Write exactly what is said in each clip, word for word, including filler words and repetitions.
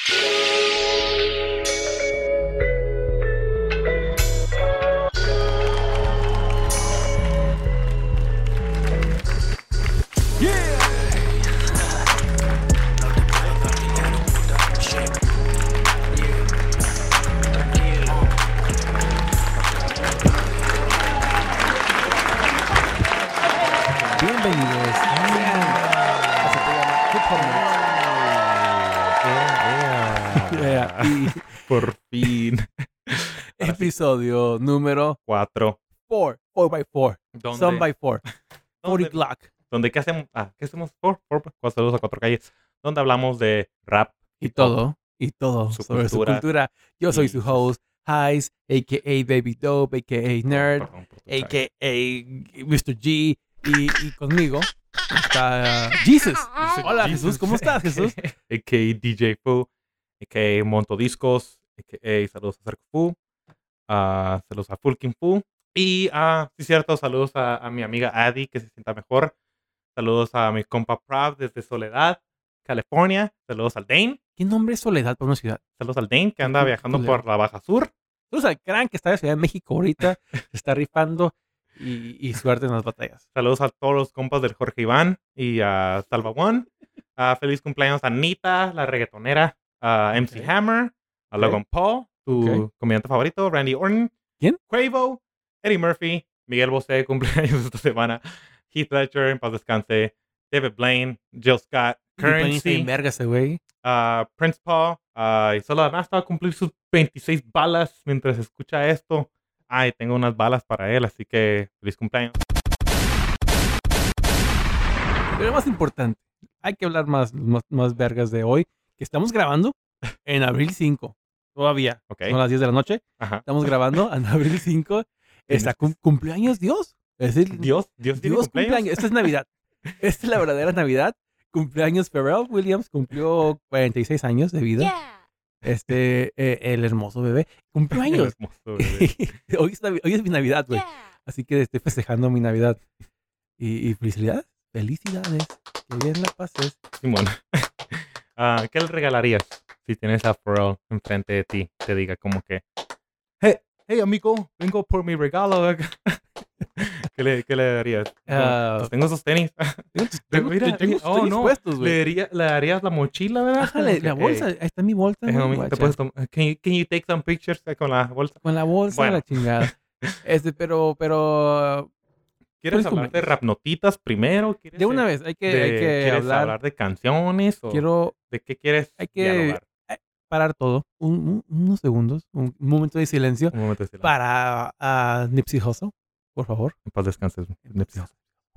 Bienvenidos a y Por fin. episodio número Cuatro. four, four by four, ¿Dónde? some by four, forty ¿Dónde? Glock ¿Dónde qué hacemos? Ah, ¿qué hacemos? Four, four, cuatro saludos a cuatro calles. Donde hablamos de rap y todo, y todo Su sobre cultura. su cultura. Yo soy Y su sus- host, Heis, a k a. Baby Dope, a k a. Nerd, Perdón por tu a k chai. a. mister G, y, y conmigo está Jesus. Hola, Jesús, ¿cómo estás, Jesús? A K A D J Fu, A K A Montodiscos, A K A saludos a Cerco Fu, ah, saludos a Fulkin Fu. Y, ah, sí, cierto, saludos a, a mi amiga Adi, que se sienta mejor. Saludos a mi compa Prav desde Soledad, California. Saludos al Dane. ¿Qué nombre es Soledad para una ciudad? Saludos al Dane, que Qué anda cul- viajando culero. por la Baja Sur. Saludos al Crank que está en Ciudad de México ahorita, se está rifando y, y suerte en las batallas. Saludos a todos los compas del Jorge Iván y a Salva One. Ah, feliz cumpleaños a Anita, la reggaetonera. A M C Ok. Hammer. A Ok. Logan Paul, tu Ok. comediante favorito. Randy Orton. ¿Quién? Quavo. Eddie Murphy. Miguel Bosé, cumpleaños esta semana. Heath Ledger, en paz descanse. David Blaine. Jill Scott. Currency. En verga ese güey. a Prince Paul. ah, y solo además va a cumplir sus veintiséis balas mientras escucha esto. Ay, tengo unas balas para él, así que feliz cumpleaños. Pero más importante, hay que hablar más, más, más vergas de hoy, que estamos grabando en abril cinco. Todavía. Ok. Son las diez de la noche. Ajá. Estamos grabando en abril cinco. Está cum- cumpleaños Dios. Es el Dios, Dios tiene Dios cumpleaños. cumpleaños. Esta es Navidad. Esta es la verdadera Navidad. Cumpleaños Pharrell Williams cumplió cuarenta y seis años de vida. Este, eh, el hermoso bebé. Cumpleaños. Hermoso, bebé. hoy, es Navi- hoy es mi Navidad, güey. Así que estoy festejando mi Navidad. Y, y felicidades. Felicidades. Que bien la pases. Simón. Ah, ¿qué le regalarías si tienes a Pharrell enfrente de ti? Te diga como que, hey, hey amigo, vengo por mi regalo. ¿Qué le, qué le darías? Ah, Pues tengo esos tenis. Tengo- Mira, tengo- oh, estoy no. dispuestos, güey. ¿Le, daría- le darías la mochila, verdad? Bájale Como la que, bolsa. hey, Ahí está mi bolsa. hey, güey, homie, guacha. te puedes tomar- can, you, can you take some pictures eh, con la bolsa? Con la bolsa, Bueno. la chingada. Este, pero, pero. ¿Quieres Feliz hablar de cumpleaños. rapnotitas primero? ¿Quieres De una de- vez, hay que, de- hay que ¿Quieres hablar. hablar de canciones? O Quiero ¿De qué quieres hay que- dialogar? parar todo. Un- un- unos segundos. Un, un momento de silencio. Un momento de silencio. Para a Nipsey Hussle, por favor. En paz descanses, Nipsey Hussle.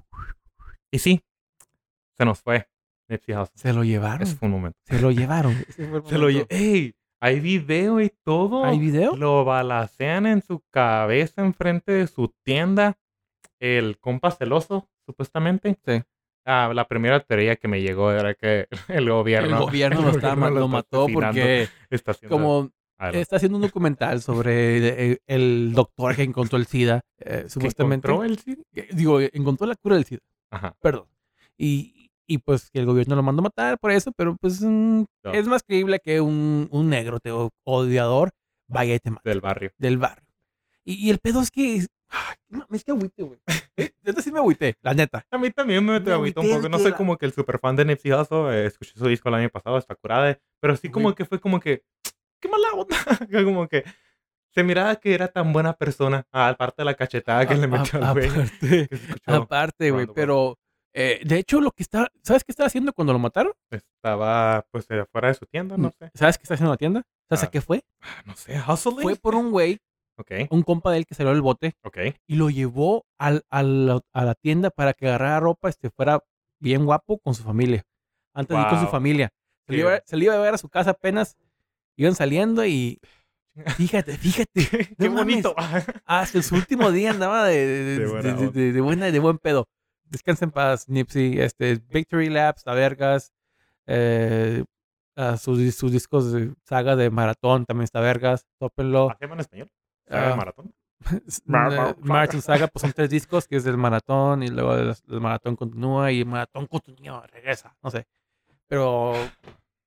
Y sí, se nos fue Nipsey Hussle. Se lo llevaron. Ese fue un momento. Se lo llevaron. Ese fue el Se lo momento. lle- ¡Ey! Hay video y todo. ¿Hay video? Lo balacean en su cabeza enfrente de su tienda. El compa celoso, supuestamente. Sí. Ah, la primera teoría que me llegó era que el gobierno... El gobierno lo, está, gobierno lo está mató asesinando. porque Está haciendo como algo. está haciendo un documental sobre el, el doctor que encontró el SIDA, eh, ¿Que supuestamente. encontró el SIDA? eh, Digo, encontró la cura del SIDA, Ajá. perdón. Y, y pues que el gobierno lo mandó a matar por eso, pero pues mm, No. es más creíble que un, un negro te, odiador vaya y te mate Del barrio. del barrio. Y, y el pedo es que... Ay, no, es que agüite, güey. Neta sí me agüité, la neta. A mí también me Me agüitó un agüité poco. No que soy la- como que el super fan de Nipsey Hussle. eh, escuché su disco el año pasado, está curada. Pero sí como Güey. que fue como que... ¡Qué mala onda! Como que... Se miraba que era tan buena persona. Ah, aparte de la cachetada que A- le metió a- al güey. aparte, que se escuchó. aparte, güey, Roundabout. pero... eh, de hecho, lo que está... ¿Sabes qué estaba haciendo cuando lo mataron? Estaba pues eh, fuera de su tienda, no sé. ¿Sabes qué está haciendo en la tienda? ¿Sabes Ah. a qué fue? No sé, hustling. Fue por un güey, Ok, un compa de él que salió del bote ok. y lo llevó al, al- a la tienda para que agarrara ropa, este, fuera bien guapo con su familia. Antes de ir con su Wow. familia. Se le, Qué- iba, se le iba a ver a su casa apenas. Iban saliendo y... Fíjate, fíjate. Qué no mames, bonito. hasta su último día andaba de, de, De de, buena de- onda. de- de buena, de buen pedo. Descansa en paz, Nipsey. Este, Victory Laps, La Vergas. Eh, ah, sus, sus discos de saga de maratón también está vergas. Tópenlo. ¿Hacemos en español? ¿Saga de Ah, maratón? Mar- Mar- Marathon Saga, pues son tres discos, que es el maratón, y luego el, el maratón continúa, y el maratón continúa, regresa, no sé. Pero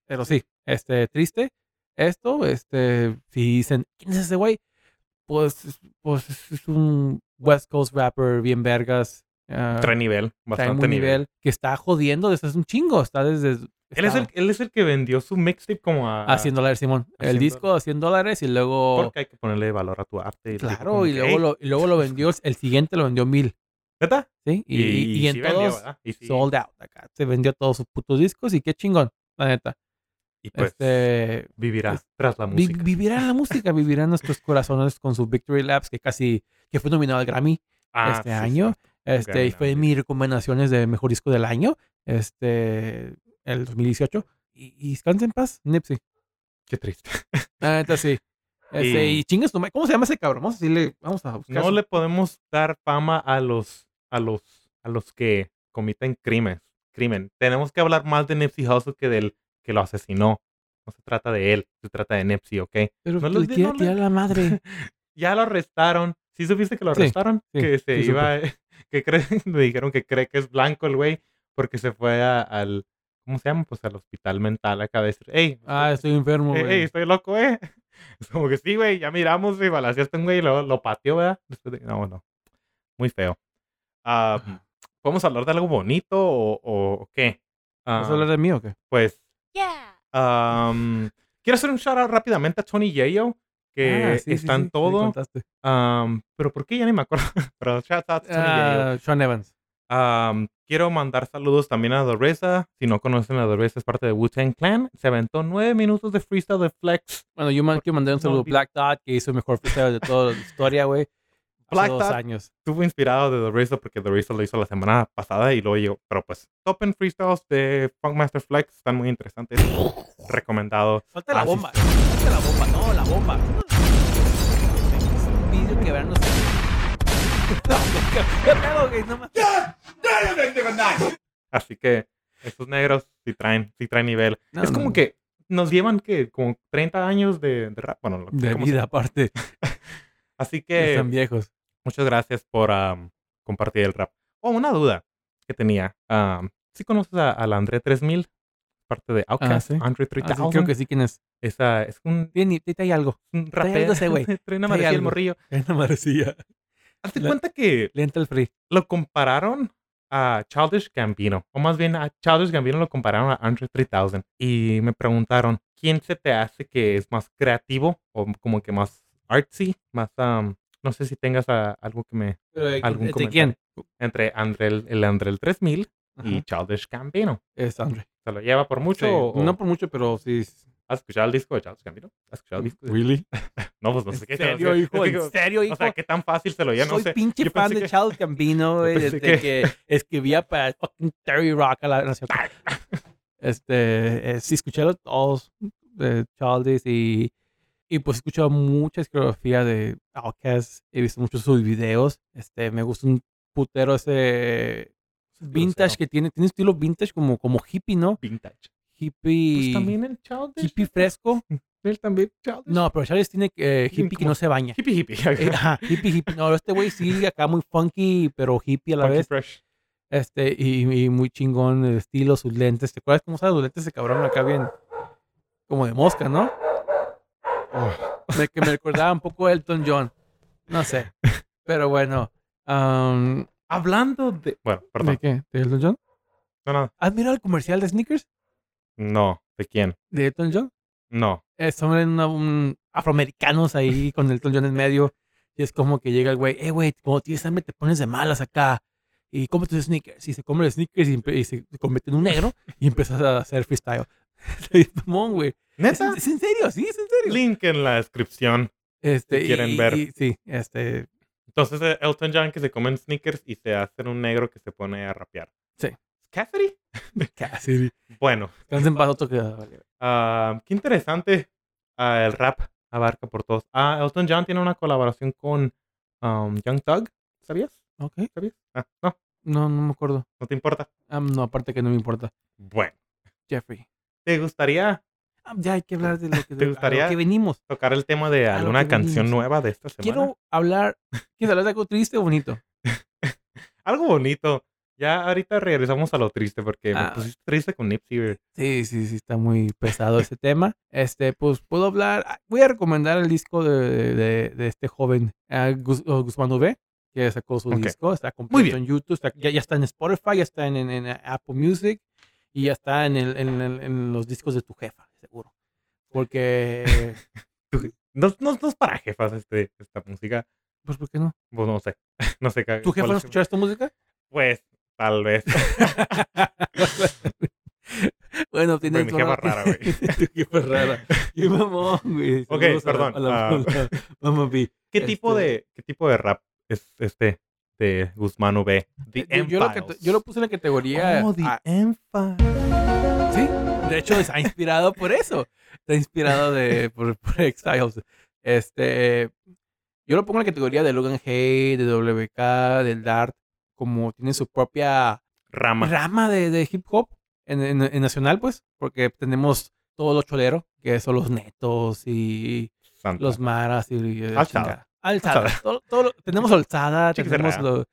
Pero sí, este, triste. Esto, este, si dicen, ¿quién es ese güey? Pues, es- pues es es un West Coast rapper bien vergas. ah, Trae nivel, trae bastante muy nivel. nivel. Que está jodiendo desde hace un chingo. Está desde... Él es, el, Está él es el que vendió su mixtape como a a... cien dólares, Simón. a El cien disco a cien dólares y luego... Porque hay que ponerle valor a tu arte. Y le dijo Claro, como y que, luego, "Hey". lo, y luego lo vendió, el siguiente lo vendió mil, ¿Neta? ¿sí? Y, Y, y, y y en sí vendió, todos ¿verdad? Y sí. sold out acá. Se vendió todos sus putos discos y qué chingón, la neta. Y pues Este, vivirá es- tras la vi- música. vivirá en la música, vivirá en nuestros corazones con su Victory Laps, que casi, que fue nominado al Grammy Ah, este sí, año. cierto. Este, Grammy y fue de nominated. mis recomendaciones de mejor disco del año, este, el dos mil dieciocho. Y, y descansa en paz, Nipsey. Qué triste. La neta, sí. Este, y, Y- chingas tu madre. ¿Cómo se llama ese cabrón? Vamos a decirle, vamos a buscar. No su- le podemos dar fama a los, a los, a los que comiten crímenes. Crimen. Tenemos que hablar más de Nipsey Hussle que del que lo asesinó. No se trata de él, se trata de Nipsey, ¿ok? Pero No le los- quiere no le- tirar la madre. Ya lo arrestaron. ¿Sí supiste que lo Sí, arrestaron? sí, que se sí iba, que cree, le dijeron que cree que es blanco el güey porque se fue a- al, ¿cómo se llama? Pues al hospital mental acá de decir, hey, Ah, estoy enfermo, eh, güey. hey, estoy loco, eh. Es como que sí, güey, ya miramos, güey, balaceaste a un güey y lo, lo pateó, ¿verdad? Después de- no, no, muy feo. Ah, ¿podemos hablar de algo bonito o, o- o qué? ¿Vas a Ah, hablar de mí o qué? pues, Yeah. am, quiero hacer un shout out rápidamente a Tony Yayo, que Ah, sí, sí, está sí, en sí, todo. contaste. Am, pero ¿por qué? Ya ni me acuerdo. Pero shout out a Tony Yayo. Ah, Sean Evans. Am, quiero mandar saludos también a Doreza. Si no conocen a Doreza, es parte de Wu-Tang Clan. Se aventó nueve minutos de freestyle de Flex. Bueno, yo man- quiero mandar un No saludo a olvides- Black Dot, que hizo el mejor freestyle de toda la historia, güey. Hace Black dos Dot. años. Estuvo inspirado de Doreza porque Doreza lo hizo la semana pasada y luego llegó. Pero pues, top en freestyles de Funkmaster Flex están muy interesantes. Recomendado. Falta la Ah, sí, bomba. Falta la bomba. No, la bomba. Es un vídeo que verán los... No, ¿qué pedo, güey? No más. Así que esos negros sí traen, sí traen nivel. No, es no, como no. que nos llevan que como treinta años de, de rap. Bueno, lo- De ¿cómo vida, se- aparte. Así Que están que viejos. muchas gracias por am, compartir el rap. Oh, una duda que tenía. Am, ¿Sí conoces a- al André tres mil? Parte de Outkast, sí. Andre Ah, sí, tres mil. creo que sí, ¿quién es? Esa, es un, Tiene, tiene hay algo. un Trae rapero. algo ese güey. Trae una Trae madrecilla el algo. morrillo. Es una madrecilla. Hazte La- cuenta que Lenta el free. lo compararon a Childish Gambino. O más bien a Childish Gambino lo compararon a Andre tres mil. Y me preguntaron, ¿quién se te hace que es más creativo? O como que más artsy, más... am, no sé si tengas a- algo que me... algún ¿De comentario. quién? Entre Andre, el, el Andre el tres mil y Ajá. Childish Gambino. Es Andre. ¿Se lo lleva por mucho? Sí, o- o- no por mucho, pero sí. ¿Has escuchado el disco de Childish Gambino? ¿Has escuchado el disco? de- ¿Really? No, pues no ¿En sé qué. serio, es hijo? que- ¿En serio, hijo? O sea, ¿qué tan fácil se lo lleva? No Soy sé. pinche Yo fan pensé de que- Childish Gambino, güey, pensé desde que- que... escribía para fucking Terry Rock a la... no es cierto. Este, eh, sí, escuché los todos de Childish y, y pues he escuchado mucha coreografía de Outkast. He visto muchos sus videos. Este, me gusta un putero ese vintage que tiene. Tiene estilo vintage como, como hippie, ¿no? Vintage. Hippie... Pues también el Childish. hippie fresco. Él también, Childish. No, pero Childish tiene eh, hippie que como- no se baña. Hippie, hippie. Eh, ajá, hippie, hippie. No, este güey sí, acá muy funky, pero hippie a la Funky vez. fresh. Este, y, y muy chingón el estilo, sus lentes. ¿Te acuerdas cómo usaban los lentes ese cabrón acá bien? Como de mosca, ¿no? De que me recordaba un poco a Elton John. No sé. Pero bueno. am, Hablando de... Bueno, ¿De perdón. qué? ¿De Elton John? No, no. ¿Has mirado el comercial de sneakers? No. ¿De quién? ¿De Elton John? No. Eh, son una- un- afroamericanos ahí con Elton John en medio. Y es como que llega el güey, eh, güey, cuando tienes hambre te pones de malas acá. Y come tus sneakers. Y se come los sneakers y, empe- y se convierte en un negro y empiezas a hacer freestyle. Es mamón, güey. Es, ¿Neta? en- es en serio, sí, es en serio. Link en la descripción. Este, si quieren y- ver. y- sí, este, Entonces, eh, Elton John que se comen sneakers y se hace un negro que se pone a rapear. Sí. ¿Cassidy? casi. Bueno. Descansen para otro que... vale. ah, qué interesante. ah, el rap abarca por todos. Ah, Elton John tiene una colaboración con um, Young Thug. ¿Sabías? Ok. ¿Sabías? Ah, no, No, no me acuerdo. no te importa. Ah, no, aparte que no me importa. Bueno. Jeffrey. ¿Te gustaría Ah, ya hay que hablar de lo que, ¿Te de- a gustaría lo que venimos. tocar el tema de A lo alguna que canción venimos. nueva de esta semana? Quiero hablar... ¿Quieres hablar de algo triste o bonito? Algo bonito. Ya ahorita regresamos a lo triste porque me Ah, pusiste triste con Nipsey, güey. sí, sí, sí, está muy pesado ese tema. Este, pues puedo hablar, ah, voy a recomendar el disco de, de, de este joven ah, Gus- oh, Guzmán V, que sacó su Ok, disco, está muy completo bien. en YouTube, está- ya, ya está en Spotify, ya está en, en- en Apple Music y ya está en, el, en, el- en los discos de tu jefa, seguro. Porque, Tú- No, no, no es para jefas este, esta música. pues, ¿por qué no? Pues no sé. No sé ¿Tu ca- jefa cuál no es. escuchaba esta música? Pues, tal vez. Bueno, Fue tienes mi toda jefa la- rara, güey. Tu jefa rara. Qué mamón, güey. Ok, Saludos a la, perdón. a la, ah, a la Mamá B. ¿qué tipo Este, de qué tipo de rap es este de Guzmán V? The eh, yo, yo lo que te- yo lo M-Files. puse en la categoría. Oh, The ah, M-Files. sí, de hecho está inspirado por eso. Está inspirado de, por, por X-Files. Este, yo lo pongo en la categoría de Logan Hay, de W K, del Dart, como tiene su propia Rama. rama de, de hip hop en, en- en nacional, pues, porque tenemos todo lo cholero, que son los netos y Santa. los maras y, y la Alzada. chingada. Alzada. Alzada. Todo, todo lo- tenemos alzada, Chiquis tenemos Herrera. lo,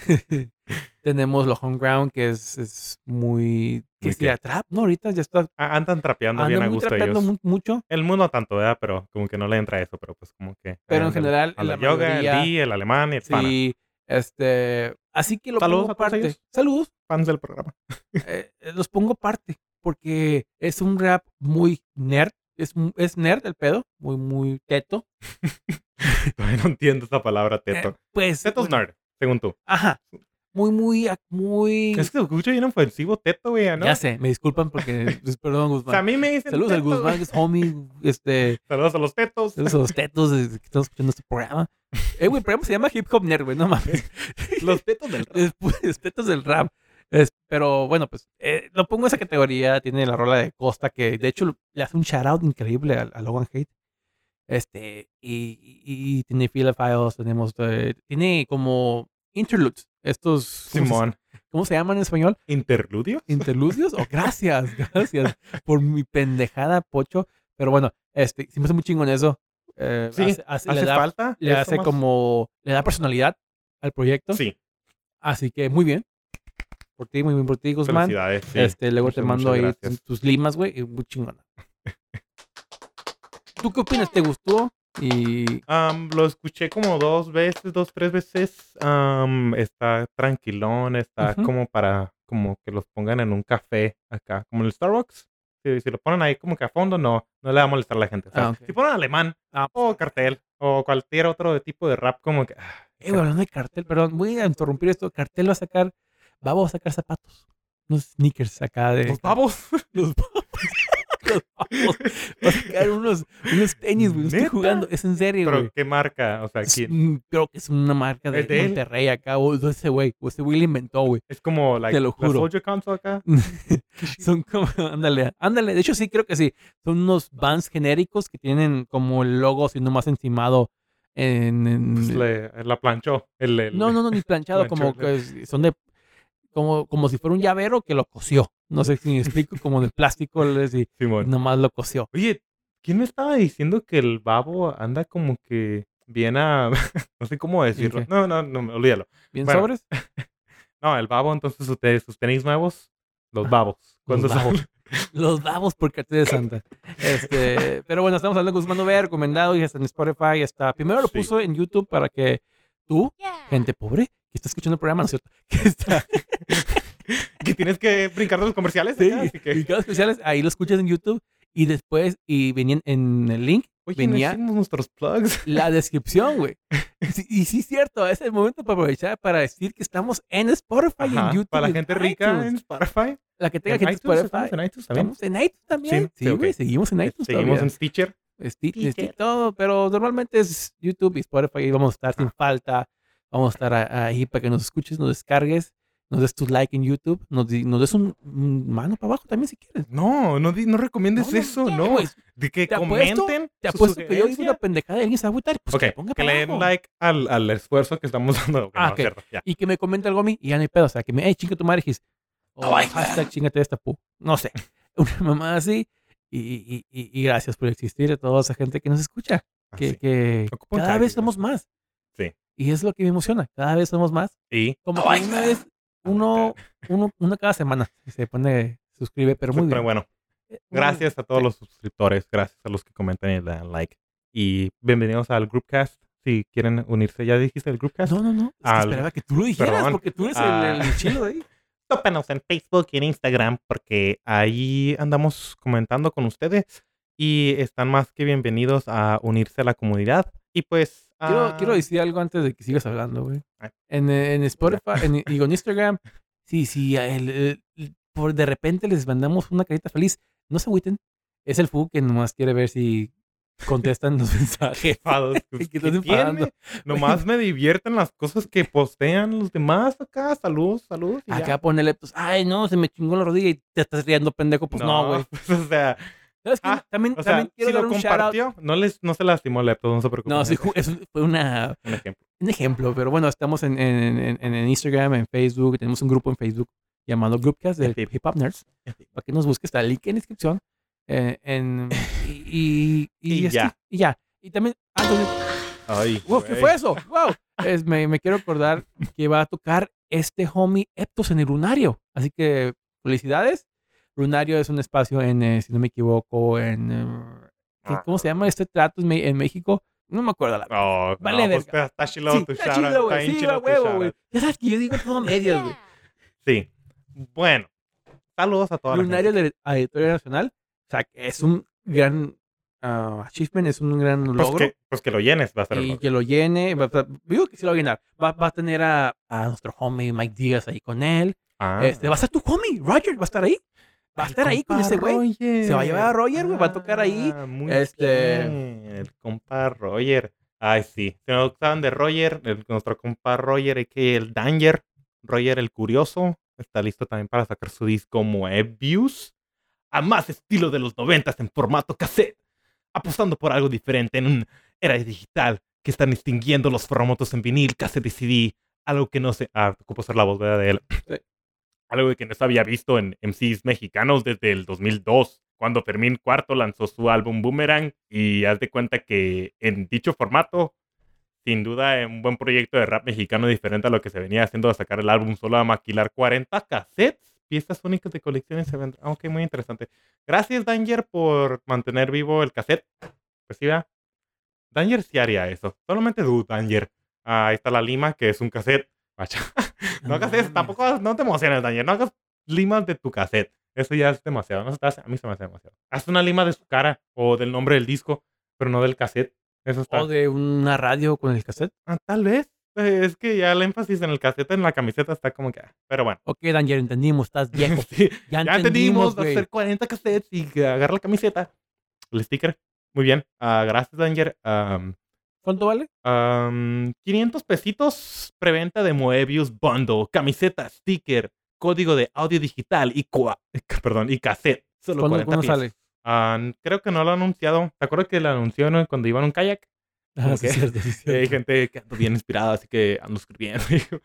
tenemos lo home ground, que es, es muy, que ¿Muy sería qué? trap, ¿no? Ahorita ya está, Ah, Andan trapeando bien anda a muy gusto trapeando ellos. mu- mucho, El mundo no tanto, ¿verdad? Pero como que no le entra eso, pero pues como que. pero en el- general, a la la yoga, mayoría, el D, el alemán y el pana. sí, este, así que lo Saludos pongo a todos parte. ellos. Saludos. Fans del programa. eh, eh, los pongo parte porque es un rap muy nerd, es, mu- es nerd el pedo, muy, muy teto. Todavía no entiendo esa palabra, Eh, teto. pues, Teto es bueno, nerd, según tú. ajá, muy, muy, ac- muy. Es que se escucha bien ofensivo, teto, güey, ¿no? Ya sé, me disculpan porque, pues, perdón, O sea, a Guzmán. mí me dicen Saludos al teto, Guzmán, que es homie, este, Saludos a los tetos. saludos a los tetos de- que están escuchando este programa. Eh, güey, el programa se llama Hip Hop Nerd, güey, no mames. Los tetos del rap. Después, tetos del rap. Es- pero bueno, pues eh, lo pongo en esa categoría. Tiene la rola de Costa que de hecho le hace un shout out increíble a, a Logan Hate. Este, y, y, y tiene Feel Files, tenemos, eh, tiene como interludes. Estos, ¿cómo se, Simón. cómo se llaman en español? ¿Interludio? ¿Interludios? Oh, gracias, gracias por mi pendejada, Pocho. Pero bueno, este, sí me hace muy chingón eso. Eh, Sí, hace, hace- ¿Hace le da, falta? le eso hace más? como, le da personalidad al proyecto. Sí, Así que muy bien. Por ti, muy bien por ti, Guzmán. felicidades. Sí. Este, luego te Muchas, mando muchas ahí gracias. tus, tus limas, güey, y muy chingona. ¿Tú qué opinas? ¿Te gustó? Y Am, lo escuché como dos veces, dos, tres veces. Am, está tranquilón, está Ujú. como para como que los pongan en un café acá, como en el Starbucks. Si, si lo ponen ahí como que a fondo, no, no le va a molestar a la gente. O sea, Ah, ok. si ponen alemán Ah, o cartel o cualquier otro tipo de rap, como que. ah, eh, güey, hablando de cartel, perdón, voy a interrumpir esto. Cartel va a sacar, Babo va a sacar zapatos. Unos sneakers acá de. Los pavos. Los babos. Los babos. Va a sacar unos, unos tenis, güey. No estoy ¿Neta? jugando. Es en serio, Pero güey. qué marca, o sea, Es quién. un- creo que es una marca de, ¿Es de él? Monterrey acá. O de ese güey. O ese güey lo inventó, güey. Es como like, Te lo la juro. Soldier Console acá. Son como, ándale, ándale. De hecho, sí, creo que sí. Son unos Vans genéricos que tienen como el logo sino más encimado en. en- Pues le- la planchó. El, el- no, no, no, ni planchado, planchó, como que es- son de. Como, como si fuera un llavero que lo cosió. No sé si me explico, como de plástico, les- y Simón. nomás lo cosió. Oye, ¿quién me estaba diciendo que el babo anda como que bien a... no sé cómo decirlo. qué? No, no, no, olvídalo. ¿Bien Bueno, sobres? No, el babo, entonces sus, te- sus tenis nuevos, los Ah, babos. Los ¿Cuándo son? babos. Los babos por cartel de Santa. Este, pero bueno, estamos hablando con Guzmán Nové, recomendado y está en Spotify. Está. Primero lo Sí. puso en YouTube para que tú, gente pobre, que está escuchando el programa, ¿no es cierto? Que está. ¿Que tienes que brincar de los comerciales? Sí, acá? Así que... y cada especiales, ahí lo escuchas en YouTube y después, y venían en el link, Oye, venía no hicimos nuestros plugs. la descripción, güey. Sí, y sí, es cierto, es el momento para aprovechar para decir que estamos en Spotify y en Ajá, YouTube. para la y en gente rica iTunes. en Spotify. La que tenga En gente iTunes, Spotify. estamos en iTunes también. Estamos en iTunes también. Sí, Sí, sí, güey, ok. seguimos en iTunes Seguimos todavía. en Stitcher. Sti- Stitcher. Sti- todo, pero normalmente es YouTube y Spotify y vamos a estar sin falta. Vamos a estar a- ahí para que nos escuches, nos descargues, nos des tu like en YouTube, nos, di- nos des un, un mano para abajo también si quieres. No, no, di- no recomiendes No, no, eso, ya, no. güey. De que Te apuesto- comenten. Te su apuesto que yo hice sugerencia. una pendejada y alguien se va a agüitar. Pues Ok, que ponga que para le den abajo. like al, al esfuerzo que estamos dando. Ok, Ah, no, ok. cierto, ya. Y que me comente algo a mí y ya no hay pedo. O sea, que me, hey, chinga tu madre, Gis. O Ay, hashtag chingate esta pu. No sé. Una mamá así. Y, y, y, y gracias por existir a toda esa gente que nos escucha. Que, Así. que Ocupa un cada cambio, vez somos más. Sí. Y es lo que me emociona. Cada vez somos más. Y Como Ay, que una vez uno, uno, uno cada semana se pone, suscribe, pero muy Pero bien. bueno, Eh, muy gracias bien. a todos Sí. los suscriptores, gracias a los que comentan y le dan like. Y bienvenidos al Groupcast. Si quieren unirse, ¿ya dijiste el Groupcast? No, no, no. Es que Al, esperaba que tú lo dijeras, perdón, porque tú eres el, a- el chilo de ahí. tópenos en Facebook y en Instagram porque ahí andamos comentando con ustedes y están más que bienvenidos a unirse a la comunidad. Y pues, Quiero, quiero ah, decir algo antes de que sigas hablando, güey. Ay. En, eh, en Spotify, en, digo, en Instagram, sí, sí, el- el- el- por de repente les mandamos una carita feliz. No se agüiten. Es el Fu que nomás quiere ver si contestan los mensajes. enfados, pues, Y que ¿qué estás enfadando. tiene? Nomás me divierten las cosas que postean los demás acá. Saludos, saludos. y ya. Acá ponele, pues, ay, no, se me chingó la rodilla y te estás riendo, pendejo. Pues no, güey. pues, o sea, ¿Sabes qué? ah, También, o sea, también quiero si dar lo un shout out. compartió, no, les, no se lastimó Leptos, no se preocupen. No, sí, es ju- eso fue una, un ejemplo. un ejemplo, pero bueno, estamos en, en, en, en- en Instagram, en Facebook, tenemos un grupo en Facebook llamado Groupcast de En Facebook. Hip Hop Nerds, para que nos busques, está el link en la descripción. eh, en, y, y, Y es ya. que- y ya. Y también, ah, entonces, Ay, wow, ¿qué güey. fue eso? Wow. Es, me, me quiero acordar que va a tocar este homie Eptos en el Lunario. Así que felicidades. Lunario es un espacio en, eh, si no me equivoco, en... eh, ¿qué- ¿Cómo se llama este trato en, Me- en México? No me acuerdo la verdad. Oh, Vale, no, pues verga. está, está chilo Sí, tu está shout chido, out, güey. está bien Sí, chilo a tu huevo, shout güey. out. Ya sabes que yo digo todo medias, güey. Sí. Bueno, saludos a toda la Lunario gente. de la Auditoría Nacional. O sea, que es un gran ah, achievement, es un gran Pues logro. que, pues que lo llenes, va a ser el Y logro. que lo llene. va- va- digo que sí lo va a llenar. Va, va a tener a, a nuestro homie Mike Díaz ahí con él. Ah. Este, va a ser tu homie, Roger, va a estar ahí. Va a El estar ahí con compa ese güey. Roger. Se va a llevar a Roger, güey, va a tocar ahí. Ah, muy Este- bien. El compa Roger. Ay, sí. Si no saben de Roger, el- nuestro compa Roger, que el Danger, Roger el Curioso, está listo también para sacar su disco Moebius. A más estilo de los noventas en formato cassette. Apostando por algo diferente en una era digital que están extinguiendo los formatos en vinil, cassette y C D. Algo que no se... Ah, ocupo hacer la voz ¿verdad? de él. Sí. Algo que no se había visto en M Cs mexicanos desde el dos mil dos, cuando Fermín Cuarto lanzó su álbum Boomerang. Y haz de cuenta que en dicho formato, sin duda, un buen proyecto de rap mexicano diferente a lo que se venía haciendo de sacar el álbum solo a maquilar cuarenta cassettes. Piezas únicas de colecciones se vendrán. Ah, ok, muy interesante. Gracias, Danger, por mantener vivo el cassette. Pues sí, ¿verdad? Danger sí haría eso. Solamente tú, Danger. Ah, ahí está la lima, que es un cassette. Guacha. No hagas eso, mames. tampoco, no te emociones, Danger. No hagas limas de tu cassette. Eso ya es demasiado. No se te hace- a mí se me hace demasiado. Haz una lima de su cara o del nombre del disco, pero no del cassette. Eso está. O de una radio con el cassette. Ah, tal vez. Eh, Es que ya el énfasis en el cassette en la camiseta está como que. ah, Pero bueno. Ok, Danger, entendimos, estás viejo. Sí, Ya, ya entendimos. entendimos, Vas a güey. hacer cuarenta cassettes y que agarra la camiseta. El sticker. Muy bien. Ah, gracias, Danger. Am, ¿Cuánto vale? am, quinientos pesitos preventa de Moebius Bundle. Camiseta, sticker, código de audio digital y, cua- perdón, y cassette. Solo ¿Cuándo, cuarenta ¿cuándo piezas. sale? Ah, creo que no lo ha anunciado. ¿Te acuerdas que lo anunció ¿no? cuando iba en un kayak? Ah, Como sí, que- es cierto, sí, es Eh, cierto. hay gente que ando bien inspirada, así que ando escribiendo.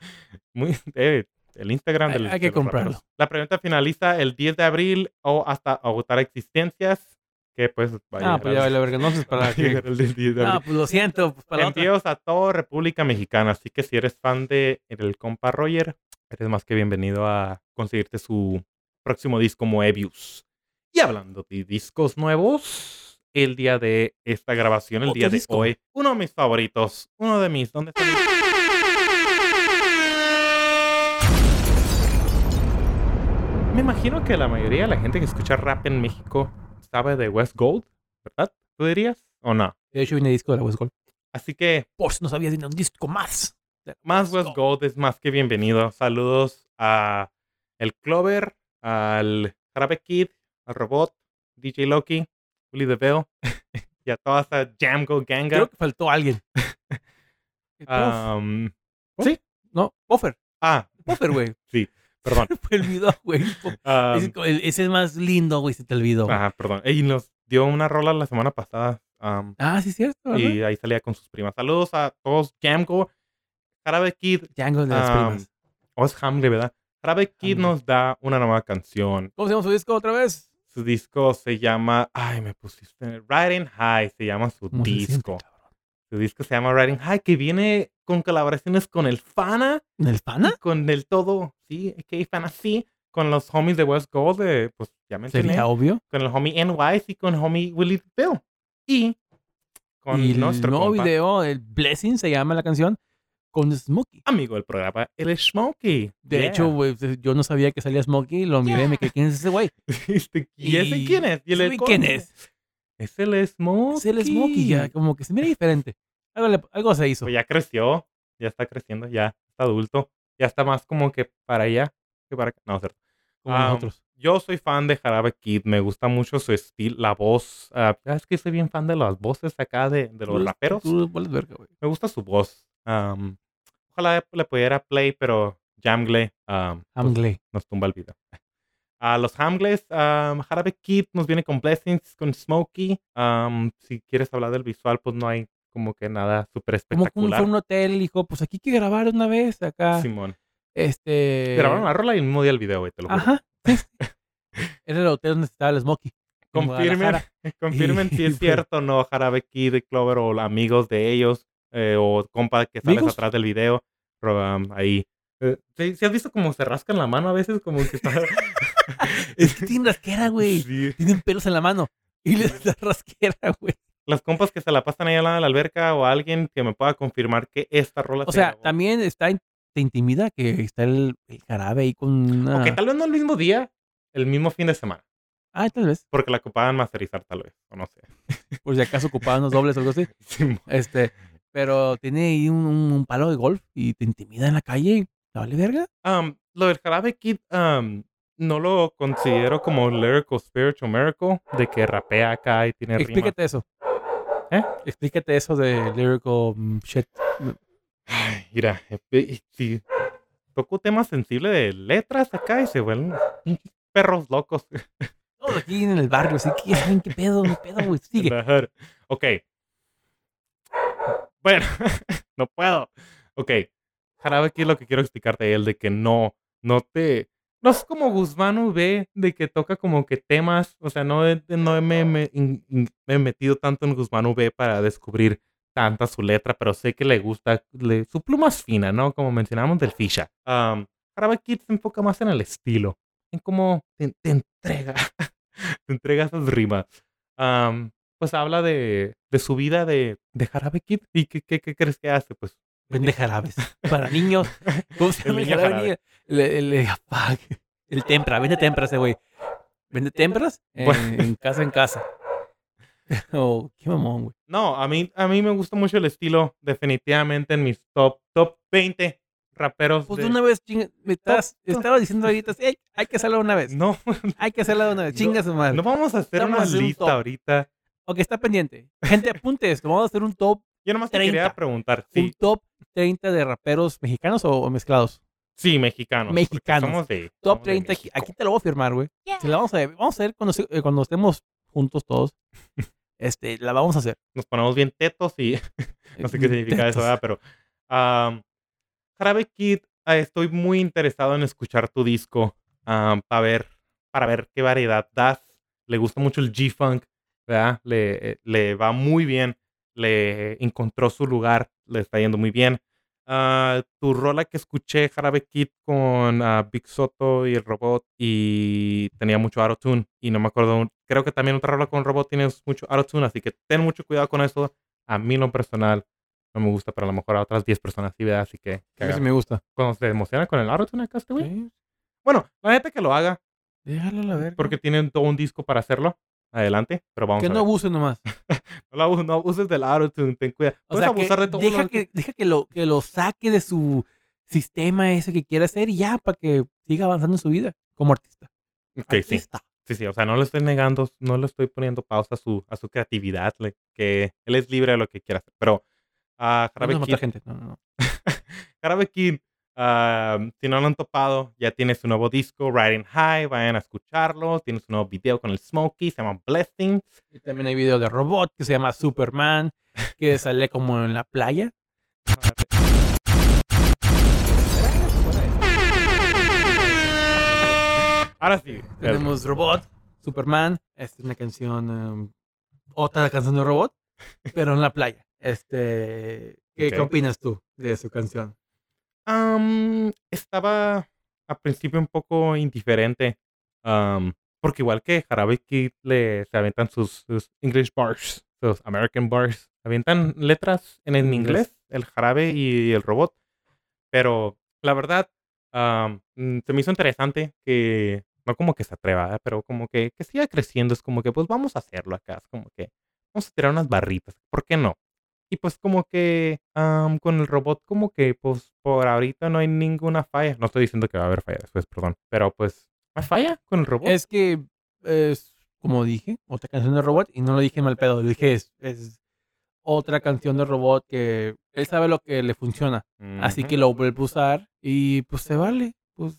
Muy, eh, el Instagram Hay- del, hay que de los comprarlo. raperos. La preventa finaliza el diez de abril o hasta agotar existencias. Que pues va a Ah, llegar pues ya al- vale, verga. Entonces, va para a que... llegar el del diez de abril. Ah, pues lo siento. Pues para la otra. Envíos a toda República Mexicana. Así que si eres fan de el compa Roger, eres más que bienvenido a conseguirte su próximo disco Moebius. Y hablando de discos nuevos, el día de esta grabación, el Otro día de disco. hoy, uno de mis favoritos, uno de mis, ¿dónde está mi- Me imagino que la mayoría de la gente que escucha rap en México sabe de West Gold, ¿verdad? ¿Tú dirías o no? De hecho, viene disco de la West Gold. Así que Por si no sabías, viene un disco más. de la más West Gold es más que bienvenido. Saludos a el Clover, al Jarabe Kid, al Robot, D J Loki, Willy DeVille y a toda esa Jamgo Ganga. Creo que faltó alguien. Puff. Um, No, Puffer. ah, Puffer, güey. perdón. Se me olvidó, güey. Um, Ese, el- ese es más lindo, güey, se te olvidó. ah, perdón. Y nos dio una rola la semana pasada. um, Ah, sí, es cierto. ¿verdad? y ahí salía con sus primas. Saludos a todos. Jamgo, Jarabe Kid. Django de las um, primas. o es Hamble, ¿verdad? Jarabe Kid Hamble. nos da una nueva canción. ¿Cómo se llama su disco otra vez? Su disco se llama. Ay, me pusiste. Riding High se llama su ¿Cómo se siente, disco. cabrón? Su disco se llama Riding High, que viene con colaboraciones con el Fana. ¿El Fana? Y con el todo, sí, A K A Fana, sí. Con los homies de West Gold, de, pues ya mencioné. Sería obvio. Con el homie N Y y con el homie Willie Bill. Y con y el nuestro nuevo compa, video, el Blessing, se llama la canción, con Smokey. amigo del programa, el Smokey. De Yeah. hecho, güey, yo no sabía que salía Smokey, lo miré y me quedé, ¿quién es ese güey? Este, ¿Y ese Y- quién es? ¿Y el ¿ese del güey quién coro? es? Es el Smokey. Es el Smokey, ya, como que se mira diferente. Algo, le- algo se hizo. Pues ya creció, ya está creciendo, ya está adulto. Ya está más como que para allá que para acá. No, cierto. Como Um, nosotros. Yo soy fan de Jarabe Kid, me gusta mucho su estilo, la voz. ah, es que soy bien fan de las voces acá de, de los Tú- raperos. tú vales verga, güey. Me gusta su voz. Um, ojalá le pudiera play, pero Jamgle um, pues, Hamgley. nos tumba el video. A los Hamgles, um, Jarabe Kid nos viene con Blessings, con Smokey. Um, si quieres hablar del visual, pues no hay como que nada súper Como que uno espectacular. fue a un hotel y dijo, pues aquí hay que grabar una vez acá. Simón. Este. Grabaron la rola y el mismo día el video, güey, te lo juro. Ajá. sí. Era el hotel donde estaba el Smokey. en Confirmen, Guadalajara. confirmen si Y, es pues, cierto o no, Jarabe Kid, Clover o amigos de ellos, eh, o compa que sales ¿Amigos? atrás del video, pero, um, ahí. Eh, ¿sí, sí has visto cómo se rascan la mano a veces? Como que está... Es que tienen rasquera, güey. Sí. Tienen pelos en la mano. Y les da rasquera, güey. Las compas que se la pasan ahí al lado de la alberca o alguien que me pueda confirmar que esta rola O se sea, grabó. también está, te intimida que está el, el jarabe ahí con una... Ok, tal vez no el mismo día, el mismo fin de semana. Ah, tal vez. Porque la ocupaban masterizar, tal vez, o no sé. Por si acaso ocupaban unos dobles o algo así. Simón. Este, pero tiene ahí un, un palo de golf y te intimida en la calle y te vale verga. Um, lo del Jarabe Kid, um, no lo considero como lyrical spiritual miracle, de que rapea acá y tiene rimas. Explícate eso. ¿Eh? Explícate eso de lyrical mm, shit. Ay, mira, eh, eh, si toco temas sensibles de letras acá y se vuelven pinches perros locos. Todos aquí en el barrio, así que saben qué pedo, qué pedo, güey. Sigue. Ajá. Ok. Bueno, no puedo. Ok. Jarabe Kid, lo que quiero explicarte es el de que no, no te... No es como Guzmán V, de que toca como que temas, o sea, no, he- no me, me- in- in- me he metido tanto en Guzmán V para descubrir tanta su letra, pero sé que le gusta, le- su pluma es fina, ¿no? Como mencionamos del Fisha. Um, Jarabe Kid se enfoca más en el estilo, en cómo te, te entrega, te entrega esas rimas. Um, pues habla de, de su vida de, de Jarabe Kid. ¿Y qué, qué, qué crees que hace? Pues Vende jarabes. Para niños. ¿Cómo se El llama el niño jarabe? jarabe. El, el, el, fuck. El tempra. Vende tempra ese güey. Vende tempras en, Bueno. en casa en casa. Oh, qué mamón, güey. no, a mí, a mí me gusta mucho el estilo, definitivamente en mis top, top veinte raperos. Pues de- de una vez, chinga, me estás, Top- estaba diciendo ahorita, sí, hay, hay que hacerlo una vez. No, Hay que hacerlo una vez. No, Chinga su madre. no vamos a hacer Vamos a una hacer un lista top. ahorita. Ok, está pendiente. Gente, apunte esto. Vamos a hacer un top, Yo nomás te treinta. quería preguntar. un Sí, top treinta de raperos mexicanos o, o mezclados. sí, mexicanos. porque Mexicanos. Somos de, Top somos de treinta, aquí, México. aquí te lo voy a firmar, güey. Se la vamos a ver. Vamos a ver cuando, se- eh, cuando estemos juntos todos. Este, la vamos a hacer. Nos ponemos bien tetos y no sé qué significa eso, ¿verdad? Pero um, Jarabe Kid, eh, estoy muy interesado en escuchar tu disco um, para ver, para ver qué variedad das. Le gusta mucho el G-Funk, ¿verdad? Le, eh, le va muy bien. Le encontró su lugar. Le está yendo muy bien. Ah, tu rola que escuché, Jarabe Kid, con ah, Big Soto y el robot, y tenía mucho autotune. Y no me acuerdo, creo que también otra rola con el robot tiene mucho autotune, así que ten mucho cuidado con eso. A mí, en lo personal, no me gusta, pero a lo mejor a otras diez personas sí, ¿verdad? Así que, que A mí sí haga- me gusta. cuando se emociona con el autotune acá, este güey. Sí, Bueno, la neta que lo haga, déjalo a la verga. porque tienen todo un disco para hacerlo. Adelante, pero vamos que a no ver. abuse nomás. No, la u- no uses del autotune, ten cuidado. O Puedes sea, que abusar de todo deja, lo que, deja que, lo, que lo saque de su sistema ese que quiere hacer y ya, para que siga avanzando en su vida como artista. Ok, sí. Artista. Sí, sí, o sea, no le estoy negando, no le estoy poniendo pausa a su, a su creatividad, le- que él es libre de lo que quiera hacer. Pero a No Jarabe nos Kid, mata gente. No, no, no. Jarabe Kid, ah, si no lo han topado, ya tiene su nuevo disco, Riding High, vayan a escucharlo. Tiene su nuevo video con el Smokey, se llama Blessings. Y también hay video de robot que se llama Superman, que sale como en la playa. Ahora sí. Tenemos Robot, Superman. Esta es una canción, um, otra canción de robot, pero en la playa. Este, ¿qué, ¿qué Ok. opinas tú de su canción? Am, estaba al principio un poco indiferente. am, porque igual que Jarabe Kid le se aventan sus, sus English bars, sus American bars. Avientan letras en, en En inglés. inglés, el Jarabe y el robot. Pero la verdad, am, mm, se me hizo interesante que, no como que se atreva, ¿eh? Pero como que, que siga creciendo. Es como que, pues vamos a hacerlo acá. Es como que vamos a tirar unas barritas. ¿Por qué no? Y pues como que am, con el robot como que pues por ahorita no hay ninguna falla. No estoy diciendo que va a haber falla después, perdón. Pero pues no hay falla con el robot. Es que es, como dije, otra canción de robot y no lo dije mal pedo. Dije, es, es otra canción de robot que él sabe lo que le funciona. Así Ujú. que lo vuelve a usar y pues se vale. Pues,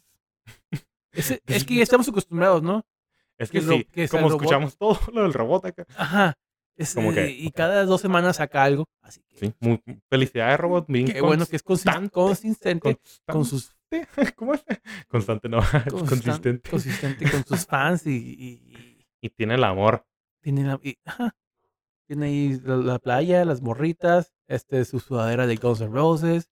es, es que ya estamos acostumbrados, ¿no? Es Que, que lo, sí, que sea como el robot. escuchamos todo lo del robot acá. Ajá. Es, Como eh, que, y cada dos semanas saca algo. Así que, sí, muy, felicidades robot, bien qué bueno que es consis- constante. consistente con Constante. sus ¿Cómo es? Constante, no, constan- consistente. consistente con sus fans y, y- Y tiene el amor. y tiene la- y- ajá, tiene ahí la, la playa, las morritas, este su sudadera de Guns N' Roses,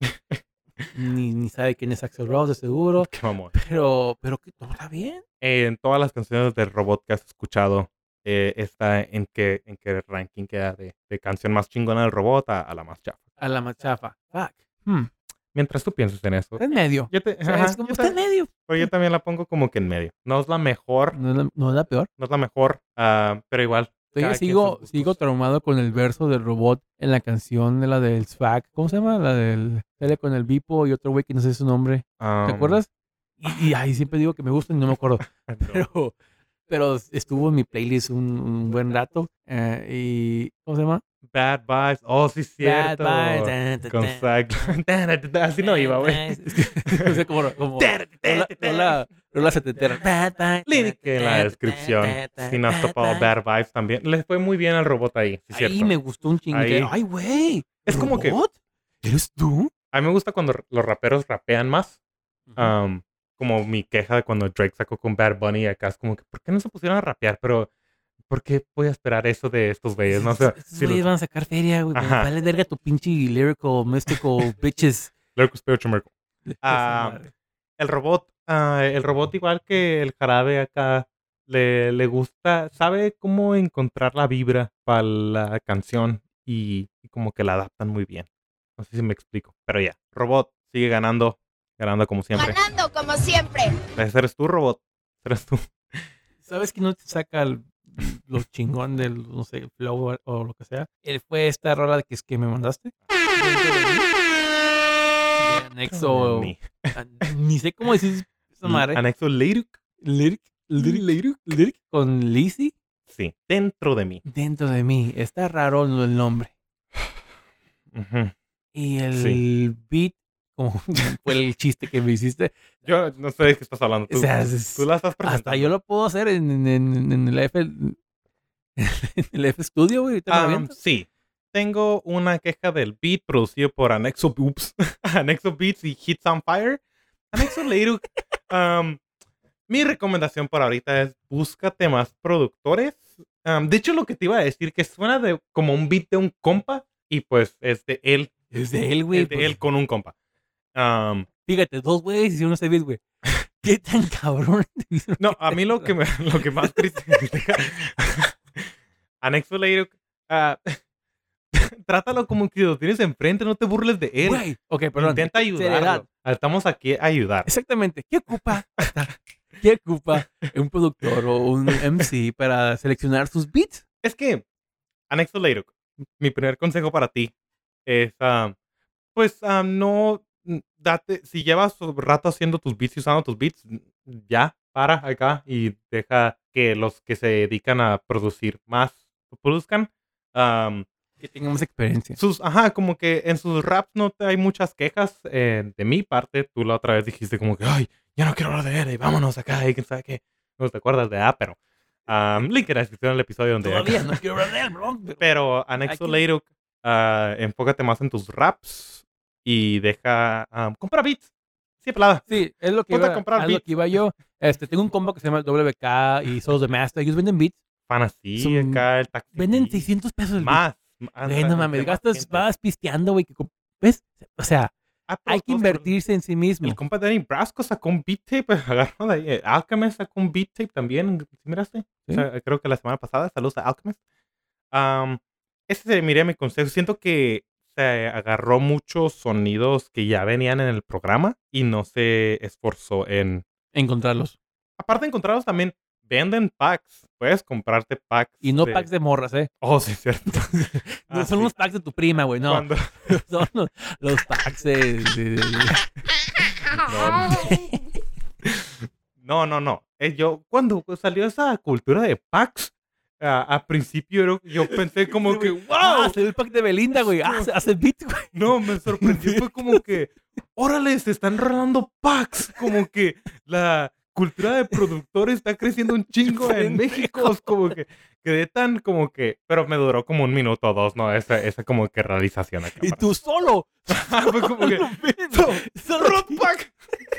ni, ni sabe quién es Axl Rose de seguro, Qué mamón. pero pero que todo está bien. En todas las canciones del robot que has escuchado, eh, está en qué, en qué ranking queda de, de canción más chingona del robot a, a la más chafa. A la machafa. Fuck. Hmm, Mientras tú pienses en eso, está en medio. yo, te, O sea, ajá, es como yo, está en ta- medio. pero yo también la pongo como que en medio. No es la mejor, No es la, no es la peor. no es la mejor, ah, pero igual. Todavía cada quien sigo, sus sigo gustos. traumado con el verso del robot en la canción de la del Swag. ¿Cómo se llama? La del sale con el Bipo y otro güey que no sé su nombre. ¿Te Um, acuerdas? Y, y ahí siempre digo que me gustan y no me acuerdo. no. Pero, pero estuvo en mi playlist un, un buen rato. eh, y ¿cómo se llama? Bad Vibes. Oh, sí, Bad cierto. Vibes, tan, tan, Con tan, Zack. Así no iba, güey. Es que, o sea, como, como rola, rola, rola setentera. Bad Vibes, Link en la descripción. Si no has topado Bad Vibes también. Le fue muy bien al robot ahí, sí, Ahí cierto. me gustó un chingo. Ahí. Ay, güey. Es como que- ¿Robot? ¿Eres tú? A mí me gusta cuando los raperos rapean más. Um, como mi queja de cuando Drake sacó con Bad Bunny acá. Es como que, ¿por qué no se pusieron a rapear? Pero, ¿por qué voy a esperar eso de estos güeyes? No sé. Estos Si güeyes los... van a sacar feria, güey. Ajá. Vale verga tu pinche lyrical, mystical, bitches. Lyrical Spiritual Miracle. Esa Ah, madre. El robot, ah, el robot igual que el jarabe acá, le, le gusta, sabe cómo encontrar la vibra para la canción y, y como que la adaptan muy bien. No sé si me explico, pero ya, robot sigue ganando, ganando como siempre. Ganando como siempre. Ese eres tú, robot, eres tú. ¿Sabes que no te saca el- lo chingón del, no sé, el flow o, o lo que sea? Él fue esta rola que es que me mandaste. De anexo. Ni- an- Ni sé cómo decir esa madre. Anexo Lyric, Lyric. Lyric. Lyric con Lizzy sí, dentro de mí. dentro de mí. Está raro el nombre. Ujú. Y el Sí. beat, como fue el chiste que me hiciste. Yo no sé de qué estás hablando. Tú, O sea, es- tú la estás presentando. hasta yo lo puedo hacer en, en, en- en el F. En el F Studio, güey. ahorita me lo Um, aviento. sí. Tengo una queja del beat producido por Anexo Oops. Anexo Beats y Hits on Fire. Anexo Lyric. um, mi recomendación por ahorita es búscate más productores. Um, de hecho, lo que te iba a decir, que suena de, como un beat de un compa. Y pues es de él. Es de él, güey. Es de pues, él con un compa. Um, Fíjate, dos güeyes hicieron ese beat, güey. ¿Qué tan cabrón? te hicieron no, que a mí lo que, me, lo que más triste. Anexo Lyric. ah, trátalo como que lo tienes enfrente, no te burles de él. Güey. Ok, perdón. Intenta Seriedad. ayudarlo. Estamos aquí a ayudar. Exactamente. ¿Qué ocupa? ¿Qué ocupa un productor o un M C para seleccionar sus beats? Es que, Anexo Lyric, mi primer consejo para ti es, ah, pues, ah, no, mm, date, si llevas un rato haciendo tus beats y usando tus beats, mm, ya, para acá y deja que los que se dedican a producir más produzcan. Am, Que tengamos experiencia. sus, ajá, como que en sus raps no te hay muchas quejas eh, de mi parte. Tú la otra vez dijiste como que, ay, ya no quiero hablar de él y vámonos acá y quién sabe qué. No te acuerdas de A, pero um, link en la descripción del episodio donde... Todavía no quiero hablar de él, bro. pero- Pero Anexo Aquí- Lyric, ah, enfócate más en tus raps y deja... um, compra beats. Sí, pelada. Sí, es lo que Ponte a iba, comprar a lo beats. que iba yo. Este, tengo un combo que se llama W K y Souls de Master. Ellos venden beats. Fantasy Son- acá, el taxi. Venden seiscientos pesos el beat. Más, Güey, no mames, gastas, vas pisteando, güey. ¿Ves? O sea, Ah, hay que todos- invertirse en sí mismo. El compa Danny Brasco sacó un beat tape, agarró de ahí. eh, Alchemist sacó un beat tape también, ¿sí miraste? ¿Sí? O sea, creo que la semana pasada, saludos a Alchemist. Am, ese sería mi consejo. Siento que se agarró muchos sonidos que ya venían en el programa y no se esforzó en... Encontrarlos. Aparte de encontrarlos, también venden packs. Puedes comprarte packs. Y no de- packs de morras, ¿eh? Oh, sí, es cierto. No Ah, son sí. los packs de tu prima, güey, no. Cuando- Son los, los packs de... de- de- No, no, no. Eh, yo, cuando salió esa cultura de packs, a, a principio yo, yo pensé como Sí, que, güey. wow. Ah, salió el pack de Belinda, güey. Ah, hace, hace beat, güey. No, me sorprendió. Fue como que, órale, se están regalando packs. Como que la cultura de productores está creciendo un chingo en México. Es como que quedé tan como que, pero me duró como un minuto o dos, ¿no? Esa, esa como que realización acá. Y tú solo. Fue como que, Solo, solo ¡Rock pack!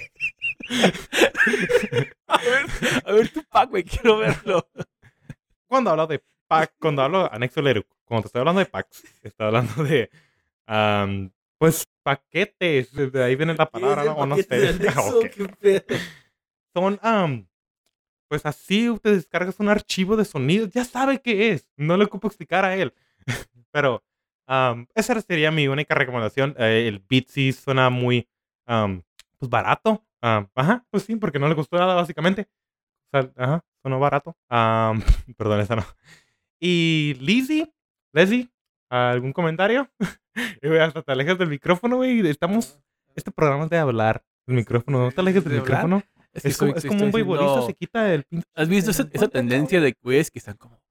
A ver, a ver tu pack, güey. Quiero verlo. Cuando hablo de pack, cuando hablo anexo leer, cuando te estoy hablando de packs, estoy hablando de, am, pues, paquetes. De ahí viene la palabra, ¿no? O no sé. Ok. Son, am, pues así te descargas un archivo de sonidos, ya sabe qué es. No le ocupo explicar a él. Pero am, esa sería mi única recomendación. Eh, el Beatsy suena muy, am, pues, barato. Am, ajá, pues sí, porque no le costó nada, básicamente. O sea, ajá, sonó barato. Am, perdón, esa no. Y Lizzie, Leslie, ¿algún comentario? Y, güey, hasta te alejas del micrófono, güey. Estamos, este programa es de hablar. El micrófono, no te alejes del ¿De hablar? micrófono. Es, que Es como, estoy- es estoy como un haciendo- beisbolista se quita el pinche. ¿Has visto esa, esa tendencia de güeyes que están como...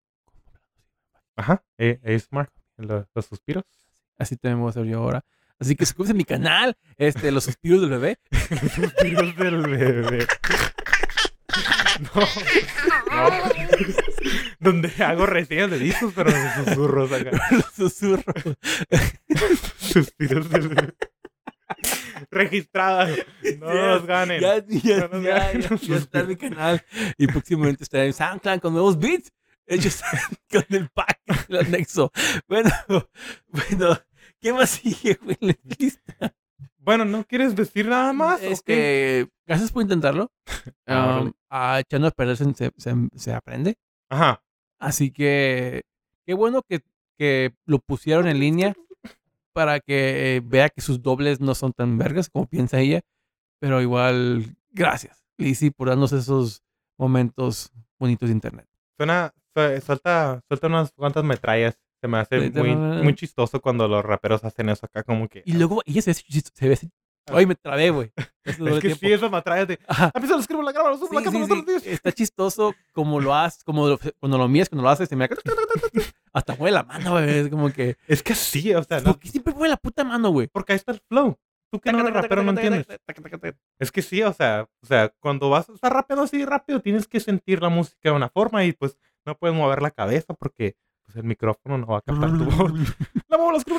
Ajá, eh, A S M R, los, los suspiros. Así también voy a hacer yo ahora. Así que suscríbete a mi canal, este, Los Suspiros del Bebé. Los suspiros del bebé. No, no. Donde hago reseñas de discos, pero de susurros acá. Los susurros. Suspiros del bebé. Registradas. No nos ganen. Ya, ya, No nos ya, ganen ya, los ya está en mi canal. Y próximamente estará en SoundCloud con nuevos beats hechos con el pack, el anexo. Bueno, bueno, ¿qué más sigue, güey, en la lista? Bueno, ¿no quieres decir nada más? ¿O qué? Este, gracias por intentarlo. Ah, Um, órale. a echando a perder se, se, se- se aprende. Ajá. Así que qué bueno que, que lo pusieron en línea para que eh, vea que sus dobles no son tan vergas como piensa ella. Pero igual, gracias, Lizzy, por darnos esos momentos bonitos de internet. Suena, su- suelta, suelta unas cuantas metrallas. Se me hace Sí, muy, también. muy chistoso cuando los raperos hacen eso acá, como que. Y luego ella se ve, así chis- se ve así. Ay, me trabé, güey. Eso doble Es que tiempo. sí, esas metrallas de. Ajá. Empieza, lo escribo, la grabo, lo subo, Sí, la sí, cámara, sí. todos los días. Está chistoso como lo haces, como lo- cuando lo miras, cuando lo haces, se me hasta mueve la mano, güey. Es como que. Es que sí, o sea, no. ¿Por qué siempre mueve la puta mano, güey? Porque ahí está el flow. Tú que no eres rapero no entiendes. Es que sí, o sea, o sea, cuando vas a estar rapeando así rápido, tienes que sentir la música de una forma y pues no puedes mover la cabeza porque pues, el micrófono no va a captar tu voz. La muevo, la escribo.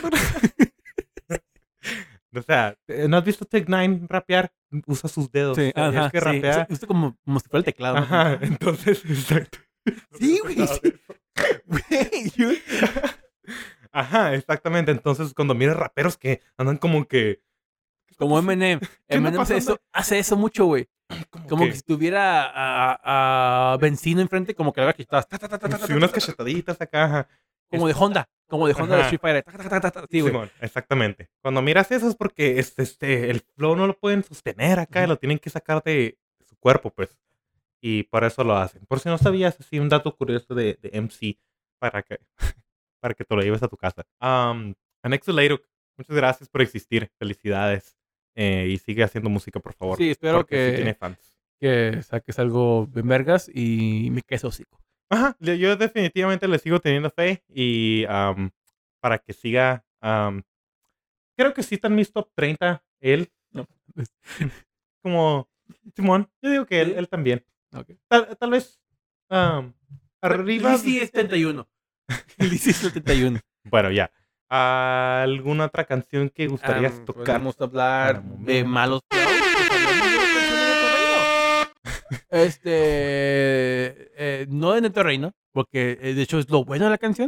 O sea, ¿no has visto Tech Nine rapear? Usa sus dedos. Sí, O sea, ajá, es que sí. rapea. Justo como, como si fuera el teclado. ¿no? Ajá, entonces, exacto. Sí, güey, sí. Güey, yo- Ajá, exactamente. Entonces, cuando miras raperos que andan como que. Como Eminem. ¿Qué está Eminem hace pasando? eso, hace eso mucho, güey. Como que si tuviera a, a Benzino enfrente, como que le haga quitar. ta, ta, ta, ta, ta, Sí, ta, unas ta, ta, cachetaditas acá. Ajá. Como de Honda. Como de Honda de Ajá. Street Fighter. ta, ta, ta, ta, ta, Sí, güey. Simón, exactamente. Cuando miras eso es porque este, este, el flow no lo pueden sostener acá, Ujú. lo tienen que sacar de su cuerpo, pues. Y por eso lo hacen. Por si no sabías, así un dato curioso de, de M C para que, para que te lo lleves a tu casa. Um, Anexo Leiro, muchas gracias por existir. Felicidades. Eh, y sigue haciendo música, por favor. Sí, espero porque sí que- tiene fans. Que saques algo bien vergas y me quedes hocico. Ajá, yo yo definitivamente le sigo teniendo fe y um, para que siga. um, creo que sí está en mis top treinta él. No. Como Simón, yo digo que él, ¿Sí? él también. Ok. Tal, tal vez um, arriba. Lizzy es treinta y uno. Lizzy es treinta y uno. Bueno, ya. ¿Alguna otra canción que gustaría Am, tocar? Podemos hablar Para de momentos. malos clavos, pues, hablamos de la canción de Neto Reino. Este, eh, no de Neto Reino, porque eh, de hecho es lo bueno de la canción.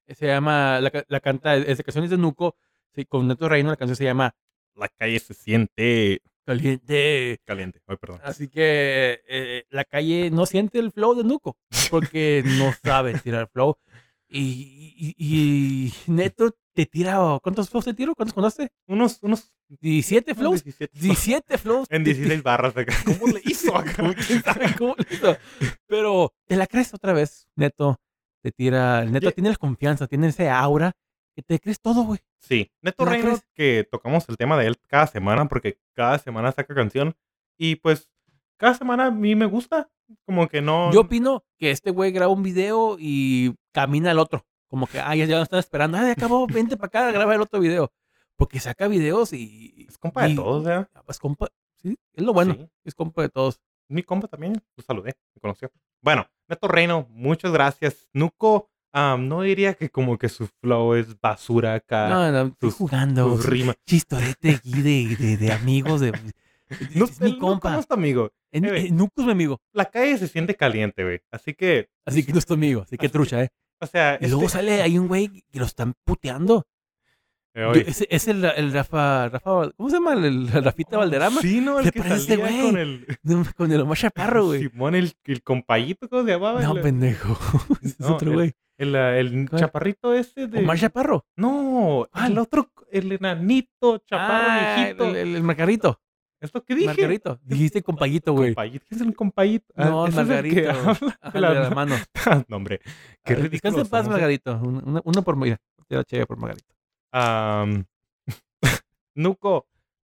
Se llama, la, ca- la canta, esta canción es de Nuco, sí, con Neto Reino, la canción se llama La calle se siente Caliente. caliente. Ay, perdón. Así que eh, la calle no siente el flow de Nuco, porque no sabe tirar flow. Y, y, y Neto te tira, ¿cuántos flows te tiro? ¿Cuántos contaste? Unos, unos ¿diecisiete unos flows? diecisiete. diecisiete flows. En te- dieciséis barras acá. ¿Cómo le hizo acá? ¿Quién sabe cómo le hizo? Pero te la crees otra vez, Neto. Te tira, el Neto Ye- tiene la confianza, tiene ese aura que te crees todo, güey. Sí, Neto ¿La Reino, crees? que tocamos el tema de él cada semana, porque cada semana saca canción. Y pues, cada semana a mí me gusta. Como que no. Yo opino que este güey graba un video y camina al otro. Como que, ah, ya, ya lo están esperando. Ah, ya acabó, vente para acá, graba el otro video. Porque saca videos y. Es compa de y- todos, ¿verdad? Es compa. Sí, es lo bueno. Sí. Es compa de todos. Mi compa también, lo saludé, me conoció. Bueno, Neto Reino, muchas gracias. Nuco, am, no diría que como que su flow es basura acá. No, no, estoy sus- jugando. sus rimas. Chistorete aquí de, de, de amigos. De, No, es mi el Nuco no compa. es tu amigo. En, Eh, güey, en Nuco es mi amigo. la calle se siente caliente, güey. Así que, Así que no es tu amigo. Así que Así- trucha, ¿eh? o sea, Y luego este- sale ahí un güey que lo están puteando. eh, Yo- oye, ese es el, el Rafa, Rafa. ¿Cómo se llama? El, el Rafita Valderrama. Sí, no, el ¿Te que parece este salía güey? con el... Con el Omar Chaparro, güey. Simón, el, el compayito, ¿cómo se llamaba? No, el, pendejo. Ese es No, otro el- güey. el, el ¿Cuál? chaparrito ese de... Omar Chaparro. No, ¿Cuál? el otro, el enanito, chaparro, Ah, viejito. el, el, el Margarito. ¿Es lo que dije? Margarito. Dijiste compayito, güey. Compayito. ¿Quién es el compayito? Ah, No, el ese es el que Margarito. habla Ajá, de el la- de la mano. no, hombre. Qué Ah, ridículo. Descansa en paz, somos, ¿eh? Margarito. Uno, uno- uno por. Mira, te la chévere por Margarito. Am, Nuco,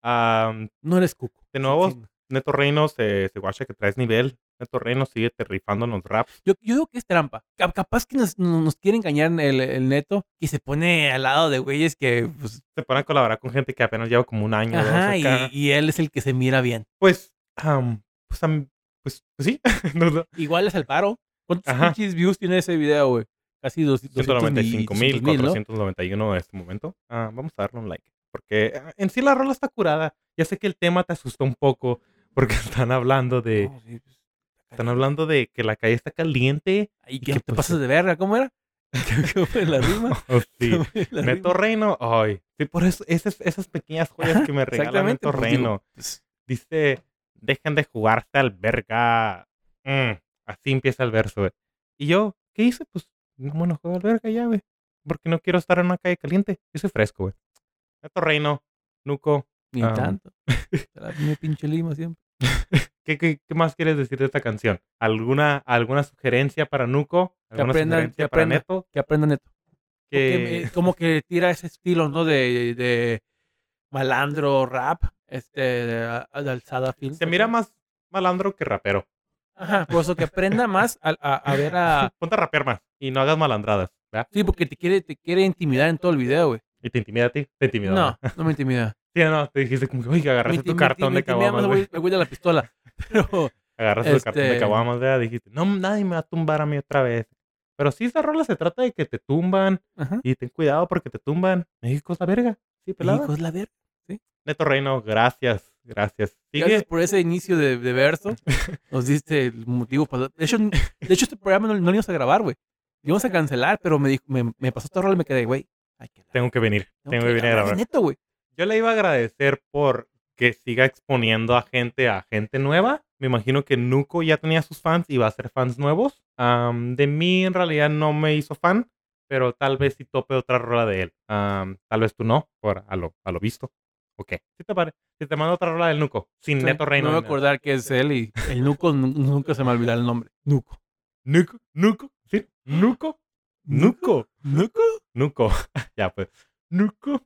am, No eres cuco. de nuevo, Sí, sí. Neto Reino se, se guacha que traes nivel. Neto Reino sigue te rifando en los raps. Yo, yo digo que es trampa. Cap- Capaz que nos, nos quiere engañar el, el neto y se pone al lado de güeyes que. Pues, Se pone a colaborar con gente que apenas lleva como un año o dos ajá, y, acá. y él es el que se mira bien. Pues, am, pues, am, pues, pues sí. No, no. Igual es el paro. ¿Cuántos Ajá. pinches views tiene ese video, güey? Casi dos- ciento doscientos noventa y cinco mil mil, ¿no? cuatrocientos noventa y uno en este momento. Ah, vamos a darle un like. Porque ah, en sí la rola está curada. Ya sé que el tema te asustó un poco. Porque están hablando de. No, sí, pues, Están hablando de que la calle está caliente. ¿Y y qué que, te pues, pasas de verga? ¿Cómo era? ¿Cómo fue la rima? Oh, sí. ¿Cómo fue la Neto rima? Reino. Ay. Sí, por eso esas, esas pequeñas joyas que me regala Exactamente, Neto pues, digo, Reino. pues, Dice: dejen de jugarse al verga. Mm, así empieza el verso, güey. Y yo, ¿qué hice? Pues, no, bueno, juego al verga ya, güey. Porque no quiero estar en una calle caliente. Yo soy fresco, güey. Neto Reino, Nuco. Ni Am. tanto. Será mi pinche lima siempre. ¿Qué, qué, qué más quieres decir de esta canción? ¿Alguna, alguna sugerencia para Nuco? Que ¿Alguna aprendan, sugerencia que para aprendan, Neto? que aprendan neto. Que... Porque, eh, como que tira ese estilo, ¿no? De, de malandro rap, este, de, a- de alzada film. Se mira más malandro que rapero. Ajá, por eso que aprenda más a, a, a ver a... Ponte a rapear más y no hagas malandradas, ¿verdad? Sí, porque te quiere, te quiere intimidar en todo el video, güey. ¿Y te intimida a ti? Te intimida. No, no me intimida. Sí, no, te dijiste como que, oye, Me agarraste inti- tu me cartón inti- de me intimida más caguamas, el güey. güey- el güey de la pistola. Pero, Agarraste tu cartón de este- caguamas, ¿verdad? Dijiste, no, nadie me va a tumbar a mí otra vez. Pero sí, esa rola se trata de que te tumban ajá. y ten cuidado porque te tumban. México es la verga. Sí, pelada. Hijo es la verga. Neto Reino, gracias, gracias. Sigue. Gracias por ese inicio de, de verso. Nos diste el motivo para... De hecho, de hecho este programa no, no lo íbamos a grabar, güey. Lo íbamos a cancelar, pero me, dijo, me, me pasó esta rola y me quedé, güey. Hay que Tengo que venir. Tengo que venir a grabar. Neto, güey. Yo le iba a agradecer por que siga exponiendo a gente, a gente nueva. Me imagino que Nuco ya tenía sus fans y va a ser fans nuevos. Am, de mí en realidad no me hizo fan, pero tal vez sí tope otra rola de él. Am, tal vez tú no, por a lo, a lo visto. Ok. Si te pare, si te mando otra rola del Nuco, sin Sí, Neto Reino. No me ni voy a nada. acordar que es él y el Nuco nu- nunca se me olvidará el nombre. Nuco. Nuco, Nuco, sí, Nuco, Nuco, ¿Nuco? Nuco. Ya pues, Nuco.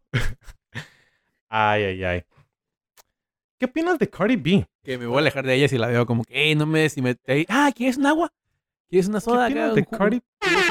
Ay, ay, ay. ¿Qué opinas de Cardi B? Que me voy a alejar de ella si la veo como que, hey, no me des y me... ey, ah, ¿quieres un agua? ¿Quieres una ¿Qué soda? opinas acá? de Un jugo? Cardi?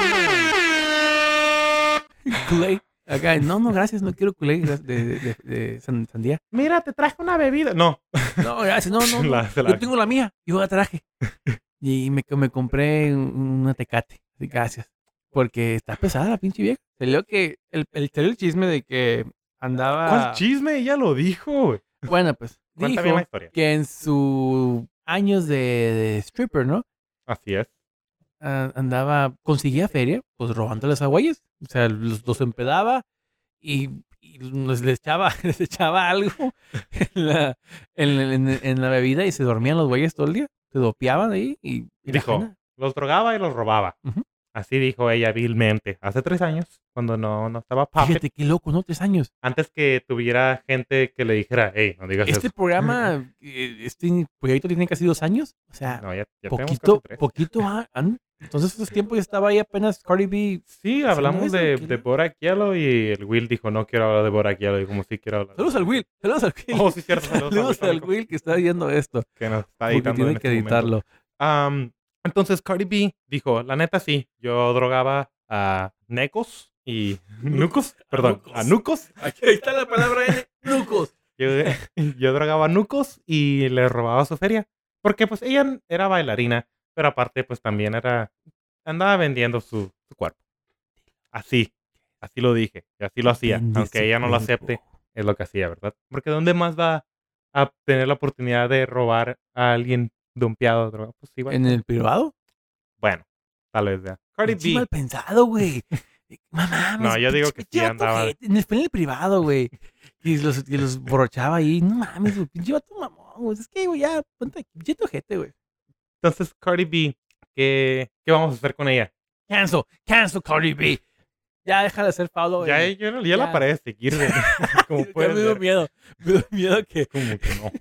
Kool-Aid. Acá, no, no, gracias, no quiero Kool-Aid de, de, de, de san- sandía. Mira, te traje una bebida. No. No, gracias, no, no, no. La- se la- Yo tengo la mía, yo la traje. Y me, me compré un- una tecate. Así, gracias. Porque está pesada la pinche vieja. Salió que el, el, salió el chisme de que andaba... ¿Cuál chisme? Ella lo dijo. güey. Bueno, pues, Cuéntame dijo una historia. que en sus años de, de stripper, ¿no? Así es. ah, andaba, conseguía feria, pues robándoles a güeyes. O sea, los, los empedaba y, y les, les echaba, les echaba algo en la, en, en- en la bebida y se dormían los güeyes todo el día. Se dopeaban ahí y, y la Dijo, jena. los drogaba y los robaba. Ujú. Así dijo ella vilmente. Hace tres años, cuando no, no estaba Puppet. Fíjate qué loco, ¿no? Tres años. Antes que tuviera gente que le dijera, hey, no digas Este eso. programa, eh, este proyecto tiene casi dos años. O sea, No, ya, ya tenemos poquito, casi tres. poquito ah, han- entonces esos tiempos ya estaba ahí apenas Cardi B. Sí, haciendo hablamos eso, de, qué de loco. Borak Yellow y el Will dijo, no quiero hablar de Borak Yellow. Y como sí quiero hablar. de Saludos al Borak Will, saludos al Will. Yellow. Oh, sí, cierto. Saludos, Saludos a Will, al Will que está viendo esto. que nos está Porque editando tiene en que este momento. editarlo. Am, entonces Cardi B dijo, la neta sí, yo drogaba a necos y nucos, perdón, nucos. a nucos. Aquí está la palabra N, nucos. Yo, yo drogaba nucos y le robaba su feria. Porque pues ella era bailarina, pero aparte pues también era, andaba vendiendo su, su cuerpo. Así, así lo dije, y así lo hacía. Vende Aunque su ella no lo cuerpo. acepte, es lo que hacía, ¿verdad? Porque ¿dónde más va a tener la oportunidad de robar a alguien dumpeado? drogado? Pues igual. ¿En el privado? Bueno, tal vez ya. Cardi Pinche mal B. pensado, güey. Mamá, No, yo digo que sí andaba. En el, fue en el privado, güey. Y los, y los borrachaba ahí. No mames, güey. Pinche vato mamón, güey. Es que, güey, ya, ponte aquí. Pinche tu ojete, güey. Entonces, Cardi B, ¿qué, qué vamos a hacer con ella? Cancel, cancel Cardi B. Ya deja de hacer Pablo. Ya, eh. yo, no- ya ya. la paré de seguir. de- como Ya puedes me dio ver. miedo. Me dio miedo que. Como que no.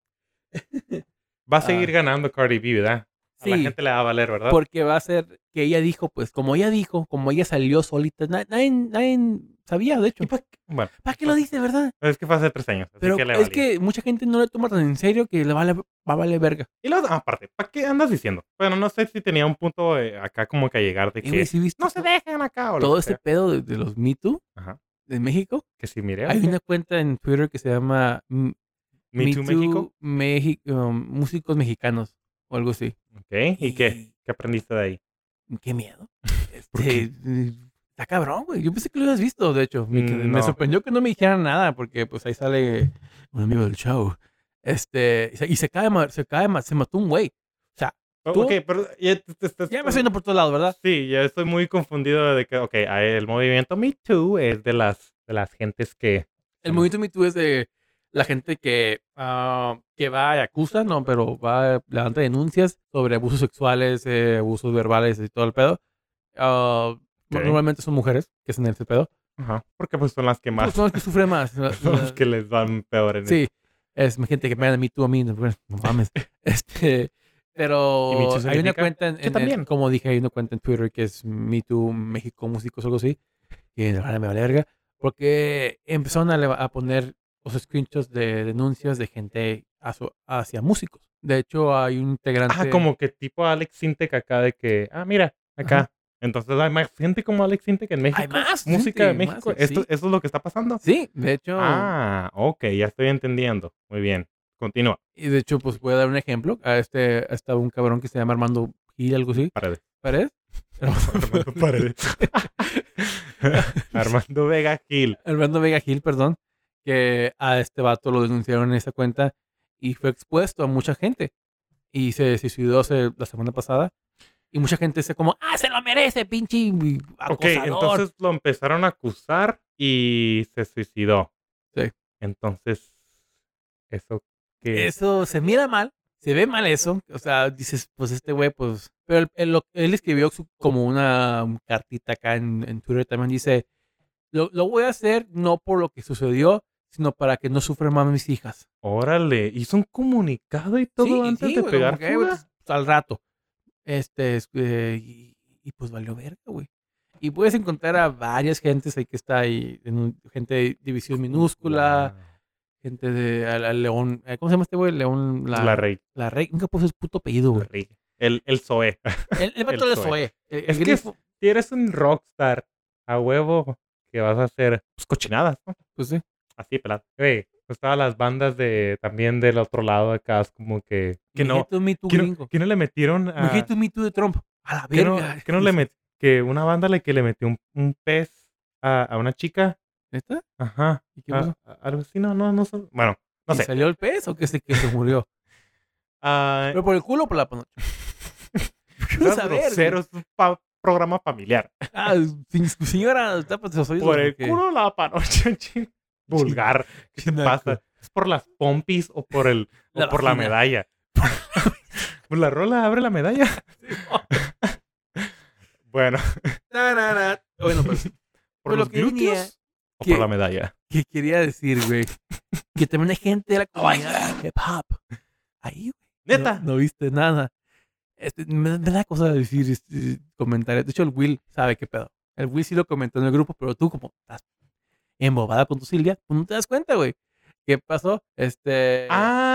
Va a seguir Ah. ganando Cardi B, ¿verdad? A la Sí. gente le va a valer, ¿verdad? Porque va a ser que ella dijo, pues, como ella dijo, como ella salió solita, na- nadie, nadie sabía, de hecho. ¿Y pa' qué? Bueno, ¿Para qué lo dice, verdad? es que fue hace tres años. Así Pero que le es valía. que mucha gente no le toma tan en serio que le vale, va a valer verga. Y luego, ah, aparte, ¿para qué andas diciendo? Bueno, no sé si tenía un punto eh, acá como que a llegar de Eh, que güey, ¿sí viste no se to- dejen acá o lo todo que ese sea. pedo de, de los Me Too Ajá. de México? Que si miré. Hay ¿o qué? una cuenta en Twitter que se llama M- Me Too México. Mexi- um, Músicos Mexicanos o algo así. Ok. ¿Y qué? Y- ¿Qué aprendiste de ahí? Qué miedo. ¿Por Este, eh, está cabrón, güey. Yo pensé que lo habías visto, de hecho. Me, quedé- Mm, me no. sorprendió que no me dijeran nada, porque pues ahí sale un amigo del show. Este, y se, y se cae, ma- se cae, ma- se mató un güey. O sea, Oh, ¿Tú? ok, pero ya te- te estás- ya me estoy yendo por todos lados, ¿verdad? Sí, ya estoy muy confundido de que, ok, ah, el movimiento Me Too es de las, de las gentes que... El movimiento Me Too es de la gente que, ah, que va y acusa, no, pero va, levanta denuncias sobre abusos sexuales, eh, abusos verbales y todo el pedo. Ah, Ok. Normalmente son mujeres que hacen ese pedo. Ajá, porque pues son las que más... Pues son las que sufren más. La- son la- las que les van peor en Sí, es gente que me da a mí, tú a mí, no, bueno, no mames. Este, ¿Y Me pero Too hay una significa? cuenta en, Yo en- en- también. como dije, hay una cuenta en Twitter que es Me Too México Músicos o algo así, y la verdad me vale verga, porque empezaron a, leva- a poner los screenshots de denuncias de gente hacia, hacia músicos. De hecho, hay un integrante... Ah, como que tipo Alex Sintek acá de que, ah, mira, acá. Ajá. Entonces hay más gente como Alex Sintek en México. Hay más Música gente, de México. más, Esto, sí. ¿Eso es lo que está pasando? Sí, de hecho, Ah, ok, ya estoy entendiendo. Muy bien. Continúa. y de hecho, pues voy a dar un ejemplo. A este estaba un cabrón que se llama Armando Gil, algo así. Paredes. ¿Paredes? Armando Paredes. Armando Vega Gil. Armando Vega Gil, perdón, que a este vato lo denunciaron en esa cuenta y fue expuesto a mucha gente. Y se suicidó hace- la semana pasada. Y mucha gente dice como, ah, se lo merece, pinche Ok, acosador. entonces lo empezaron a acusar y se suicidó. Sí. Entonces, ¿eso qué? Eso se mira mal, se ve mal eso. O sea, dices, pues este güey, pues... Pero él, él lo- él escribió su- como una cartita acá en, en Twitter también. Dice, lo, lo voy a hacer no por lo que sucedió, sino para que no sufran más mis hijas. Órale, hizo un comunicado y todo Sí, antes sí, de güey, pegar como que, güey, fuga. pues, al rato. Este, es, eh, y, y pues valió verga, güey. Y puedes encontrar a varias gentes ahí que está ahí, en un- gente de división minúscula, Wow. gente de al- al León, eh, ¿cómo se llama este güey? León, la, La rey. la Rey, nunca puse su puto apellido, La güey. rey. El, el Zoé. El, el vato El de Zoé. Zoé. El, el Es que grifo, si eres un rockstar, a huevo que vas a hacer pues, cochinadas, ¿no? pues sí. Así, pelado. Güey, pues estaban las bandas de también del otro lado acá, es como que... Que no, Mijito Me Too que no, gringo. que no le metieron a... Mijito Me Too de Trump. A la Que no, verga. que no le met, que una banda le que le metió un, un pez a, a una chica. ¿Neta? Ajá. ¿Y qué a- pasó? a- algo así, no, no, no sé. Bueno, no ¿Y sé. salió el pez o que se, que se murió? Ah, ¿Pero por el culo o por la panocha? quiero Seas saber. grosero, es un pa- programa familiar. Ah, sin- señora, tápate los oídos. Por el porque- culo la panocha, chin- vulgar. ¿Qué te chinaco. pasa? ¿Es por las pompis o por el o La por la vagina. medalla? Pues la rola abre la medalla. Bueno, Bueno, pues, ¿por Pues lo los que venía- glúteos o que- por la medalla? ¿qué quería decir, güey? Que también hay gente de la comunidad hip hop. Ahí, güey. Neta. No, no viste nada. Este, me, me da cosa decir este, comentarios. De hecho, el Will sabe qué pedo. El Will sí lo comentó en el grupo, pero tú, como estás embobada con tu Silvia, pues no te das cuenta, güey. ¿Qué pasó? Este.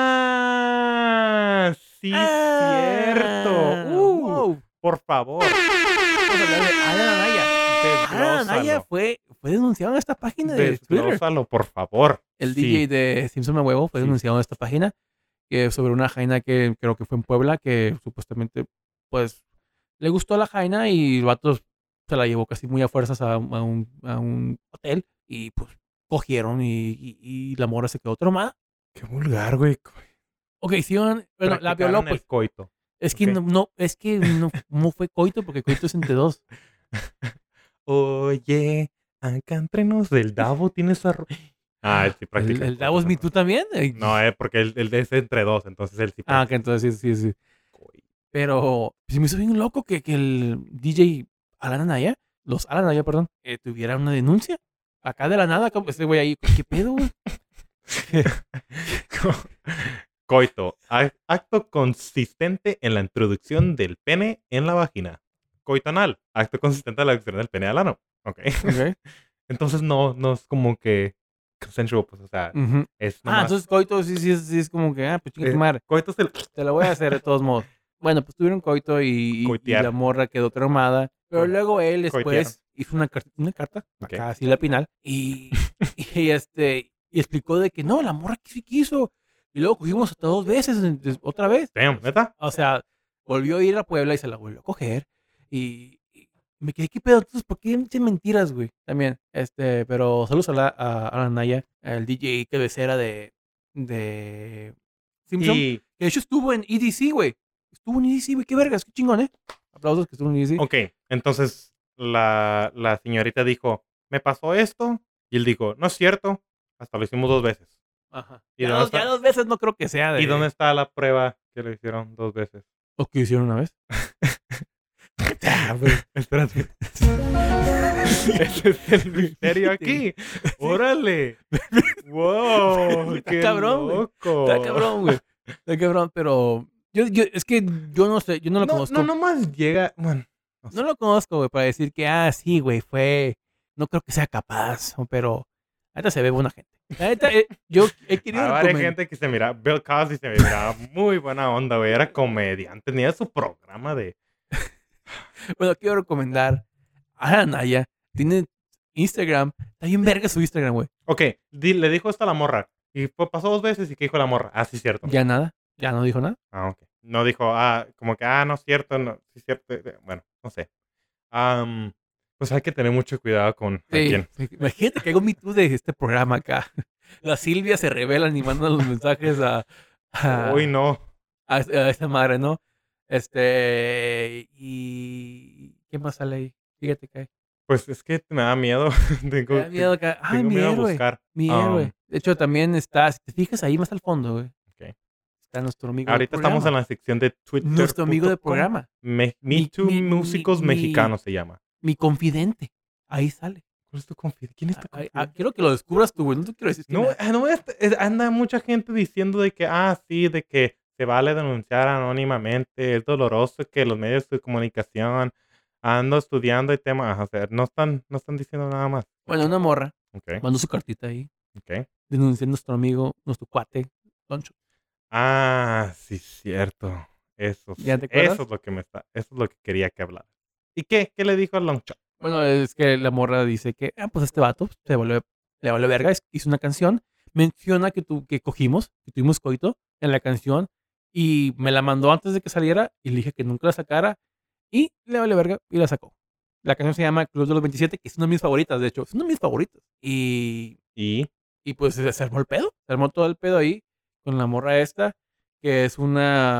Ah, sí, cierto. Uh, wow. Por favor, Vamos a hablar de Alan Anaya. Alan Anaya desglósalo. fue, fue denunciado en esta página de Twitter. Desglósalo, por favor. El Sí. D J de Simpson a huevo fue Sí. denunciado en esta página que sobre una jaina que creo que fue en Puebla que supuestamente pues le gustó la jaina y el vato se la llevó casi muy a fuerzas a, a un, a un hotel y pues cogieron y, y- y la morra se quedó traumada. Qué vulgar, güey. Ok, hicieron, bueno, la violó Practicaron pues. el coito. Es que ok. no, no, es que no, no fue coito porque coito es entre dos. Oye, acá entre nos del Davo tienes a... Ah, él sí El, practica. el Davos Me Too también. eh, No, eh, porque él, él es entre dos, entonces él sí Ah, practica. que entonces sí, sí, sí. Coito. Pero se me hizo bien loco que, que el D J Alan Anaya, los Alan Anaya, perdón, eh, tuviera una denuncia. Acá de la nada, como este güey ahí, ¿qué pedo, güey? Coito. a- Acto consistente en la introducción del pene en la vagina. Coito anal. Acto consistente en la introducción del pene al ano. Ok. Ok. Entonces no, no es como que consensual, pues, o sea, Ujú. es Ah, nomás... entonces coito sí, sí, es- sí es como que, ah, pues chinga tu eh, madre, coito es el... te lo voy a hacer de todos modos. Bueno, pues tuvieron coito y, y- y Coitear. la morra quedó traumada. Pero Coi- luego él después coitearon. hizo una, car- una carta, Ok. acá así la pinal, y, y, este, y explicó de que no, la morra que sí quiso. Y luego cogimos hasta dos veces, en- des- otra vez. Damn, ¿neta? O sea, volvió a ir a Puebla y se la volvió a coger. Y, y me quedé, ¿qué pedo? Entonces, ¿por qué dicen mentiras, güey? También, este, pero saludos a, la, a, a la Naya, el D J cabecera de, de Simpson. Y... Que de hecho estuvo en E D C, güey. Estuvo en E D C, güey. Qué vergas, qué chingón, ¿eh? Aplausos que estuvo en E D C. Ok, entonces la, la señorita dijo, me pasó esto. Y él dijo, no es cierto. Hasta lo hicimos dos veces. Ajá. ¿Y Ya dónde dos, está? ya dos veces no creo que sea de... ¿Y dónde está la prueba que lo hicieron dos veces? ¿O que hicieron una vez? Ah, pues, espérate. Ese es el misterio aquí. ¡Órale! ¡Wow! Está ¡Qué cabrón, güey. loco! Está cabrón, güey. Está cabrón, pero... Yo, yo, es que yo no sé, yo no lo No, conozco. no, nomás llega... Bueno, no sé. No lo conozco, güey, para decir que, ah, sí, güey, fue... No creo que sea capaz, pero... Ahorita se ve buena gente. La neta, eh, yo he querido Había varias recomendar- gente que se mira, Bill Cosby se miraba muy buena onda, güey. Era comediante, tenía su programa de... Bueno, quiero recomendar a Anaya. Tiene Instagram. Está bien verga su Instagram, güey. Ok, di- le dijo esto a la morra. Y fue- pasó dos veces y ¿qué dijo la morra? Ah, sí, cierto. Ya nada. Ya no dijo nada. Ah, ok. No dijo, ah, como que, ah, no es cierto, no, sí es cierto. eh, Bueno, no sé. Am, pues hay que tener mucho cuidado con a Sí. quién. Imagínate que hago mi tú de este programa acá. La Silvia se revela y manda los mensajes a... a Uy, no. a, a esta madre, ¿no? Este... Y... ¿Qué más sale ahí? Fíjate que hay. Pues es que me da miedo. tengo, Me da miedo acá. Ay, tengo mi miedo a héroe. buscar. Mi Um, héroe. De hecho, también está... Si te fijas ahí más al fondo, güey. Ok. Está nuestro amigo Ahorita del estamos en programa. la sección de Twitter. Nuestro amigo del programa. Me, Me Mi- Too mi- mi- Músicos mi- Mexicanos se llama. Mi confidente. Ahí sale. ¿Cuál es tu confidente? ¿Quién es tu Ah, ah, confidente? quiero que lo descubras tú, güey. No te quiero decir quién No, es. ah, no, es- es- anda mucha gente diciendo de que, ah, sí, de que se vale denunciar anónimamente, es doloroso que los medios de comunicación ando estudiando el tema, o sea, no están, no están diciendo nada más. Bueno, una morra Ok, mandó su cartita ahí ok. denunciando a nuestro amigo, nuestro cuate, Loncho. Ah, sí, cierto. Eso, ¿Ya sí, te acuerdas? eso es lo que me está, eso es lo que quería que hablara. ¿Y qué? ¿Qué le dijo al Longshot? Bueno, es que la morra dice que, ah, pues este vato se volvió, le valió verga, es- hizo una canción, menciona que, tu, que cogimos, que tuvimos coito en la canción, y me la mandó antes de que saliera, y le dije que nunca la sacara, y le valió verga, y la sacó. La canción se llama Club de los veintisiete, que es una de mis favoritas, de hecho, es una de mis favoritas. Y, Y, y pues se se armó el pedo, se armó todo el pedo ahí, con la morra esta, que es una,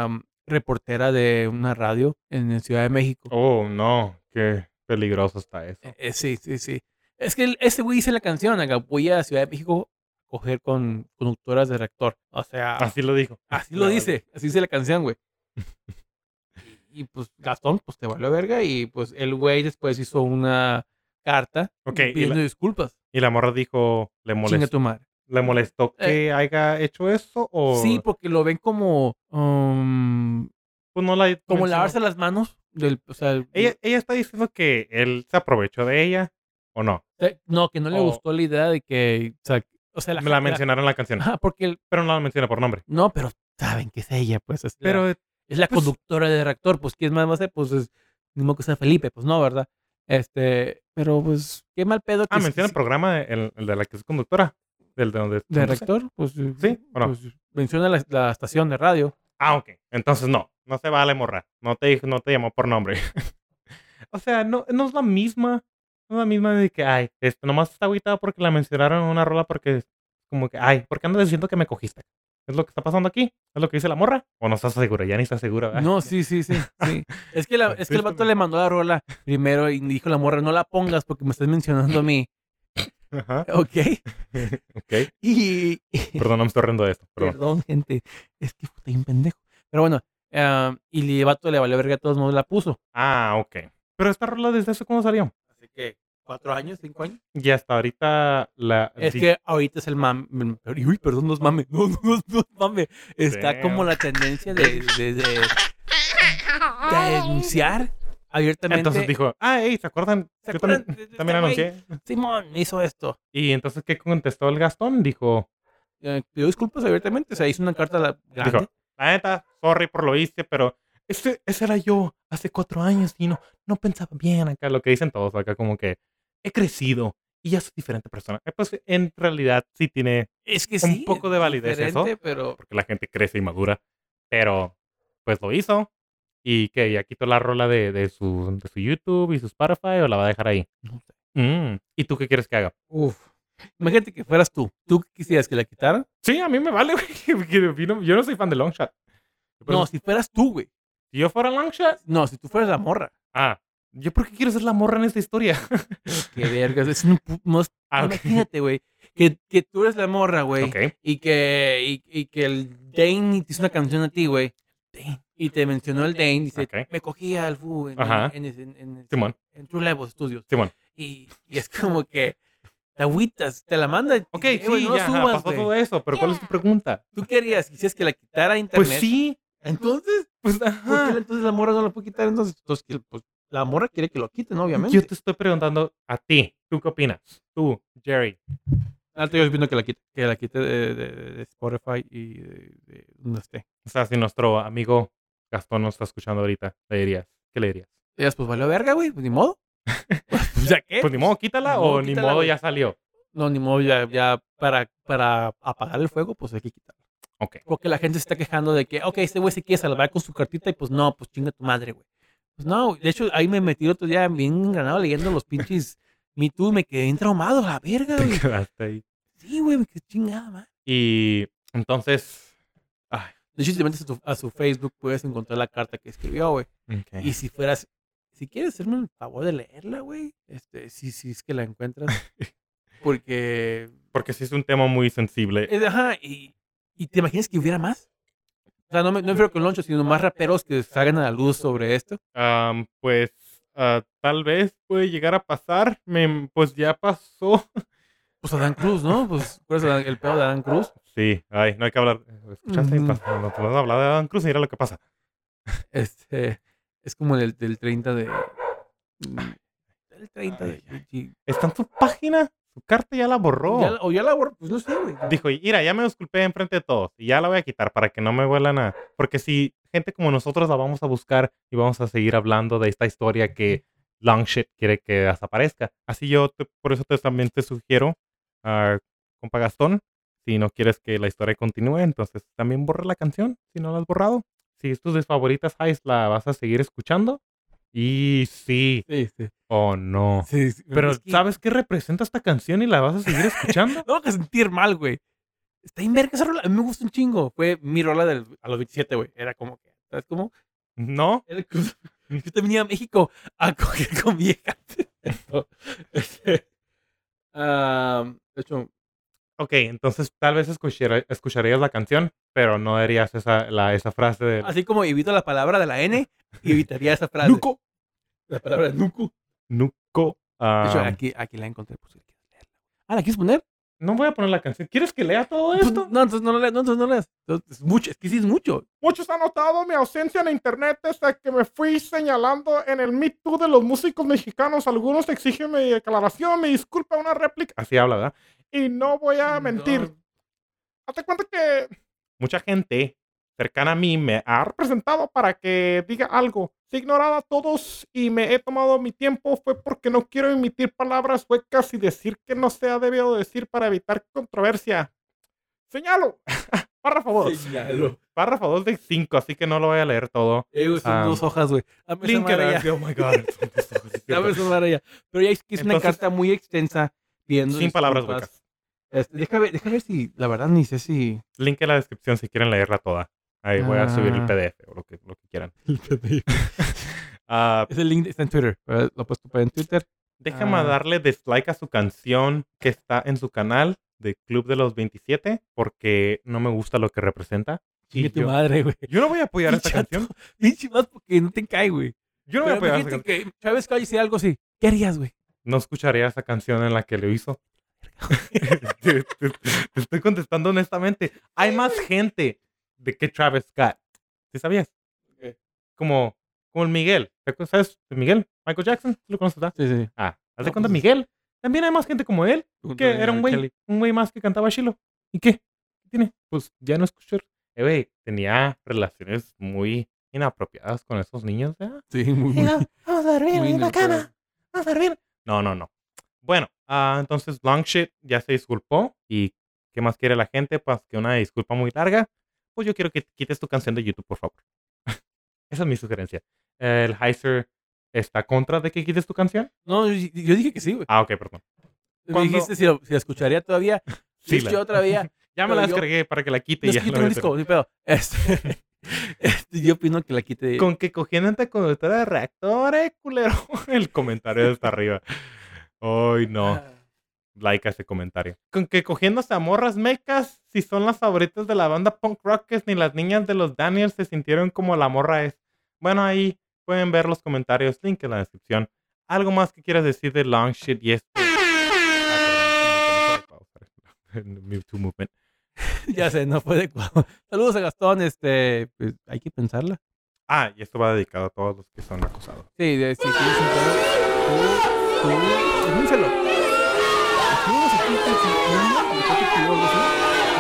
reportera de una radio en, en Ciudad de México. Oh, no. Qué peligroso está eso. Eh, eh, sí, sí, sí. Es que el- ese güey dice la canción, acá, voy a Ciudad de México a coger con conductoras de reactor. O sea, Así lo dijo. así lo La dice, así dice la canción, güey. Y, y, pues Gastón, pues te valió verga y pues el güey después hizo una carta Ok, y pidiendo la, disculpas. y la morra dijo, ¿le Chinga molestó, tu madre. ¿le molestó Eh, que haya hecho eso? sí, O porque lo ven como um, pues no la como mencionó? lavarse las manos del, o sea, el- Ella, ella está diciendo que él se aprovechó de ella, ¿o no? eh, no, que no le O gustó la idea de que, o sea, o sea la, me la la- mencionaron en la canción, ajá, porque el- pero no la menciona por nombre. no, pero saben que es ella, pues es la, Pero, es la pues, conductora de reactor, pues quién más va a ser, pues es ni modo que sea Felipe, pues no, ¿verdad? Este, pero pues qué mal pedo que ah, si- menciona el si- programa, de- el, el de la que es conductora, del de donde de conduce. reactor, pues eh, ¿Sí o no? pues, menciona la, la estación de radio. Ah, ok. Entonces no, no se vale morra. No te, dijo- no te llamó por nombre. O sea, no, no es la misma. No es la misma de que, ay, este, nomás está agüitada porque la mencionaron en una rola porque es como que, ay, ¿por qué andas diciendo que me cogiste? ¿Es lo que está pasando aquí? ¿Es lo que dice la morra? ¿O no estás segura? Ya ni estás segura, ¿verdad? No, sí, sí, sí, sí. Es que, la, es que el vato le mandó la rola primero y dijo la morra, no la pongas porque me estás mencionando a mí. Ajá. Ok. Ok. Y, Perdón, no me estoy riendo de esto. Perdón. perdón, gente, es que puta, un pendejo. Pero bueno, ah, y el vato le valió verga, de todos modos la puso. Ah, ok. Pero esta rola desde hace cuándo salió. Así que, ¿cuatro años, cinco años? Y hasta ahorita la... Es di- que ahorita es el mame. Uy, perdón, no es mame. No, no, no, no es mame. Está Damn. como la tendencia de, de, de, de denunciar abiertamente. Entonces dijo, ah, hey, ¿se acuerdan? ¿Se Yo acuerdan también, de- de también este güey? anuncié. Simón hizo esto. Y entonces, ¿qué contestó el Gastón? Dijo, Eh, pidió disculpas abiertamente. O sea, hizo una carta la- grande. dijo, la neta, sorry por lo hice, pero ese, ese era yo hace cuatro años y no, no pensaba bien acá. Lo que dicen todos acá, como que he crecido y ya soy diferente persona. Eh, Pues en realidad sí tiene, Es que un sí. poco es de validez eso. diferente, pero porque la gente crece y madura, pero pues lo hizo. Y que ya quitó la rola de, de, su, de su YouTube y su Spotify o la va a dejar ahí. no sé. Mm, ¿Y tú qué quieres que haga? Uf. Imagínate que fueras tú. ¿Tú qué quisieras que la quitaran? Sí, a mí me vale, güey. porque Yo no, yo no soy fan de Longshot. No, si fueras tú, güey. Si yo fuera Longshot. No, si tú fueras la morra. Ah, ¿yo por qué quiero ser la morra en esta historia? Qué vergas. Es un pu- no es- Ah, ok. Imagínate, güey. Que, que tú eres la morra, güey. Ok. Y que, y, y que el Dane te hizo una canción a ti, güey. Dane. Y te mencionó el Dane. Dice, Ok. me cogí al Fu en, Ajá. en, en, en, en- Simón. en True Level Studios. Simón. Y, y es como que te agüitas, te la manda. y- Ok, eh, sí, güey, no ya ajá, subas, pasó güey. todo eso, pero ¿cuál es tu pregunta? ¿Tú querías? ¿Quisieras que la quitara a internet? Pues sí, Entonces, pues ¿por qué ajá. entonces la morra no la puede quitar? Entonces, entonces que, pues, la morra quiere que lo quiten, obviamente. Yo te estoy preguntando a ti. ¿Tú qué opinas? Tú, Jerry. Alto, yo opino que la quite, que la quite de, de- de Spotify y de, de donde esté. O sea, si nuestro amigo Gastón nos está escuchando ahorita, le dirías. ¿Qué le dirías? Ellas, pues, valió verga, güey, pues, ni modo. Pues, ¿ya qué? Pues ni modo, quítala Ni modo, o ni quítala, modo güey. ya salió. No, ni modo, ya, ya para, para apagar el fuego, pues hay que quitarlo. Ok. Porque la gente se está quejando de que, ok, este güey se quiere salvar con su cartita y pues no, pues chinga tu madre, güey. Pues no, de hecho, ahí me metí el otro día bien engranado leyendo los pinches Me Too y me quedé bien traumado, la verga, Te güey. quedaste ahí. Sí, güey, me quedé chingada, man. Y entonces. Ay, De hecho, si te metes a, tu- a su Facebook, puedes encontrar la carta que escribió, güey. ok. Y si fueras, si quieres hacerme el favor de leerla, güey, este, sí, sí, es que la encuentras. Porque, Porque sí es un tema muy sensible. eh, ajá, y, y te imaginas que hubiera más. O sea, no me, no me refiero con Loncho, sino más raperos que salgan a la luz sobre esto. Am, pues ah, tal vez puede llegar a pasar. Me- pues ya pasó. Pues Adán Cruz, ¿no? Pues, ¿cuál es Adán- el pedo de Adán Cruz? Sí, ay, no hay que hablar. ¿Escuchaste? Ujú. Pas- No podemos hablar de Adam Cruz y mira lo que pasa. Este, es como el del treinta de... mm, El treinta de... y- Está en su página. Su carta ya la borró. ya la- o ya la borró, pues no sé, güey. Dijo, mira, ya me disculpé enfrente de todos y ya la voy a quitar para que no me vuelan a... Porque si gente como nosotros la vamos a buscar y vamos a seguir hablando de esta historia que Longshot quiere que desaparezca. Así yo, te- por eso te, también te sugiero, ah, compa Gastón, si no quieres que la historia continúe, entonces también borra la canción, si no la has borrado. Si es tus de favoritas, Ice, la vas a seguir escuchando. Y sí, Sí, sí. o no. Sí, sí, Pero es que- ¿sabes qué representa esta canción y la vas a seguir escuchando? No que sentir mal, güey. Está en verga esa rola. A mí me gusta un chingo. Fue mi rola del, a los veintisiete, güey. Era como que ¿Sabes cómo? ¿No? Era el cruz- Yo te venía a México a coger con viejas. Este, ah, de hecho, Ok, entonces tal vez escuchara- escucharías la canción, pero no dirías esa, la, esa frase del así como evito la palabra de la N, evitaría esa frase. Nuco. La palabra nuco. Nuco. De hecho, am, aquí, aquí la encontré. Pues, si quieres leerla. Ah, ¿la quieres poner? no voy a poner la canción. ¿Quieres que lea todo Pues, esto? no, entonces no lo leas. No, entonces no lo leas. Entonces, es mucho. Es que sí es mucho. Muchos han notado mi ausencia en internet desde que me fui señalando en el Me Too de los músicos mexicanos. Algunos exigen mi declaración, mi disculpa, una réplica. Así habla, ¿verdad? Y no voy a mentir. No. Hazte cuenta que mucha gente cercana a mí me ha representado para que diga algo. Si ignoraba a todos y me he tomado mi tiempo fue porque no quiero emitir palabras huecas y decir que no se ha debido decir para evitar controversia. Señalo. Párrafo dos. Señalo. Párrafo dos de cinco, así que no lo voy a leer todo. Eh, güey, son Am, dos hojas, güey. Dame esa Link madre era- ya. Oh my god. son dos hojas, es cierto. Dame esa madre ya. Pero ya es que es una Entonces, carta muy extensa pidiendo sin palabras disculpas. huecas. Este, déjame, ver, déjame ver si, la verdad, ni sé si... Link en la descripción si quieren leerla toda. Ahí voy a subir el Ah. P D F o lo que, lo que quieran. Ah, Ese link está en Twitter. ¿Verdad? Lo puedes ocupar en Twitter. déjame Ah. darle dislike a su canción que está en su canal de Club de los veintisiete porque no me gusta lo que representa. Y Chingue tu yo, madre, güey. yo no voy a apoyar esta Pinche canción. vato. Pinche más porque no te cae, güey. Yo no voy a Pero apoyar esta imagínate canción. que Chávez Calle hiciera algo así. ¿Qué harías, güey? No escucharía esa canción en la que lo hizo. te, te- te estoy contestando honestamente. Hay más gente de que Travis Scott. ¿Sí sabías? Ok. Como, como el Miguel. ¿Te acuerdas? ¿Sabes de Miguel? Michael Jackson. ¿Lo conoces? ¿verdad? Sí, sí. Ah, haz de No, cuenta pues- Miguel. También hay más gente como él. Que era un güey. Kelly. Un güey más que cantaba chilo. ¿Y qué? ¿Qué tiene? Pues ya no escuchó. Eh, güey, tenía relaciones muy inapropiadas con esos niños. ¿verdad? Sí, muy, muy. Vamos a dormir muy en la neta. cama. Vamos a dormir. No, no, no. Bueno, ah, entonces Longshit ya se disculpó. ¿Y qué más quiere la gente? Pues que una disculpa muy larga. Pues yo quiero que quites tu canción de YouTube, por favor. Esa es mi sugerencia. El Heiser está contra de que quites tu canción. No, yo, yo dije que sí, güey. Ah, ok, perdón. Me ¿Cuándo? dijiste si, lo- si la escucharía todavía. Sí, Sí, la- yo otra vez. Ya me pero la yo- descargué para que la quite. No, y es ya que yo la tengo un voy a disco, ni pedo. Este, este, yo opino que la quite. tener. Con que cogiéndote conductora de reactor, eh, culero. El comentario está arriba. Ay, no. Ah, Like a ese comentario. Con que cogiéndose a morras mecas, si son las favoritas de la banda punk rockers, ni las niñas de los Daniels se sintieron como la morra es. Bueno, ahí pueden ver los comentarios, link en la descripción. ¿Algo más que quieras decir de Long Shit y este? Ah, perdón, el Me Too Movement. ya sé, no fue adecuado. Saludos a Gastón. Este, pues, hay que pensarla. Ah, y esto va dedicado a todos los que son acosados. Sí, de, si tienes un pedo, tú, tú, denúncialo. Escríbenos aquí, pues, si no, mejor te pidió algo así.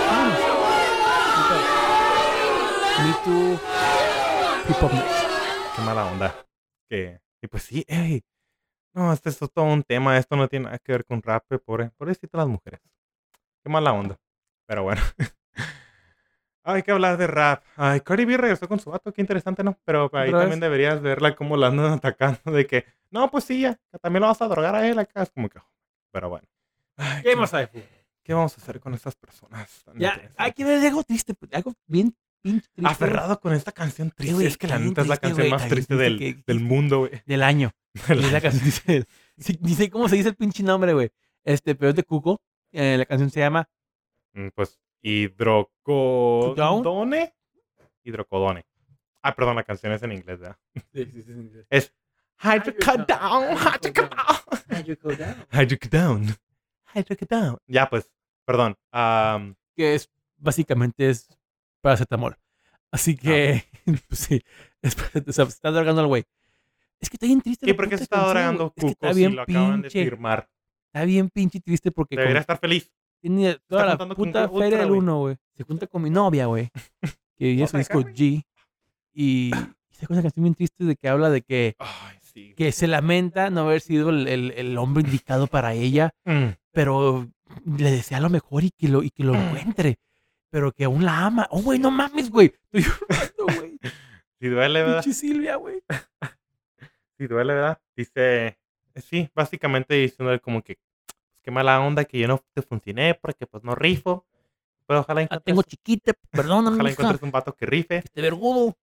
Escríbenos. Me Too, Hip Hop Next. Qué mala onda. Que, y pues sí, ey. No, este es todo un tema. Esto no tiene nada que ver con rap, pobre. Pobrecito las mujeres. Qué mala onda. Pero bueno. Hay que hablar de rap. Ay, Cardi B regresó con su vato. Qué interesante, ¿no? Pero ahí ¿Otra también vez? deberías verla cómo la andan atacando. De que, no, pues sí, ya. que también lo vas a drogar a él acá. Es como que, pero bueno. Ay, ¿Qué más hay, Fu? ¿Qué vamos a hacer con estas personas? tan Ya, interesantes? hay que ver algo triste, pues, algo bien pinche triste. Aferrado con esta canción triste. güey, es que la está bien neta es la triste, canción güey, más está bien triste del, triste que- del mundo, güey. Del año. Y la canción dice, sí, dice cómo se dice el pinche nombre, güey. Este, pero es de Cuco. Eh, la canción se llama Mm, Pues hidrocodone. Hidrocodone. Ah, perdón, la canción es en inglés, ¿verdad? Es hydrocodone. Hydrocodone. Hydrocodone. Hydrocodone. Ya, pues, perdón. am, que es básicamente es paracetamol. Así que, pues sí, es para- o sea, se está drogando al güey. Es que está bien triste. ¿Y la por qué puta se está canción, drogando güey. Es que Cuco está si bien lo acaban de pinche, firmar? está bien pinche triste porque como Debería estar feliz. tiene toda la juntando con puta Ultra, feria del güey. uno, güey. Se junta con mi novia, güey. Que ella es su Otra disco acá, güey. G. Y esa cosa canción bien triste de que habla de que, Ay, sí. que se lamenta no haber sido el, el, el hombre indicado para ella, Mm, pero le desea lo mejor y que lo, y que lo encuentre. Pero que aún la ama. Oh, güey, no mames, güey. Estoy llorando, güey. Sí duele, ¿verdad? Pinche Silvia, güey. Sí duele, ¿verdad? Dice, eh, sí, básicamente diciéndole como que, pues qué mala onda que yo no te funcioné porque pues no rifo. Pero ojalá La encuentres, tengo chiquita, perdóname, ojalá mija. encuentres un vato que rife. Este vergudo.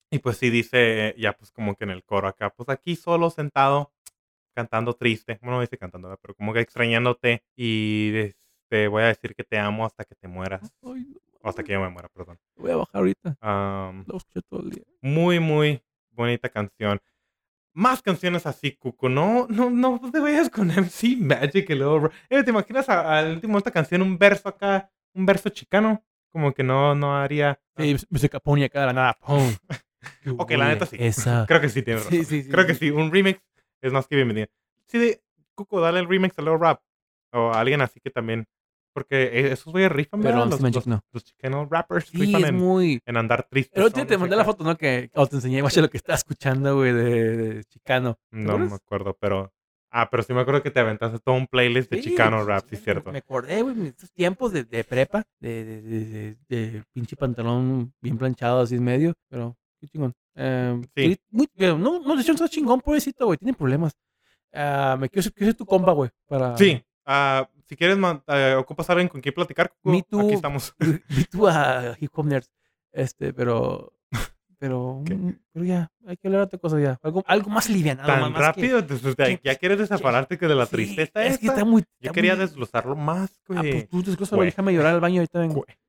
Y pues sí dice, ya pues como que en el coro acá, pues aquí solo sentado, cantando triste. Bueno, no dice cantando, ¿verdad? Pero como que extrañándote. Y te voy a decir que te amo hasta que te mueras. Ay, no O hasta que mames. yo me muera, perdón. Voy a bajar ahorita. Am, Lo escuché todo el día. muy, muy bonita canción. Más canciones así, Cuco. No, no, no te vayas con M C Magic y luego... Eh, ¿te imaginas a- al último de esta canción un verso acá? Un verso chicano. Como que no, no haría... Sí, me se capone acá de la nada. ¡Pum! ¿Qué Ok, la neta huele sí. esa? Creo que sí tienes Sí, razón. sí, sí, Creo que sí. sí. Un remix es más que bienvenido. Sí, de Cuco, dale el remix a Lil Rap. O a alguien así que también. Porque eh, esos güeyes rifan, Pero ¿verdad? M C Los, Magic los, no. los chicano rappers Sí, rifan es en, muy... en andar El tristes. otro día te mandé la foto, ¿no? Que o te enseñé, guacha, lo que estaba escuchando, güey, de, de Chicano. ¿Te No me acuerdas? acuerdo, pero. Ah, pero sí me acuerdo que te aventaste todo un playlist de Sí, Chicano rap, sí, me, es me- cierto. me acordé, güey, en estos tiempos de, de prepa, de, de, de, de- de pinche pantalón bien planchado, así en medio, pero qué chingón. Eh, Sí. y muy, eh, no, no, de hecho, no está chingón, pobrecito, güey, tiene problemas. Ah, me quiero, ser- quiero ser tu compa, güey, para... Sí. Ah, si quieres, man- eh, ocupas a alguien con quien platicar, Me Cuco, aquí too, estamos. me too a Hip Hop Nerds, este, pero... Pero, ¿Qué? mm, pero ya, hay que hablar de otra cosa ya. Algo, algo más livianado, más, Tan más que, rápido, entonces, que, ya, ya quieres que- desafanarte que de la sí, tristeza es que está esta. muy, Yo está quería muy... desglosarlo más, Ah, pues güey. tú desglósalo, Güey, déjame llorar al baño, ahorita vengo. güey.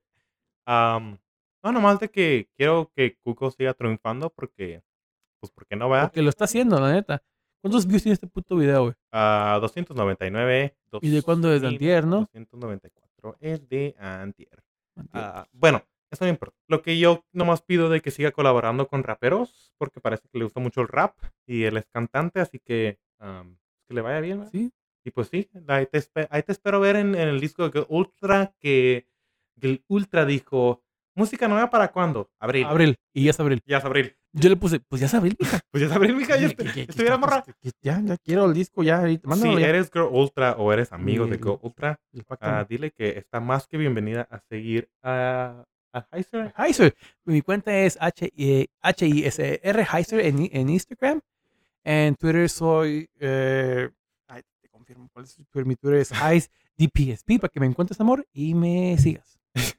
Am, no, nomás de que quiero que Cuco siga triunfando porque, pues, ¿por qué no va? Porque lo está haciendo, la neta. ¿Cuántos views tiene este puto video, güey? A doscientos noventa y nueve, ¿Y de cuándo es? ¿De antier, no? doscientos noventa y cuatro es de antier. Antier. Ah, bueno, eso no importa. Lo que yo nomás pido de que siga colaborando con raperos, porque parece que le gusta mucho el rap y él es cantante, así que am, que le vaya bien, ¿verdad? Sí. Y pues sí, ahí te, espe- ahí te espero ver en, en el disco de Ultra, que, que el Ultra dijo, ¿música nueva para cuándo? Abril. Abril. Y ya es abril. Ya es abril. Yo le puse, pues ya es abril, mija. Pues ya es abril, mija, ya Que- est- que- que- que estuviera morra. estamos- que Ya, ya quiero el disco, ya. ahorita, Si Mándamelo ya. eres Girl Ultra o eres amigo de El- Girl Ultra, el ah, pacto. dile que está más que bienvenida a seguir a, a Heiser. Heiser. Mi cuenta es H I S R Heiser en, en Instagram. En Twitter soy. Eh, ay, te confirmo cuál es Twitter. Mi Twitter es Heis D P S P para que me encuentres, amor, y me sigas.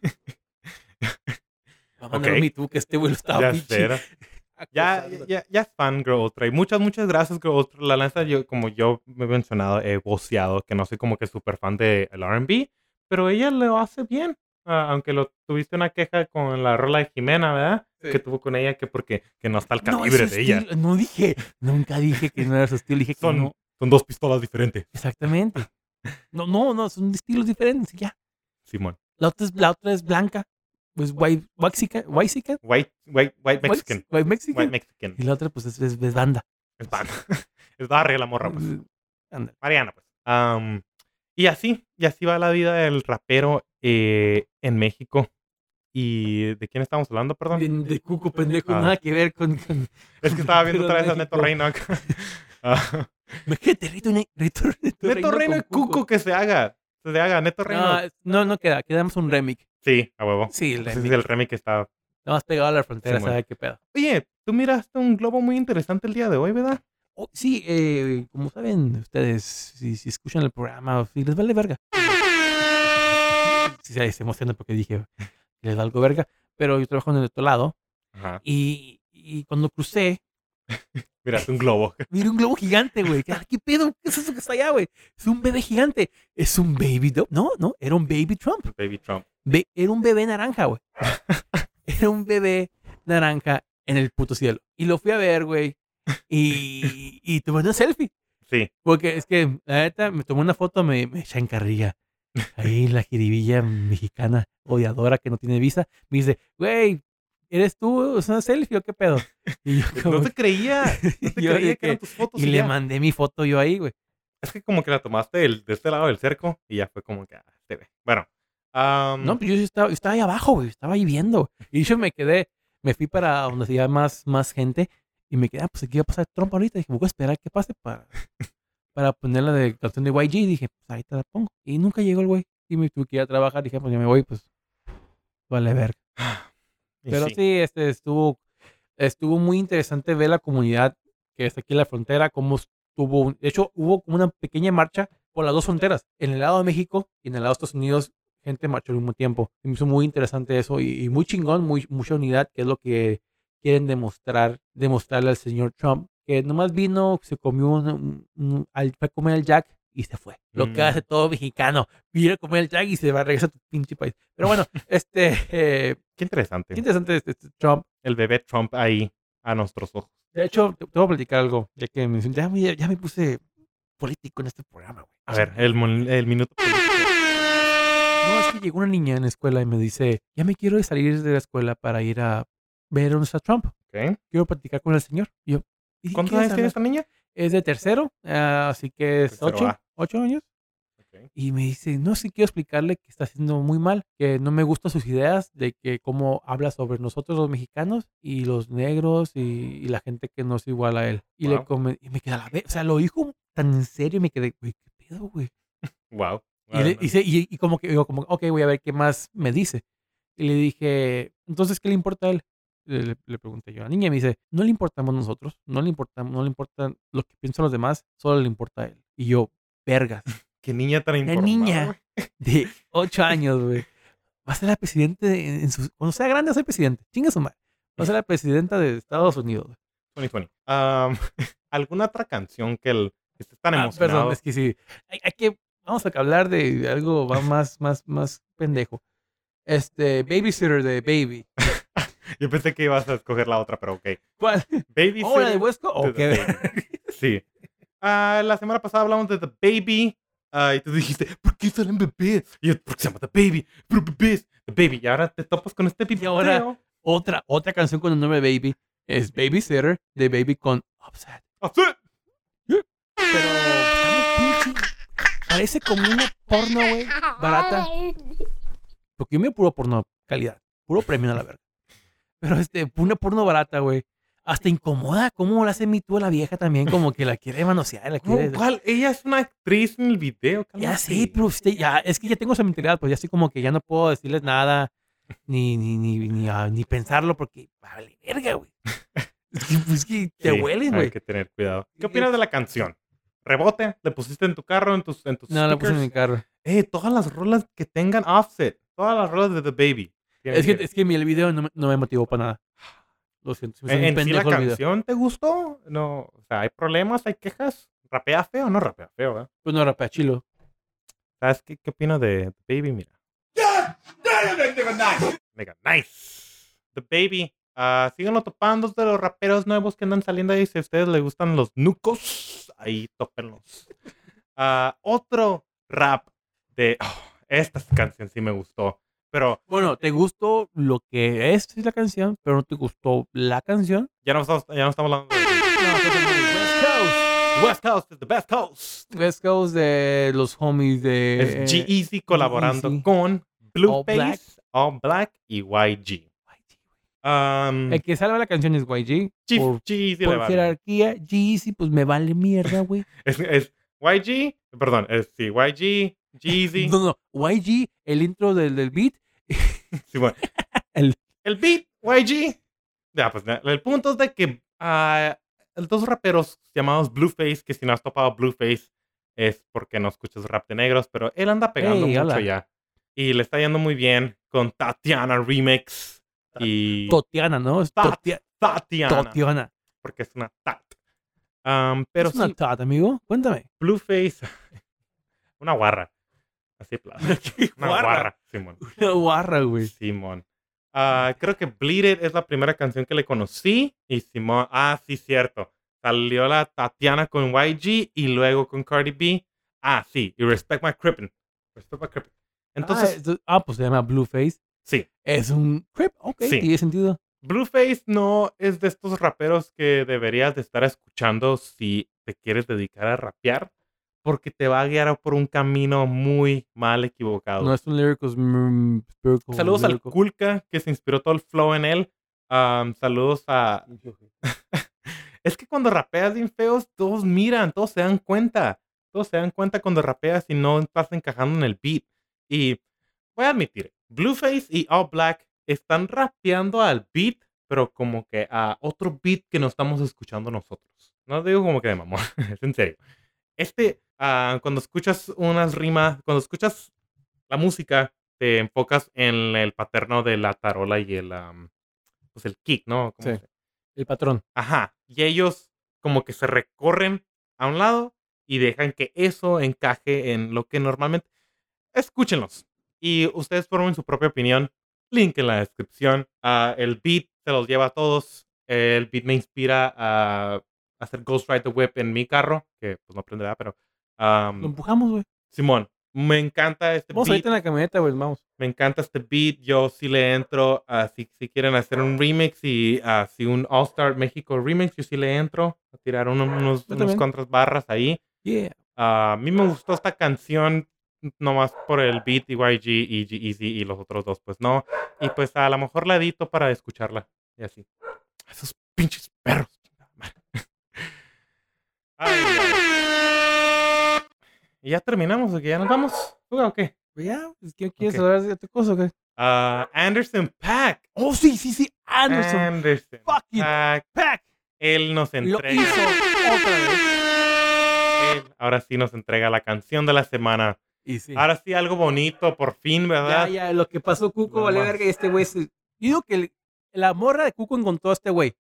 Ok. Mi tú que este güey lo estaba Ya pinche sé, ¿no? Ya, acosando. ya, ya es fan Girl Ultra. Y muchas, muchas gracias, Girl Ultra. La lanza, yo, como yo me he mencionado, he voceado que no soy como que súper fan del R and B, pero ella lo hace bien. Ah, aunque lo tuviste una queja con la rola de Jimena, ¿verdad? Sí. Que tuvo con ella, que porque que no está al No, calibre es su de ella. estilo. No dije, nunca dije que no era su estilo, dije que Son, no. son dos pistolas diferentes, Exactamente. No, no, no, son estilos diferentes, y ya. Simón. La otra es, la otra es blanca, pues white, waxica, waxica, White, white, white Mexican. white, white mexican, White Mexican. y la otra pues es, es, es banda. Es pan. Es barrio la morra, pues. Ándale. Mariana, pues. Am, y así, y así va la vida del rapero eh, en México. ¿Y de quién estamos hablando, perdón? De, de Cuco, pendejo, Ah. nada que ver con... con Es que estaba viendo Pero otra vez a México. Neto Reino acá. Ah, Imagínate, Rito, Ne- Rito, Rito Neto Reino y con Cuco que se haga. Se haga, Neto Reino. No, es- no, no queda, quedamos un remix. Sí, a huevo. Sí, el Ese es remix. el remix que está. Nada más pegado a la frontera, Simón. ¿sabes qué pedo? Oye, tú miraste un globo muy interesante el día de hoy, ¿verdad? Oh, sí, eh, como saben ustedes, si, si escuchan el programa, o si les vale verga. Sí, se se emocionan porque dije que les valgo verga, pero yo trabajo en el otro lado Ajá. y, y cuando crucé, Miraste un globo. miré un globo gigante, güey. ¿Qué, qué pedo? ¿Qué es eso que está allá, güey? Es un bebé gigante. Es un baby do- No, no, era un baby Trump. Baby Trump. Be- era un bebé naranja, güey. Era un bebé naranja en el puto cielo. Y lo fui a ver, güey. Y, y tomé una selfie. Sí. Porque es que, la neta, me tomé una foto, me, me echa en carrilla. Ahí la jiribilla mexicana odiadora que no tiene visa. Me dice, güey, ¿eres tú? ¿Es una selfie o qué pedo? Y yo como- No te creía. No te Yo creía de que eran que- tus fotos. y y le ya. mandé mi foto yo ahí, güey. Es que como que la tomaste del- de este lado del cerco y ya fue como que ah, te ve. Bueno. am, No, pues yo sí estaba, yo estaba ahí abajo, güey. Estaba ahí viendo. Y yo me quedé, me fui para donde había más, más gente. Y me quedé, ah, pues aquí va a pasar Trump ahorita. Dije, voy a esperar que pase para, para ponerla de canción de Y G. Dije, pues ahí te la pongo. Y nunca llegó el güey. Y me tuve que ir a trabajar. Dije, pues ya me voy, pues vale ver. y Pero sí. sí, este estuvo, estuvo muy interesante ver la comunidad que está aquí en la frontera, cómo estuvo. De hecho, hubo como una pequeña marcha por las dos fronteras. En el lado de México y en el lado de Estados Unidos, gente marchó al mismo tiempo. Y me hizo muy interesante eso y, y muy chingón, muy, mucha unidad, que es lo que quieren demostrar, demostrarle al señor Trump que nomás vino, se comió un, un- un- al- fue a comer el Jack y se fue. Lo que Mm. hace todo mexicano, ir a comer el Jack y se va a regresar a tu pinche país. Pero bueno, este, eh, Qué interesante. qué interesante este, este Trump. El bebé Trump ahí a nuestros ojos. De hecho, te, te voy a platicar algo, ya que me, ya, me- ya me puse político en este programa, güey. A ver, el, mon- el minuto. No, es que llegó una niña en la escuela y me dice, ya me quiero salir de la escuela para ir a ver a dónde está Trump. Ok. Quiero platicar con el señor. Y yo, ¿y de ¿Cuántos qué años es tiene hablar? esta niña? Es de tercero, ah, así que es Tercero ocho, A. ocho años. Ok. Y me dice, no, sí quiero explicarle que está haciendo muy mal, que no me gustan sus ideas de que cómo habla sobre nosotros los mexicanos y los negros y, y la gente que no es igual a él. Y, le Wow. come- y me quedé a la vez, o sea, lo dijo tan en serio y me quedé, güey, ¿qué pedo, güey? Wow. Y, le- y, se- y- y como que digo, como, ok, voy a ver qué más me dice. Y le dije, entonces, ¿qué le importa a él? Le, le- le pregunté yo a la niña y me dice, no le importamos nosotros, no le importamos, no le importa lo que piensan los demás, solo le importa a él. Y yo, vergas, Qué niña tan la informada, niña güey. de ocho años, güey, va a ser la presidenta de- en, en sus, cuando sea grande va a ser presidente, chinga su madre. Va a ser la presidenta de Estados Unidos. güey. veinte veinte. Um, ¿Alguna otra canción que, el, que estés tan Ah, emocionado? perdón, es que sí, hay, hay que, vamos a hablar de algo va más, más, más pendejo. Este, Babysitter de Baby. Yo pensé que ibas a escoger la otra, pero ok. ¿Cuál? Baby ¿Oh, la de Huesco? ¿O de The qué? Baby. Sí. Ah, la semana pasada hablamos de The Baby. ah, y tú dijiste, ¿por qué salen bebés? Y yo, porque se llama The Baby. Pero bebés. The Baby. Y ahora te topas con este Y ahora- video. Otra, otra canción con el nombre de Baby es Babysitter de Baby con Upset. ¡Así! Pero está muy pinche. Parece como una porno, güey, barata. Porque yo me puro porno calidad. Puro premio a la verga. Pero este, una porno barata, güey. Hasta incomoda. ¿Cómo la hace mi tú a la vieja también? Como que la quiere manosear. La quiere... No, ¿cuál? Ella es una actriz en el video. Ya cálmate. sé, pero usted, ya, es que ya tengo esa mentalidad, pues ya estoy como que ya no puedo decirles nada, ni, ni, ni, ni, ah, ni pensarlo, porque vale, verga, güey. Es que, pues, que te Sí, huelen, Hay güey. que tener cuidado. ¿Qué Sí, opinas es- de la canción? ¿Rebote? ¿Le pusiste en tu carro, en tus, en tus No, la puse en mi speakers? carro. Eh, todas las rolas que tengan offset. Todas las rolas de The Baby. tienen Es que, es que mi- el video no me, no me motivó para nada. Lo siento, se me hizo ¿En, un en sí la pendejo el video. canción te gustó? No, o sea, ¿hay problemas? ¿Hay quejas? ¿Rapea feo o no rapea feo? ¿eh? Pues no, rapea chilo. ¿Sabes qué, qué opino de The Baby? Mira. Mega nice. The Baby. ah, síganlo topando de los raperos nuevos que andan saliendo ahí. Si a ustedes les gustan los nucos, ahí tópenlos. Ah, otro rap de... oh, esta canción sí me gustó. Pero Bueno, ¿te gustó lo que es la canción, pero no te gustó la canción? ya no estamos, ya no estamos hablando de... No, estás hablando de West Coast. West Coast is the best coast. West Coast de los homies de... Es G-Eazy colaborando G-Eazy. con All Black. Blueface, All Black y Y G. Um, El que salva la canción es Y G. G- Por, G-Eazy le por va bien. jerarquía, G-Eazy, pues me vale mierda, güey. Es, es Y G, perdón, es sí, Y G, Jeezy. No, no, Y G, el intro del, del beat. Sí, bueno. El- El beat, Y G. Ya, pues na- el punto es de que ah, dos raperos llamados Blueface, que si no has topado Blueface es porque no escuchas rap de negros, pero él anda pegando Hey, mucho hola. ya. Y le está yendo muy bien con Tatiana Remix. Y Totiana, ¿no? Es Tat- Totia- Tatiana. Totiana. Porque es una tat. Um, pero es una sí, tat, amigo. Cuéntame. Blueface. Una guarra. Así plaza. Una Guarra. guarra, Simón. Una guarra, güey. Simón. Ah, creo que Bleed It es la primera canción que le conocí. Y Simón. Ah, sí, cierto. Salió la Tatiana con Y G y luego con Cardi B. Ah, sí. Y Respect My Crippin. Respect My Crippin. Entonces, ah, esto- ah, pues se llama Blueface. sí. Es un crip. Ok, Sí. tiene sentido. Blueface no es de estos raperos que deberías de estar escuchando si te quieres dedicar a rapear. Porque te va a guiar por un camino muy mal equivocado. No es un lyricals. mm, spiritual, Saludos al lyrical. Kulka, que se inspiró todo el flow en él. Um, saludos a... Es que cuando rapeas bien feos, todos miran, todos se dan cuenta. Todos se dan cuenta cuando rapeas y no estás encajando en el beat. Y voy a admitir, Blueface y All Black están rapeando al beat, pero como que a otro beat que no estamos escuchando nosotros. No digo como que de mamón, es en serio. Este, ah, cuando escuchas unas rimas, cuando escuchas la música, te enfocas en el paterno de la tarola y el, am, pues el kick, ¿no? ¿Cómo Sí. se- El patrón. Ajá. Y ellos como que se recorren a un lado y dejan que eso encaje en lo que normalmente... Escúchenlos. Y ustedes formen su propia opinión. Link en la descripción. Ah, el beat se los lleva a todos. El beat me inspira a hacer Ghost Ride the Whip en mi carro, que pues no aprenderá, pero... Lo um, empujamos, güey. Simón, me encanta este Vamos beat. ahorita en la camioneta, güey. Vamos. Me encanta este beat. Yo sí le entro. Uh, si, si quieren hacer un remix y uh, si un All Star México remix, yo sí le entro a tirar uno- unos, Yo unos también. contras barras ahí. Yeah. Uh, a mí me gustó esta canción nomás por el beat y Y G y G-Eazy y los otros dos, pues no. Y pues a lo mejor la edito para escucharla. Y así. Esos pinches perros. Ay, ay. Y ya terminamos, ¿o qué? ¿Ya nos vamos? ¿Fuga o qué? Pues ya, pues, ¿qué quieres Ok. hablar de otra cosa, güey? Uh, Anderson .Paak. Oh, sí, sí, sí. Anderson. Anderson fucking .Paak. Paak. Él nos Lo entrega. hizo otra vez. Él ahora sí nos entrega la canción de la semana. Y sí. Ahora sí, algo bonito, por fin, Ya, ¿verdad? ya, lo que pasó Cuco, Lo vale más. verga, y este güey se... Yo digo que el- la morra de Cuco encontró a este güey.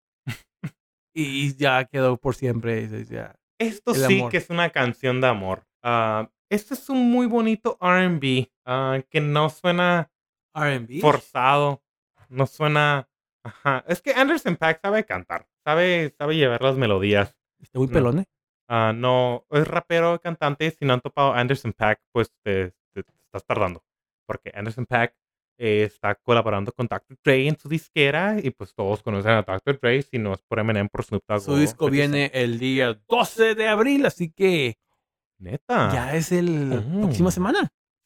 Y ya quedó por siempre. y Ya. Esto El sí amor. que es una canción de amor. Ah, este es un muy bonito R and B ah, que no suena R and B. forzado. No suena... Ajá. Es que Anderson .Paak sabe cantar. Sabe, sabe llevar las melodías. Está muy No. pelón, ¿eh? Ah, no, es rapero, cantante. Si no han topado a Anderson .Paak, pues te, te- te estás tardando. Porque Anderson .Paak eh, está colaborando con doctor Dre en su disquera. Y pues todos conocen a doctor Dre. Si no es por Eminem, por Snoop Dogg. Su o disco fifty Cent. viene el día doce de abril, así que Neta. ya es el la Oh. próxima semana.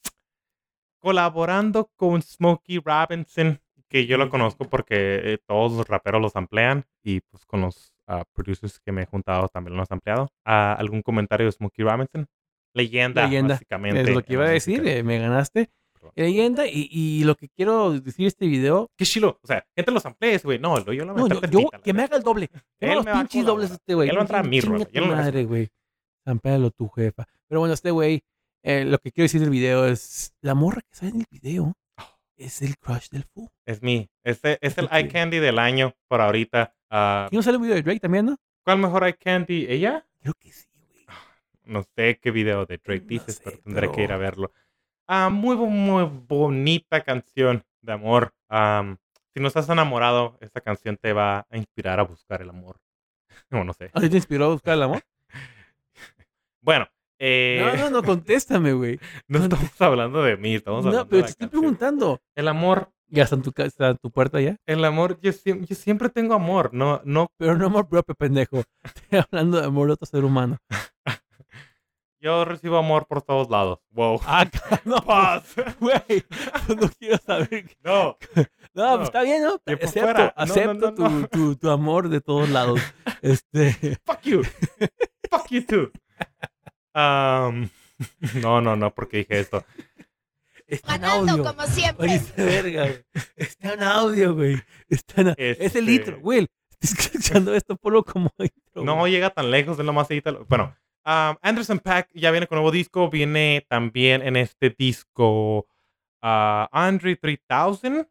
Colaborando con Smokey Robinson, que yo lo Sí. conozco porque eh, todos los raperos los amplian y pues con los ah, producers que me he juntado también los han ampliado. Ah, ¿algún comentario de Smokey Robinson? Leyenda, Leyenda. básicamente. Es lo que en iba la a decir, música. eh, me ganaste. Perdón. Leyenda, y, y lo que quiero decir de este video. Qué chilo. O sea, gente los amplies, güey. No, yo lo voy a No, meter yo, tantita, yo la que me neta. haga el doble. Tengo Él los me va a pinches dobles colaborar. este güey. Él va a entrar a mi Chinga rola. tu Yo no lo madre, güey. Zampéalo tu jefa. Pero bueno, este güey, eh, lo que quiero decir del video es, la morra que sale en el video es el crush del Fu. Es mi. Este es el Ok. eye candy del año por ahorita. Ah, ¿Y no sale un video de Drake también, no? ¿Cuál mejor eye candy? ¿Ella? Creo que sí, güey. No sé qué video de Drake No dices, sé, pero tendré que ir a pero- verlo. Ah, muy, bo- muy bonita canción de amor. Am, si no estás enamorado, esta canción te va a inspirar a buscar el amor. O no sé. ¿Así te inspiró a buscar el amor? Bueno, eh, No, no, no, contéstame, güey. no estamos hablando de mí, estamos No, hablando pero de te la estoy canción. preguntando. El amor, Ya está en tu casa, está en tu puerta ya. el amor, yo, siem- yo siempre tengo amor, no, no, Pero no amor propio, pendejo. Estoy hablando de amor de otro ser humano. yo recibo amor por todos lados. Wow. Ah, no, Paz. güey. Pues no quiero saber. No, No, No, pues está bien, ¿no? yo por Acepto, fuera. No, no, acepto no, no. Tu, tu, tu amor de todos lados. Este. fuck you. Fuck you too. Am, no, no, no, porque dije esto. Está en Ganando audio. como siempre. Oye, esta verga, güey. Está en audio, güey. Está en... Es Este- el intro, Will. Estás escuchando esto, ponlo como intro. No güey. llega tan lejos, él nomás edita. lo- Bueno, um, Anderson .Paak ya viene con nuevo disco. Viene también en este disco uh, Andre three thousand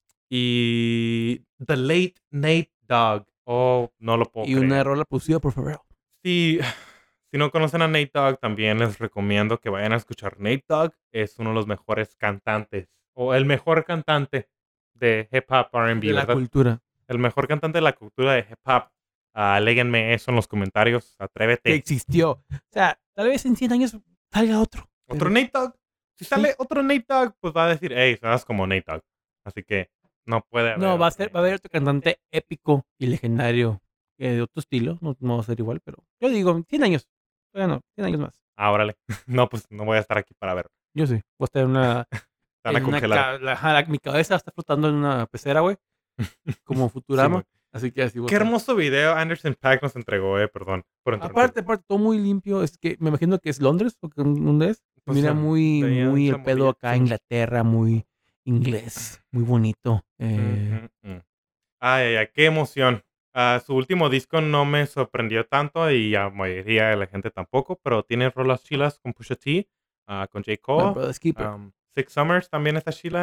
y The Late Nate Dogg. Oh, no lo puedo Y creer. una rola producida por Pharrell. Si, si no conocen a Nate Dogg, también les recomiendo que vayan a escuchar Nate Dogg. Es uno de los mejores cantantes, o el mejor cantante de hip hop R and B, De la ¿verdad? cultura. El mejor cantante de la cultura de hip hop. Ah, léguenme eso en los comentarios. Que Atrévete. existió. O sea, tal vez en cien años salga otro. Otro pero- Nate Dogg. Si sale otro Nate Dogg, pues va a decir, hey, suenas como Nate Dogg. Así que no puede haber. No, va a otro ser, va a haber otro cantante épico y legendario eh, de otro estilo. No, no va a ser igual, pero yo digo, cien años. Bueno, cien años más. Ah, órale. No, pues no voy a estar aquí para ver. Yo sí. Voy a estar en una. Están a en una congelar. ca- la- ajá, la- mi cabeza está flotando en una pecera, güey. Como Futurama. Sí, así que así voy a Qué estar. hermoso video Anderson .Paak nos entregó, eh. Perdón por interrumpir. Aparte, aparte, todo muy limpio. Es que me imagino que es Londres, o que- ¿dónde es? Pues, Mira, um, muy, veía muy esa el pedo movida, acá, sí. Inglaterra, muy inglés, muy bonito. Eh, Mm, mm, mm. Ay, ay, ay, qué emoción. Ah, su último disco no me sorprendió tanto y a mayoría de la gente tampoco, pero tiene rolas chilas con Pusha T, ah, con J. My Cole. Brother's Keeper. Um, Six Summers también está chila.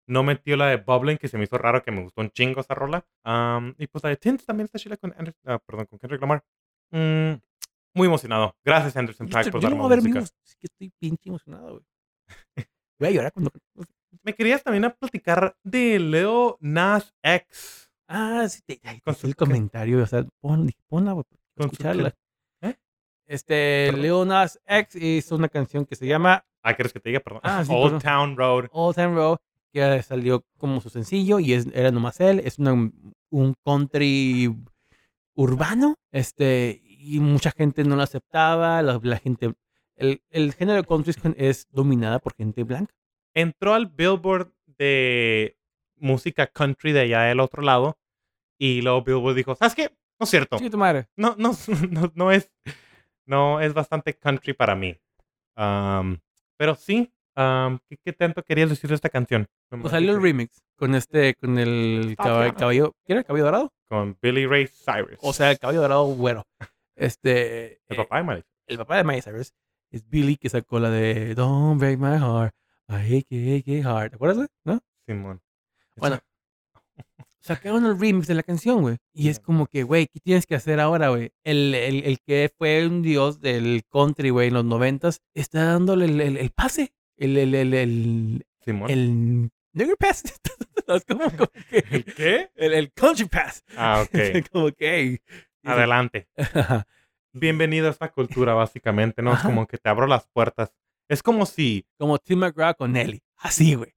No metió la de Bubbling, que se me hizo raro, que me gustó un chingo esa rola. Um, y pues la de Tints también está chila con, Ander- ah, perdón, con Kendrick Lamar. Mm, muy emocionado. Gracias, Anderson Yo, Paak, estoy- por yo lo darme voy a ver música. amigos. Sí que estoy pinche emocionado, güey. Voy a llorar cuando. Me querías también a platicar de Leo Nas X. Ah, sí, te, ay, te Con hice su, el ¿qué? comentario. O sea, pon, dije, ponla, güey, para Con su escucharla. ¿Eh? Este, Perdón. Lil Nas X hizo una canción que se llama Ah, ¿quieres que te diga? Perdón. Ah, sí, Old perdón. Town Road. Old Town Road, que salió como su sencillo y es, era nomás él. Es una, un country urbano, este, y mucha gente no lo aceptaba. La, la gente, el, el género de country es, es dominada por gente blanca. Entró al Billboard de música country de allá del otro lado. Y luego Billboard dijo, ¿sabes qué? No es cierto. Chica tu madre. No, no, no, no es, no es bastante country para mí. Um, pero sí, um, ¿qué, ¿qué tanto querías decir de esta canción? Pues salió el remix con este, con el caballo, caballo ¿qué era? ¿El caballo dorado? Con Billy Ray Cyrus. O sea, el caballo dorado güero. Este, el papá de Miley. El papá de Miley Cyrus es Billy, que sacó la de Don't Break My Heart, I hate it, hate it hard. ¿Te acuerdas, güey? ¿No? Simón. Bueno, sacaron el remix de la canción, güey. Y es como que, güey, ¿qué tienes que hacer ahora, güey? El, el, el que fue un dios del country, güey, en los noventas, está dándole el, el, el pase. El, el, el, el, Simón. el Nigger Pass. Es como, como que, ¿El qué? El, el Country Pass. Ah, ok. Como que, hey. Adelante. Bienvenido a esta cultura, básicamente, ¿no? Es como que te abro las puertas. Es como si... Como Tim McGraw con Nelly. Así, güey.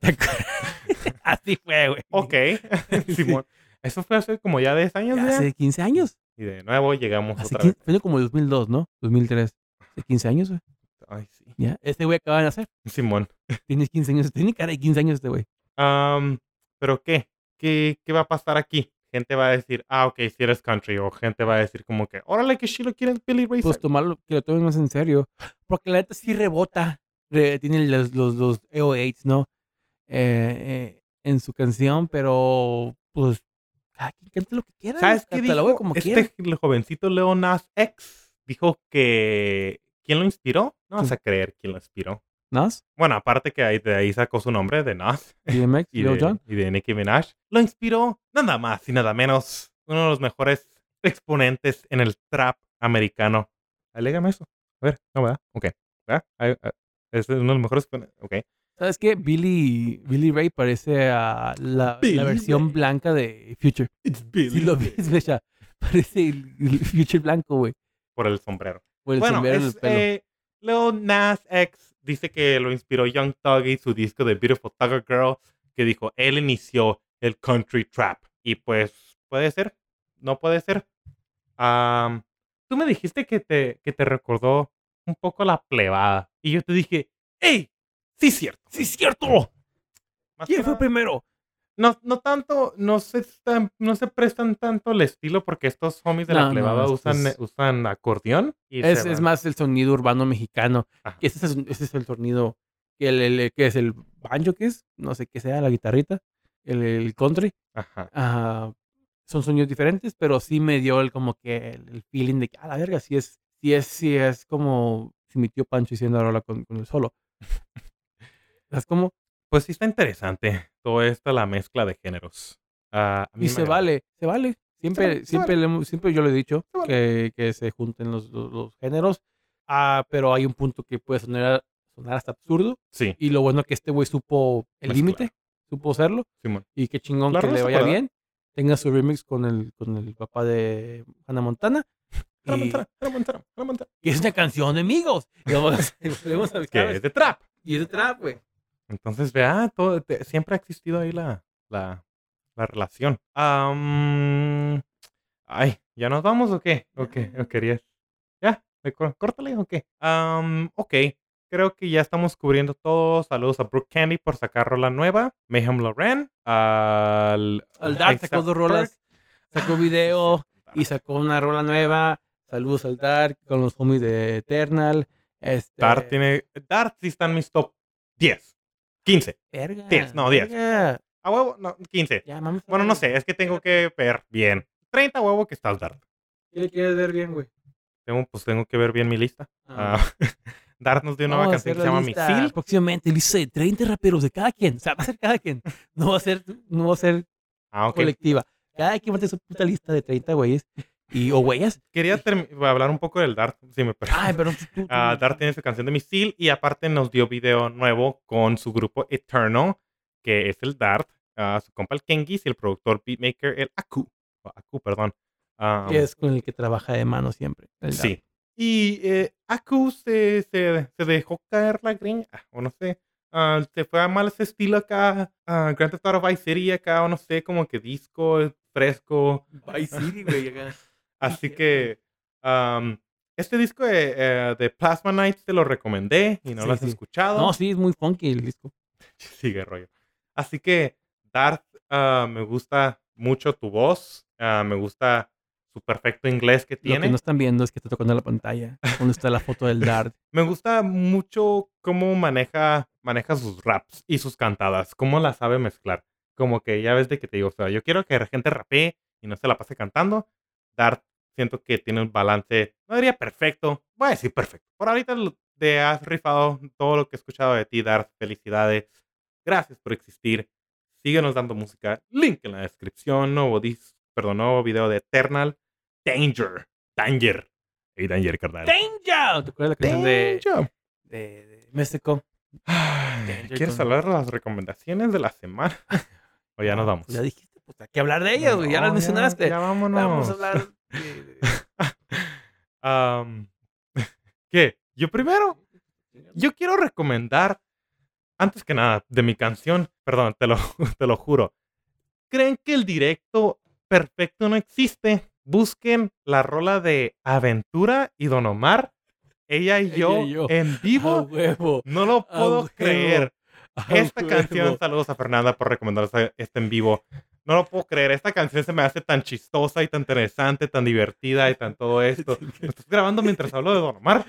Así fue, güey. Ok. Simón. Eso fue hace como ya diez años, Ya hace quince años. Y de nuevo llegamos Hace otra quince, vez. fue como dos mil dos, ¿no? dos mil tres. Hace quince años, güey. Ay, sí. Ya. Este güey acaba de nacer. Simón. Tienes quince años. Tiene cara de quince años este güey. Um, ¿Pero qué? qué? ¿Qué va a pasar aquí? Gente va a decir, ah, ok, si eres country. O gente va a decir como que, órale, que sí lo quieren Billy Ray Cyrus. Pues tomarlo, que lo tomen más en serio. Porque la neta sí rebota. Re, tiene los, los, los A O ocho, ¿no? Eh, eh, en su canción, pero pues cada quien canta lo que quiera. ¿Sabes qué dijo? Como este quiera. jovencito Lil Nas X dijo que... ¿Quién lo inspiró? No vas a creer quién lo inspiró. ¿Nas? Bueno, aparte que ahí, de ahí sacó su nombre, de Nas. D M X, y, Lil de, Jon. y de Nicki Minaj. Lo inspiró nada más y nada menos. Uno de los mejores exponentes en el trap americano. Alégame eso. A ver, no, ¿verdad? Ok. ¿Verdad? Ahí, ah, es uno de los mejores exponentes. Ok. ¿Sabes qué? Billy, Billy Ray parece a la, la versión Ray. blanca de Future. It's Billy si lo ves, Becha, parece el, el Future blanco, güey. Por el sombrero. Por el bueno, sombrero es, en el pelo. Eh, Lil Nas X dice que lo inspiró Young Thug y su disco de Beautiful Thugger Girl, que dijo, él inició el country trap. Y pues, puede ser, no puede ser. Um, tú me dijiste que te, que te recordó un poco la plebada. Y yo te dije, ¡ey! ¡Sí es cierto! ¡Sí es cierto! Más ¿Quién fue nada, primero? No, no tanto, no se, están, no se prestan tanto el estilo porque estos homies de No, la plebada no, usan, es, usan acordeón. Y es, se es más el sonido urbano mexicano. Que ese, es, ese es el sonido, que, el, el, que es el banjo, que es, no sé qué sea, la guitarrita, el, el country. Ajá. Uh, son sonidos diferentes, pero sí me dio el, como que el, el feeling de que, a la verga, sí es, sí es, sí es como si mi tío Pancho hiciendo ahora con, con el solo. ¿Sabes cómo? Pues sí está interesante todo esto, la mezcla de géneros. Uh, y se agrada. vale, se vale. Siempre, se vale, siempre, se vale. Le, siempre yo le he dicho se vale. que, que se junten los, los, los géneros, uh, pero hay un punto que puede sonar, sonar hasta absurdo. Sí. Y lo bueno que este güey supo el límite, supo hacerlo. Simón. Y qué chingón La que le vaya puede. bien. Tenga su remix con el, con el papá de Hannah Montana. Hannah Montana, Hannah Montana, Hannah Montana. Que es una canción de amigos. Y vamos, vamos a, que es de trap. Y es de trap, güey. Entonces, vea, todo, te, siempre ha existido ahí la, la, la relación. Um, ay, ¿ya nos vamos o qué? ¿O qué? ¿O querías? ¿Ya? ¿Córtale o qué? Um, ok, creo que ya estamos cubriendo todo. Saludos a Brooke Candy por sacar rola nueva. Mayhem Loren. Al, al Dart sacó dos rolas. Sacó video y sacó una rola nueva. Saludos al Dart con los homies de Eternal. Este... Dart tiene... Dart sí está en mis top diez. quince. Verga, diez, no, diez. Verga. A huevo, no, quince. Ya, vamos bueno, no sé, es que tengo que ver bien. treinta huevo que está el Dart. ¿Qué le quieres ver bien, güey? Tengo, pues tengo que ver bien mi lista. Ah. Uh, Dart nos dio una nueva Vamos a canción hacer que se la llama lista Misil. próximamente, lista de treinta raperos de cada quien. O sea, va a ser cada quien. No va a ser, no va a ser Ah, ok. colectiva. Cada quien va a tener su puta lista de treinta güeyes. Y, o güeyes. Quería termi- hablar un poco del Dart, si me permites. Ay, pero tú, tú- Ah, Dart tiene su canción de Misil y aparte nos dio video nuevo con su grupo Eternal, que es el Dart, ah, su compa el Kengis y el productor beatmaker el Aku. O Aku, perdón. Um, que es con el que trabaja de mano siempre. el Dart. sí. Y eh, Aku se, se, se dejó caer la greña, o no sé. ah, se fue a mal ese estilo acá, ah, Grand Theft Auto Vice City acá, o no sé, como que disco fresco. Vice City, güey, acá. Así que um, este disco de, eh, de Plasma Nights te lo recomendé y no Sí, lo has sí. escuchado. No, sí, es muy funky el disco. Sigue rollo. Así que, Dart, ah, me gusta mucho tu voz. ah, me gusta su perfecto inglés que Lo tiene. que no están viendo es que está tocando la pantalla. Donde está la foto del Dart. Me gusta mucho cómo maneja, maneja sus raps y sus cantadas. Cómo las sabe mezclar. Como que ya ves de que te digo, o sea, yo quiero que la gente rapee y no se la pase cantando. Dart siento que tiene un balance, no diría perfecto, voy a decir perfecto. Por ahorita lo- te has rifado todo lo que he escuchado de ti, Dart. Felicidades. Gracias por existir. Síguenos dando música. Link en la descripción. Nuevo dis, perdón, nuevo video de Eternal. Danger. Danger. Hey, Danger, carnal. ¡Danger! ¿Te acuerdas la canción de, Danger. de, de México? Ay, Danger ¿Quieres con- hablar de las recomendaciones de la semana? O ya nos vamos. Ya dijiste, pues hay que hablar de ellas, güey. Ya las No, mencionaste. Ya, vámonos. Vamos a hablar de... de- Am, ¿Qué? ¿Yo primero? Yo quiero recomendar, antes que nada, de mi canción, perdón, te lo, te lo juro. ¿Creen que el directo perfecto no existe? Busquen la rola de Aventura y Don Omar, ella y Ella yo, y yo. en ¡A vivo. huevo! No lo ¡A puedo huevo! creer. ¡A Esta huevo! canción, saludos a Fernanda por recomendar esta, esta en vivo. No lo puedo creer. Esta canción se me hace tan chistosa y tan interesante, tan divertida y tan todo esto. ¿Me estás grabando mientras hablo de Don Omar?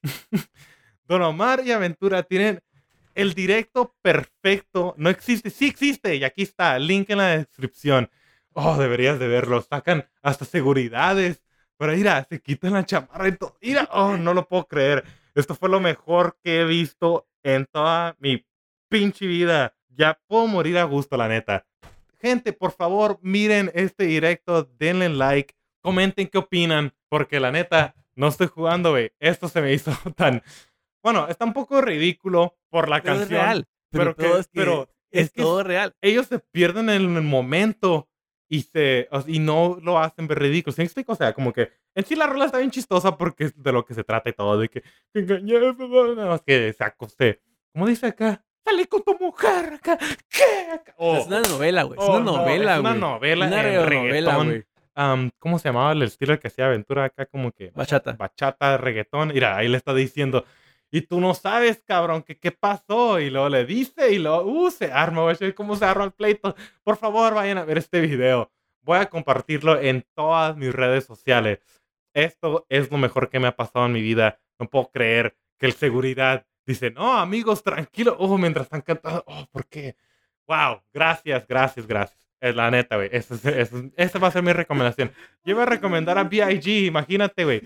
Don Omar y Aventura tienen el directo perfecto. No existe. Sí existe. Y aquí está. Link en la descripción. Oh, deberías de verlo. Sacan hasta seguridades. Pero mira, se quitan la chamarra y todo. Mira, oh, no lo puedo creer. Esto fue lo mejor que he visto en toda mi pinche vida. Ya puedo morir a gusto, la neta. Gente, por favor, miren este directo, denle like, comenten qué opinan, porque la neta, no estoy jugando, güey. Esto se me hizo tan... Bueno, está un poco ridículo por la Pero es canción. real. Pero, pero que- todo es, que pero es, es que todo es- real. Ellos se pierden en el momento y se o sea, y no lo hacen ver ridículo. ¿Sí me explico? O sea, como que en sí la rola está bien chistosa porque es de lo que se trata y todo, de que te engañé, perdón, nada más que se acosté. Como dice acá, salí con tu mujer acá. ¿Qué? Acá. Oh, Es una novela, güey. Es oh, una no, novela, es una güey. novela Una en radionovela, reggaetón. güey. Am, ¿Cómo se llamaba el estilo que hacía Aventura acá? Como que Bachata. bachata, reggaetón. Mira, ahí le está diciendo, y tú no sabes, cabrón, que qué pasó. Y luego le dice, y luego, uh, se arma, güey. ¿Cómo se arma el pleito? Por favor, vayan a ver este video. Voy a compartirlo en todas mis redes sociales. Esto es lo mejor que me ha pasado en mi vida. No puedo creer que el seguridad dice, no, amigos, tranquilo. Oh, mientras están cantando. Oh, ¿por qué? Wow, gracias, gracias, gracias. Es la neta, güey. Esa es- esa es- esa va a ser mi recomendación. Yo iba a recomendar a B I G, imagínate, güey.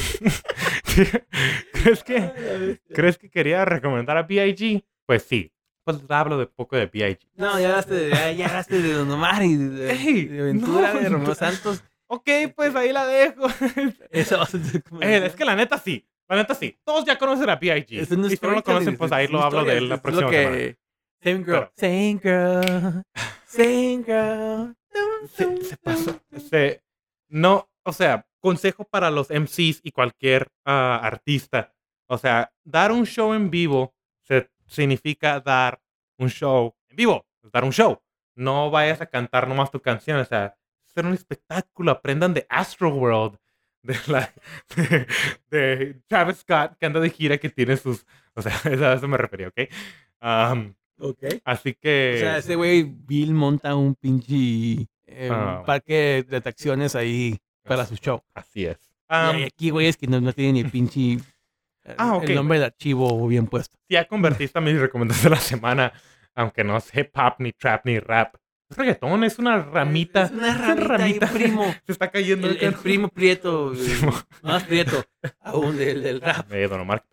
¿Crees que, ¿Crees que quería recomendar a B I G? Pues sí. Pues hablo de poco de B I G. No, ya hablaste de, ya, ya hablaste de Don Omar y de, de, Ey, de Aventura, no. de Romeo Santos. Ok, pues ahí la dejo. Eso va a ser como- Eh, es que la neta sí. La neta sí. Todos ya conocen a B I G. Eso no es Y si no lo conocen, storytelling, pues es- ahí es lo una hablo de historia, él la es lo próxima que- semana. Same girl. Pero- Same girl. Same girl. Se, se pasó. Se, no, o sea, consejo para los M Cs y cualquier ah, artista. O sea, dar un show en vivo se, significa dar un show en vivo. Dar un show. No vayas a cantar nomás tu canción. O sea, hacer un espectáculo. Aprendan de Astroworld. De, la, de, de Travis Scott, que anda de gira, que tiene sus... O sea, a eso me refería, ¿ok? Um, Ok. así que... O sea, ese güey Bill monta un pinche eh, Ah. parque de atracciones ahí para su show. Así es. Y Um, hay aquí güeyes que no, no tienen ni el pinche eh, Ah, ok. el nombre del archivo bien puesto. Si ya convertiste a mis recomendaciones de la semana, aunque no sé pop, ni trap, ni rap. Es reggaetón, es una ramita. Es una ramita, y primo. Se está cayendo. El, el primo prieto, eh, más prieto aún del, del rap. Eh, Don Omar.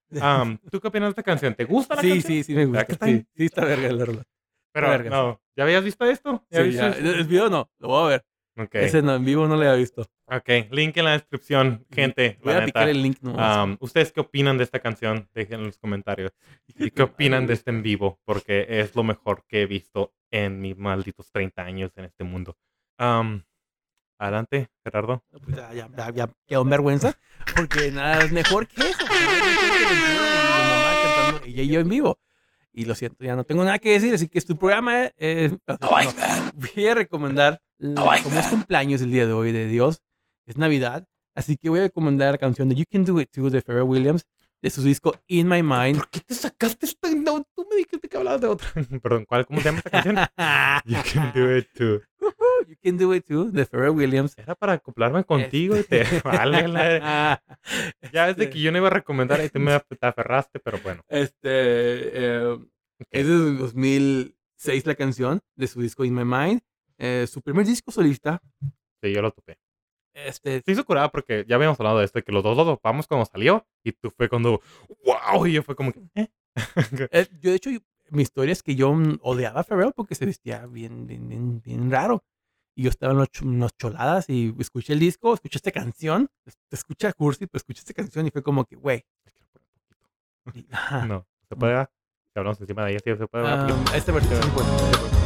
Um, ¿Tú qué opinas de esta canción? ¿Te gusta la Sí, canción? sí, sí me ¿Verdad gusta. que está Sí, bien? sí está verga la rola. Pero verga. no, ¿ya habías visto esto? ¿Ya Sí, viste ya. eso? El video no, lo voy a ver. Ok. Ese no, en vivo no lo había visto. Ok, link en la descripción, gente. Voy La a picar neta. el link nomás. Um, ¿Ustedes qué opinan de esta canción? Dejen en los comentarios. ¿Y qué opinan de este en vivo? Porque es lo mejor que he visto en mis malditos treinta años en este mundo. Um, adelante, Gerardo. Pues ya, ya, ya, ya quedó en vergüenza. Porque nada es mejor que eso. Porque nada es mejor que Ventura y la mamá cantando y yo en vivo. Y lo siento, ya no tengo nada que decir, así que es tu programa. Eh, no, voy a recomendar, la- como es cumpleaños el día de hoy de Dios, es Navidad, así que voy a recomendar la canción de You Can Do It Too de Pharrell Williams, de su disco In My Mind. ¿Por qué te sacaste esta? No, tú me dijiste que hablabas de otra. Perdón, ¿cuál? ¿Cómo se llama esta canción? You Can Do It Too. You Can Do It Too de Pharrell Williams. Era para acoplarme contigo y te vale la... Ya es de que yo no iba a recomendar y tú me te aferraste, pero bueno. Este, eh, es de dos mil seis la canción de su disco In My Mind, eh, su primer disco solista. Sí, yo lo topé. Este, Se hizo curada porque ya habíamos hablado de esto, de que los dos lo topamos cuando salió y tú fue cuando, wow, y yo fue como que, ¿eh? eh, yo de hecho, yo- mi historia es que yo mm, odiaba a Pharrell porque se vestía bien, bien, bien, bien raro. Y yo estaba en los, ch- en los choladas y escuché el disco, escuché esta canción, es- se escucha cursi, pero escuché esta canción y fue como que, güey. y- ajá. No, se puede, si hablamos encima de ella, sí se puede hablar Ah, poquito. esta versión es muy buena.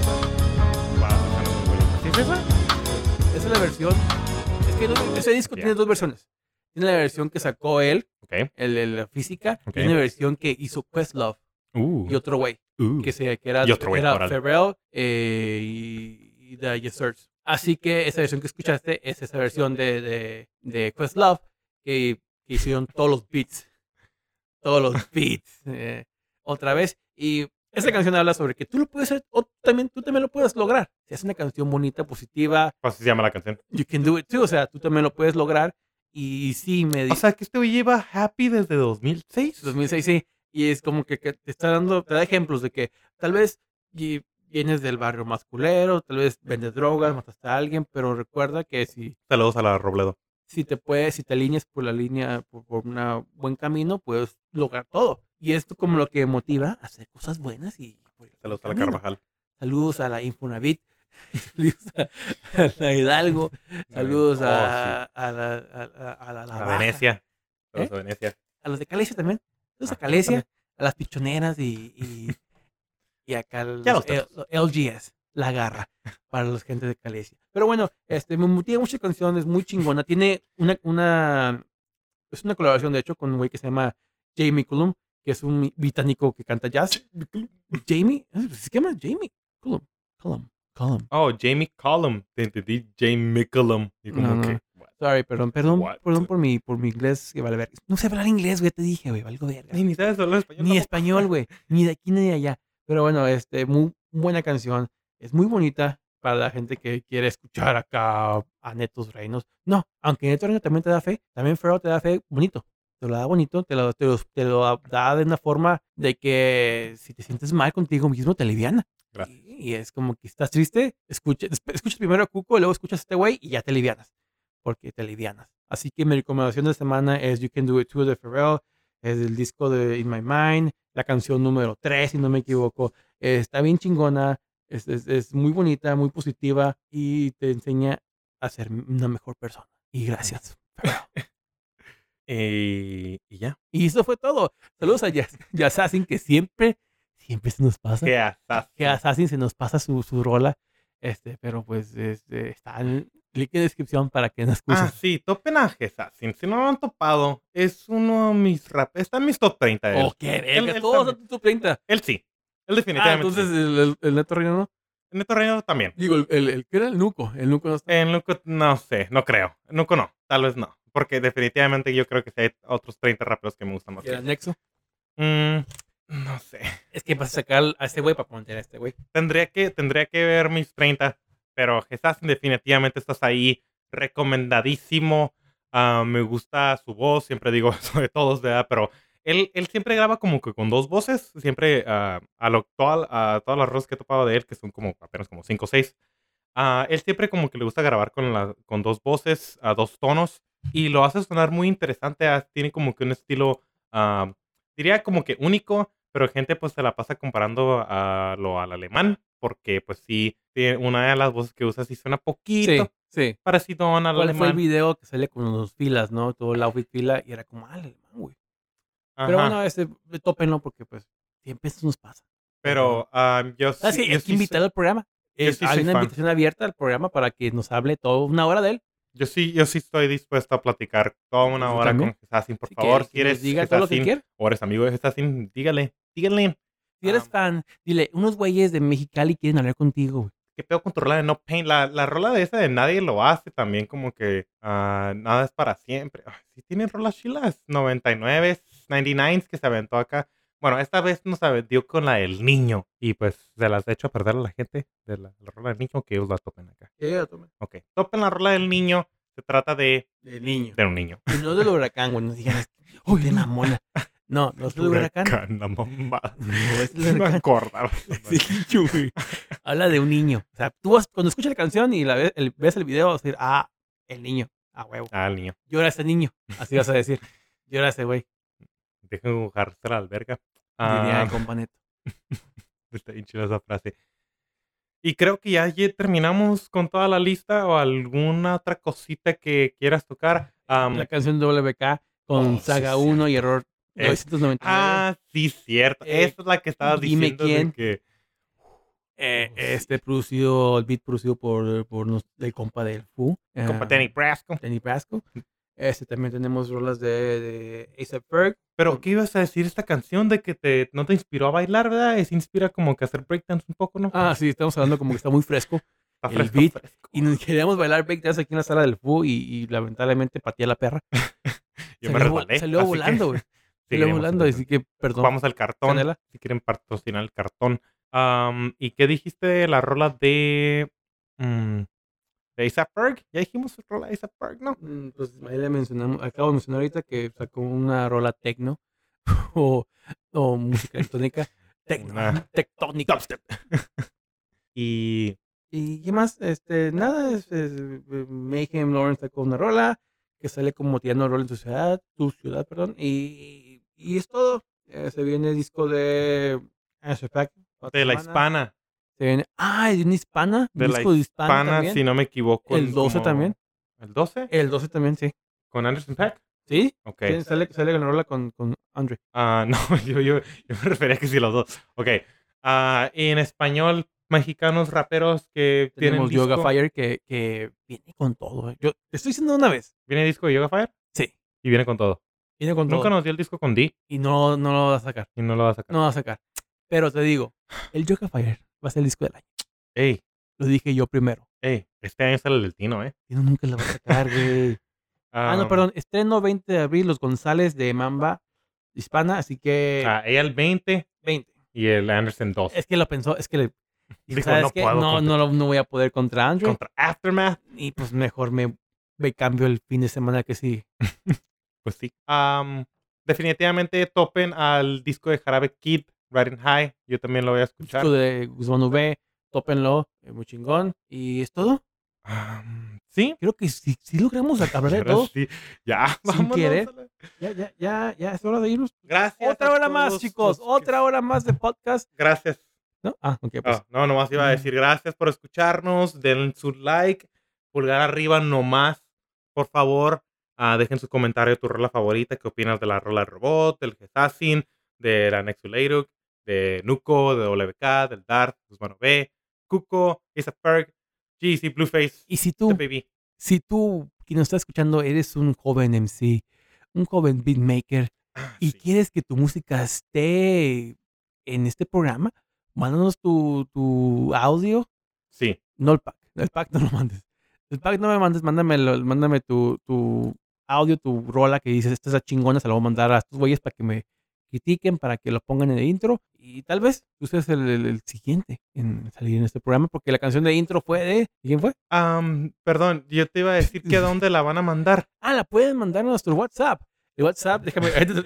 Wow, suena muy bonito. ¿Sí es esa? Esa es la versión. Es que no- ese disco Ya. tiene dos versiones. Tiene la versión que sacó él, Ok. el, el- la física, Ok. y una versión que hizo Questlove Uh. y otro güey. uh. Que, se, que era, Y otro güey, era órale. Pharrell eh, y, y The Yeserts. Así que esa versión que escuchaste es esa versión de, de, de Questlove que, que hicieron todos los beats. Todos los beats. eh, otra vez. Y esa canción habla sobre que tú lo puedes hacer, o también, tú también lo puedes lograr. Si es una canción bonita, positiva, Así se llama la canción. you can do it too. O sea, tú también lo puedes lograr. Y sí, me O di sea, que este güey lleva Happy desde dos mil seis. dos mil seis, sí. Y es como que, que te está dando, te da ejemplos de que tal vez y vienes del barrio más culero, tal vez vendes drogas, mataste a alguien, pero recuerda que si, Saludos a la Robledo. si te puedes, si te alineas por la línea, por, por un buen camino, puedes lograr todo. Y esto como lo que motiva a hacer cosas buenas y por el Saludos a la camino. Carvajal. Saludos a la Infonavit, saludos a, a la Hidalgo, saludos Oh, a, a la, a, la- a la, A Navaja, Venecia. Saludos ¿Eh? a Venecia. a los de Calesia también. Saludos a Ah, Calesia, también. a las pichoneras y, y, y acá los, Ya los L- los L G S, la garra, para los gente de Calesia. Pero bueno, este, me motiva muchas canciones, muy chingona. Tiene una, una, es una colaboración de hecho con un güey que se llama Jamie Cullum, que es un británico que canta jazz. Jamie, ¿se llama Jamie? Cullum, Cullum, Cullum. Oh, Jamie Cullum. Te entendí Jamie Cullum. Y como No, no. que... Sorry, perdón, perdón, What? perdón por mi, por mi inglés, que vale ver. No sé hablar inglés, güey, te dije, güey, valgo verga. Ni, ni sabes hablar español. Ni tampoco. español, güey. Ni de aquí ni de allá. Pero bueno, este, muy buena canción. Es muy bonita para la gente que quiere escuchar acá a Netos Reinos. No, aunque Netos Reinos también te da fe, también Pharrell te da fe bonito. Te lo da bonito, te lo, te lo, te lo da de una forma de que si te sientes mal contigo mismo, te aliviana. Gracias. Y, y es como que estás triste, escucha, esp- escuchas primero a Cuco, luego escuchas a este güey y ya te alivianas. Porque te alivianas. Así que mi recomendación de semana es You Can Do It Too de Pharrell. Es el disco de In My Mind, la canción número tres, si no me equivoco. Eh, está bien chingona, es, es, es muy bonita, muy positiva y te enseña a ser una mejor persona. Y gracias, Pharrell. Eh, y ya. Y eso fue todo. Saludos a Jazz, Assassin, que siempre, siempre se nos pasa. ¿Qué haces? Que Assassin se nos pasa su, su rola. Este, pero pues este, está en link en descripción para que nos escuchen. Ah, sí, topen a Assassin. Si no lo han topado, es uno de mis rap. Está en mis top treinta. Él, Oh, qué Él- verga, él todos también. a tu treinta. él sí. Él Ah, definitivamente. entonces sí. el, el, el Neto Reino no. Neto Reino también. Digo, el, el, el que era el Nuco. El Nuco no está. En Nuco, no sé, no creo. Nuco no, tal vez no. Porque definitivamente yo creo que sí hay otros treinta raperos que me gustan más. Que era que- Nexo. Mm, no sé. Es que vas a sacar a este güey para poner a este güey. Tendría que, tendría que ver mis treinta. Pero Assassin definitivamente estás ahí. Recomendadísimo. Ah, me gusta su voz. Siempre digo eso de todos, ¿verdad? Pero él, él siempre graba como que con dos voces. Siempre ah, a lo actual, a todas las rosas que he topado de él, que son como apenas como cinco o seis. Él siempre como que le gusta grabar con, la, con dos voces, a dos tonos. Y lo hace sonar muy interesante. ah, Tiene como que un estilo ah, diría como que único, pero gente pues se la pasa comparando a lo al alemán, porque pues sí, tiene una de las voces que usa sí suena poquito Sí, sí. parecido al ¿Cuál fue el alemán. video que sale con los filas, no? Todo el outfit fila y era como, ah, alemán, güey. Pero Ajá. bueno, este, tópenlo porque pues siempre esto nos pasa. Perdón. Pero am, yo Ah, sí, sí, yo hay que sí soy, invitarlo al programa. yo Es- sí hay soy una fan. invitación abierta al programa para que nos hable toda una hora de él. Yo sí, yo sí estoy dispuesto a platicar toda una Yo hora también. con Gesassin. Por Si favor, que, si que nos eres diga todo lo que Gesassin quiera. o eres amigo de Gesassin, dígale, dígale. Si eres Am, fan, dile, unos güeyes de Mexicali quieren hablar contigo, güey. ¿Qué pedo con tu rola de No Pain? La, la rola de esa de Nadie lo hace también, como que ah, nada es para siempre. Ay, sí tienen rolas chilas. noventa y nueve, noventa y nueve que se aventó acá. Bueno, esta vez nos aventó con la del niño. Y pues se las he hecho a perder a la gente de la, la rola del niño, que ellos la topen acá. Que ella tome. Ok, topen la rola del niño. Se trata de, De niño. de un niño. Y no del huracán, güey. No digan, uy, de mamona. No, no es del huracán. Huracán, la mamá. No, es del No me huracán. acordaba. Sí, güey. Habla de un niño. O sea, tú vas, cuando escuchas la canción y la ves, el, ves el video, vas a decir, ah, el niño. Ah, huevo. Ah, el niño. Llora ese niño. Así vas a decir. Llora ese güey. Dejen jugarse a la alberga. Diría Ah, el compa Neto. está bien chida esa frase. Y creo que ya, ya terminamos con toda la lista o alguna otra cosita que quieras tocar. Am, La canción de W K con Oh, sí, Saga uno y cierto. Error Es- novecientos noventa y nueve. ah, sí, cierto. Eh, Esa es la que estabas dime diciendo de quién. que... Eh, Oh, sí. este producido, el beat producido por, por nos- el compa del Fu. Compa eh, Danny Brasco. Danny Brasco. Este también tenemos rolas de, de A$AP Ferg. Pero, ¿qué ibas a decir esta canción de que te, no te inspiró a bailar, verdad? Es inspira como que a hacer breakdance un poco, ¿no? Ah, sí, estamos hablando como que está muy fresco. Está el fresco, beat. fresco. Y nos queríamos bailar breakdance aquí en la sala del Fu y, y lamentablemente pateé a la perra. Yo me salió, resbalé. salió así que volando, güey. Salió seguiremos volando, haciendo. así que perdón. Vamos al cartón. Canela. Si quieren patrocinar el cartón. Am, ¿y qué dijiste de la rola de... mm, de A$AP Ferg? Ya dijimos rola de A$AP Ferg, ¿no? Mm, Pues ahí le mencionamos, acabo de mencionar ahorita que sacó una rola techno o, o música electrónica. Techno, Una- tectónica. Y... ¿Y qué más? Este, nada, es, es, eh, Mayhem Lawrence sacó una rola que sale como tirando rol en tu ciudad, tu ciudad, perdón, y, y es todo. Eh, se viene el disco de Ash Effect, otra de la semana. hispana. Se viene, ah, de una hispana, De la disco de hispana, hispana, también. si no me equivoco. El en doce como- también. ¿El doce? El doce también, sí. ¿Con Anderson .Paak? ¿Sí? Ok. Sí, sale, sale con la rola con, con Andre. Ah, no, yo, yo, yo me refería a que sí los dos. Ok. Ah, y en español, mexicanos raperos que Tenemos tienen Yoga disco. Fire que, que viene con todo. eh. Yo te estoy diciendo una vez. ¿Viene disco de Yoga Fire? Sí, Y viene con todo. viene con Nunca todo. nos dio el disco con D Y no, no lo va a sacar. y no lo va a sacar. No lo va a sacar. Pero te digo, el Yoga Fire va a ser el disco del año. Ey, Lo dije yo primero. ey, este año sale el del Tino, ¿eh? Y no, nunca lo va a sacar, güey. Ah, no, Um, perdón. Estreno veinte de abril, Los González de Mamba Hispana. Así que Ah, ella el veinte veinte. y el Anderson dos. Es que lo pensó, es que le... Dijo, ¿sabes no qué? puedo No, contra- no, lo- no voy a poder contra Andre. Contra Aftermath. Y pues mejor me, me cambio el fin de semana que sí. Pues sí. Am, definitivamente topen al disco de Jarabe Kid, Riding High. Yo también lo voy a escuchar. Disco de Guzmán V, tópenlo, eh, muy chingón. ¿Y es todo? Am, sí. Creo que sí, sí logramos hablar de Ahora todo. sí. Ya, Sin vámonos. querer. a la- Ya, ya, ya, ya es hora de irnos. Gracias. Otra a hora más, todos chicos. los que- Otra hora más de podcast. Gracias. ¿No? Ah, ok, pues. Ah, no, nomás iba a decir gracias por escucharnos. Den su like. Pulgar arriba nomás. Por favor, ah, dejen su comentario de tu rola favorita. ¿Qué opinas de la rola de Robot, del Gesassin, de la Nexulator, de Nuko, de W K, del Dart, Guzmán B, Cuco, A$AP Ferg, G C, Blueface, Y si The tú, Baby. si tú, quien nos está escuchando, eres un joven M C, un joven beatmaker, Ah, y sí. quieres que tu música esté en este programa, mándanos tu, tu audio. Sí. No el pack. El pack no lo mandes. El pack no me mandes, mándame, lo- mándame tu, tu audio, tu rola que dices, esta es la chingona, se la voy a mandar a estos güeyes para que me critiquen, para que lo pongan en el intro. Y tal vez tú seas el, el- el siguiente en salir en este programa, porque la canción de intro fue de... ¿de quién fue? Am, perdón, yo te iba a decir que a dónde la van a mandar. Ah, la pueden mandar a nuestro WhatsApp. El WhatsApp, déjame...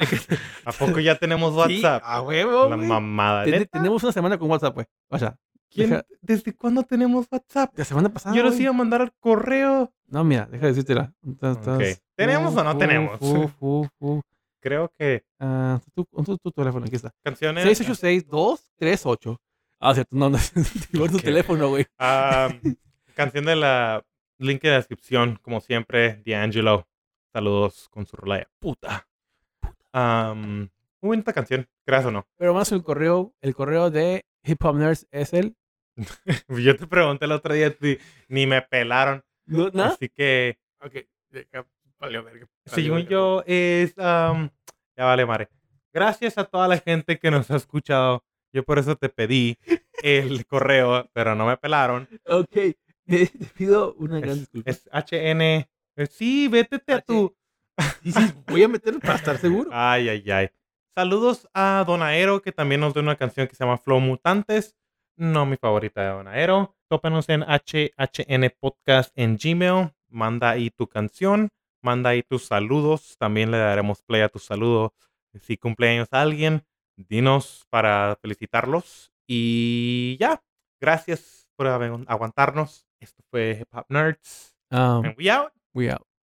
¿A poco ya tenemos WhatsApp? Sí, a huevo, La güey. mamada. Ten- ¿Neta? Tenemos una semana con WhatsApp, güey. O sea, ¿Quién- deja- ¿Desde cuándo tenemos WhatsApp? la semana pasada, Yo los güey. iba a mandar al correo. No, mira, deja de decírtela. Estás- Ok. estás- ¿Tenemos fu, o no fu, tenemos? fu, fu, fu. creo que Ah, tu, tu, tu teléfono, aquí está. canciones. seis ocho seis, dos tres ocho. Ah, cierto, no, no. Igual tu Ok. teléfono, güey. Ah, canción de la link de descripción, como siempre, D'Angelo. Saludos con su rola de puta. Um, muy bonita canción, creas o no. Pero más el correo, el correo de Hip Hop Nerds es el. Yo te pregunté el otro día, ti- ni me pelaron. ¿No? ¿No? Así que, Ok. deja- Valió verga. valió según verga. yo, es. um, ya vale, madre. Gracias a toda la gente que nos ha escuchado. Yo por eso te pedí el correo, pero no me pelaron. Ok. Te pido una gran Es, disculpa. es H N. eh, Sí, vétete a H- tu. Sí, sí, voy a meterlo para estar seguro. Ay, ay, ay. Saludos a Donaero, que también nos dio una canción que se llama Flow Mutantes. No mi favorita de Donaero. Tópenos en H H N Podcast en Gmail. Manda ahí tu canción. Manda ahí tus saludos. También le daremos play a tus saludos. Si cumpleaños a alguien, dinos para felicitarlos. Y ya. Gracias por agu- aguantarnos. Esto fue Hip Hop Nerds. Um, And we out. we out.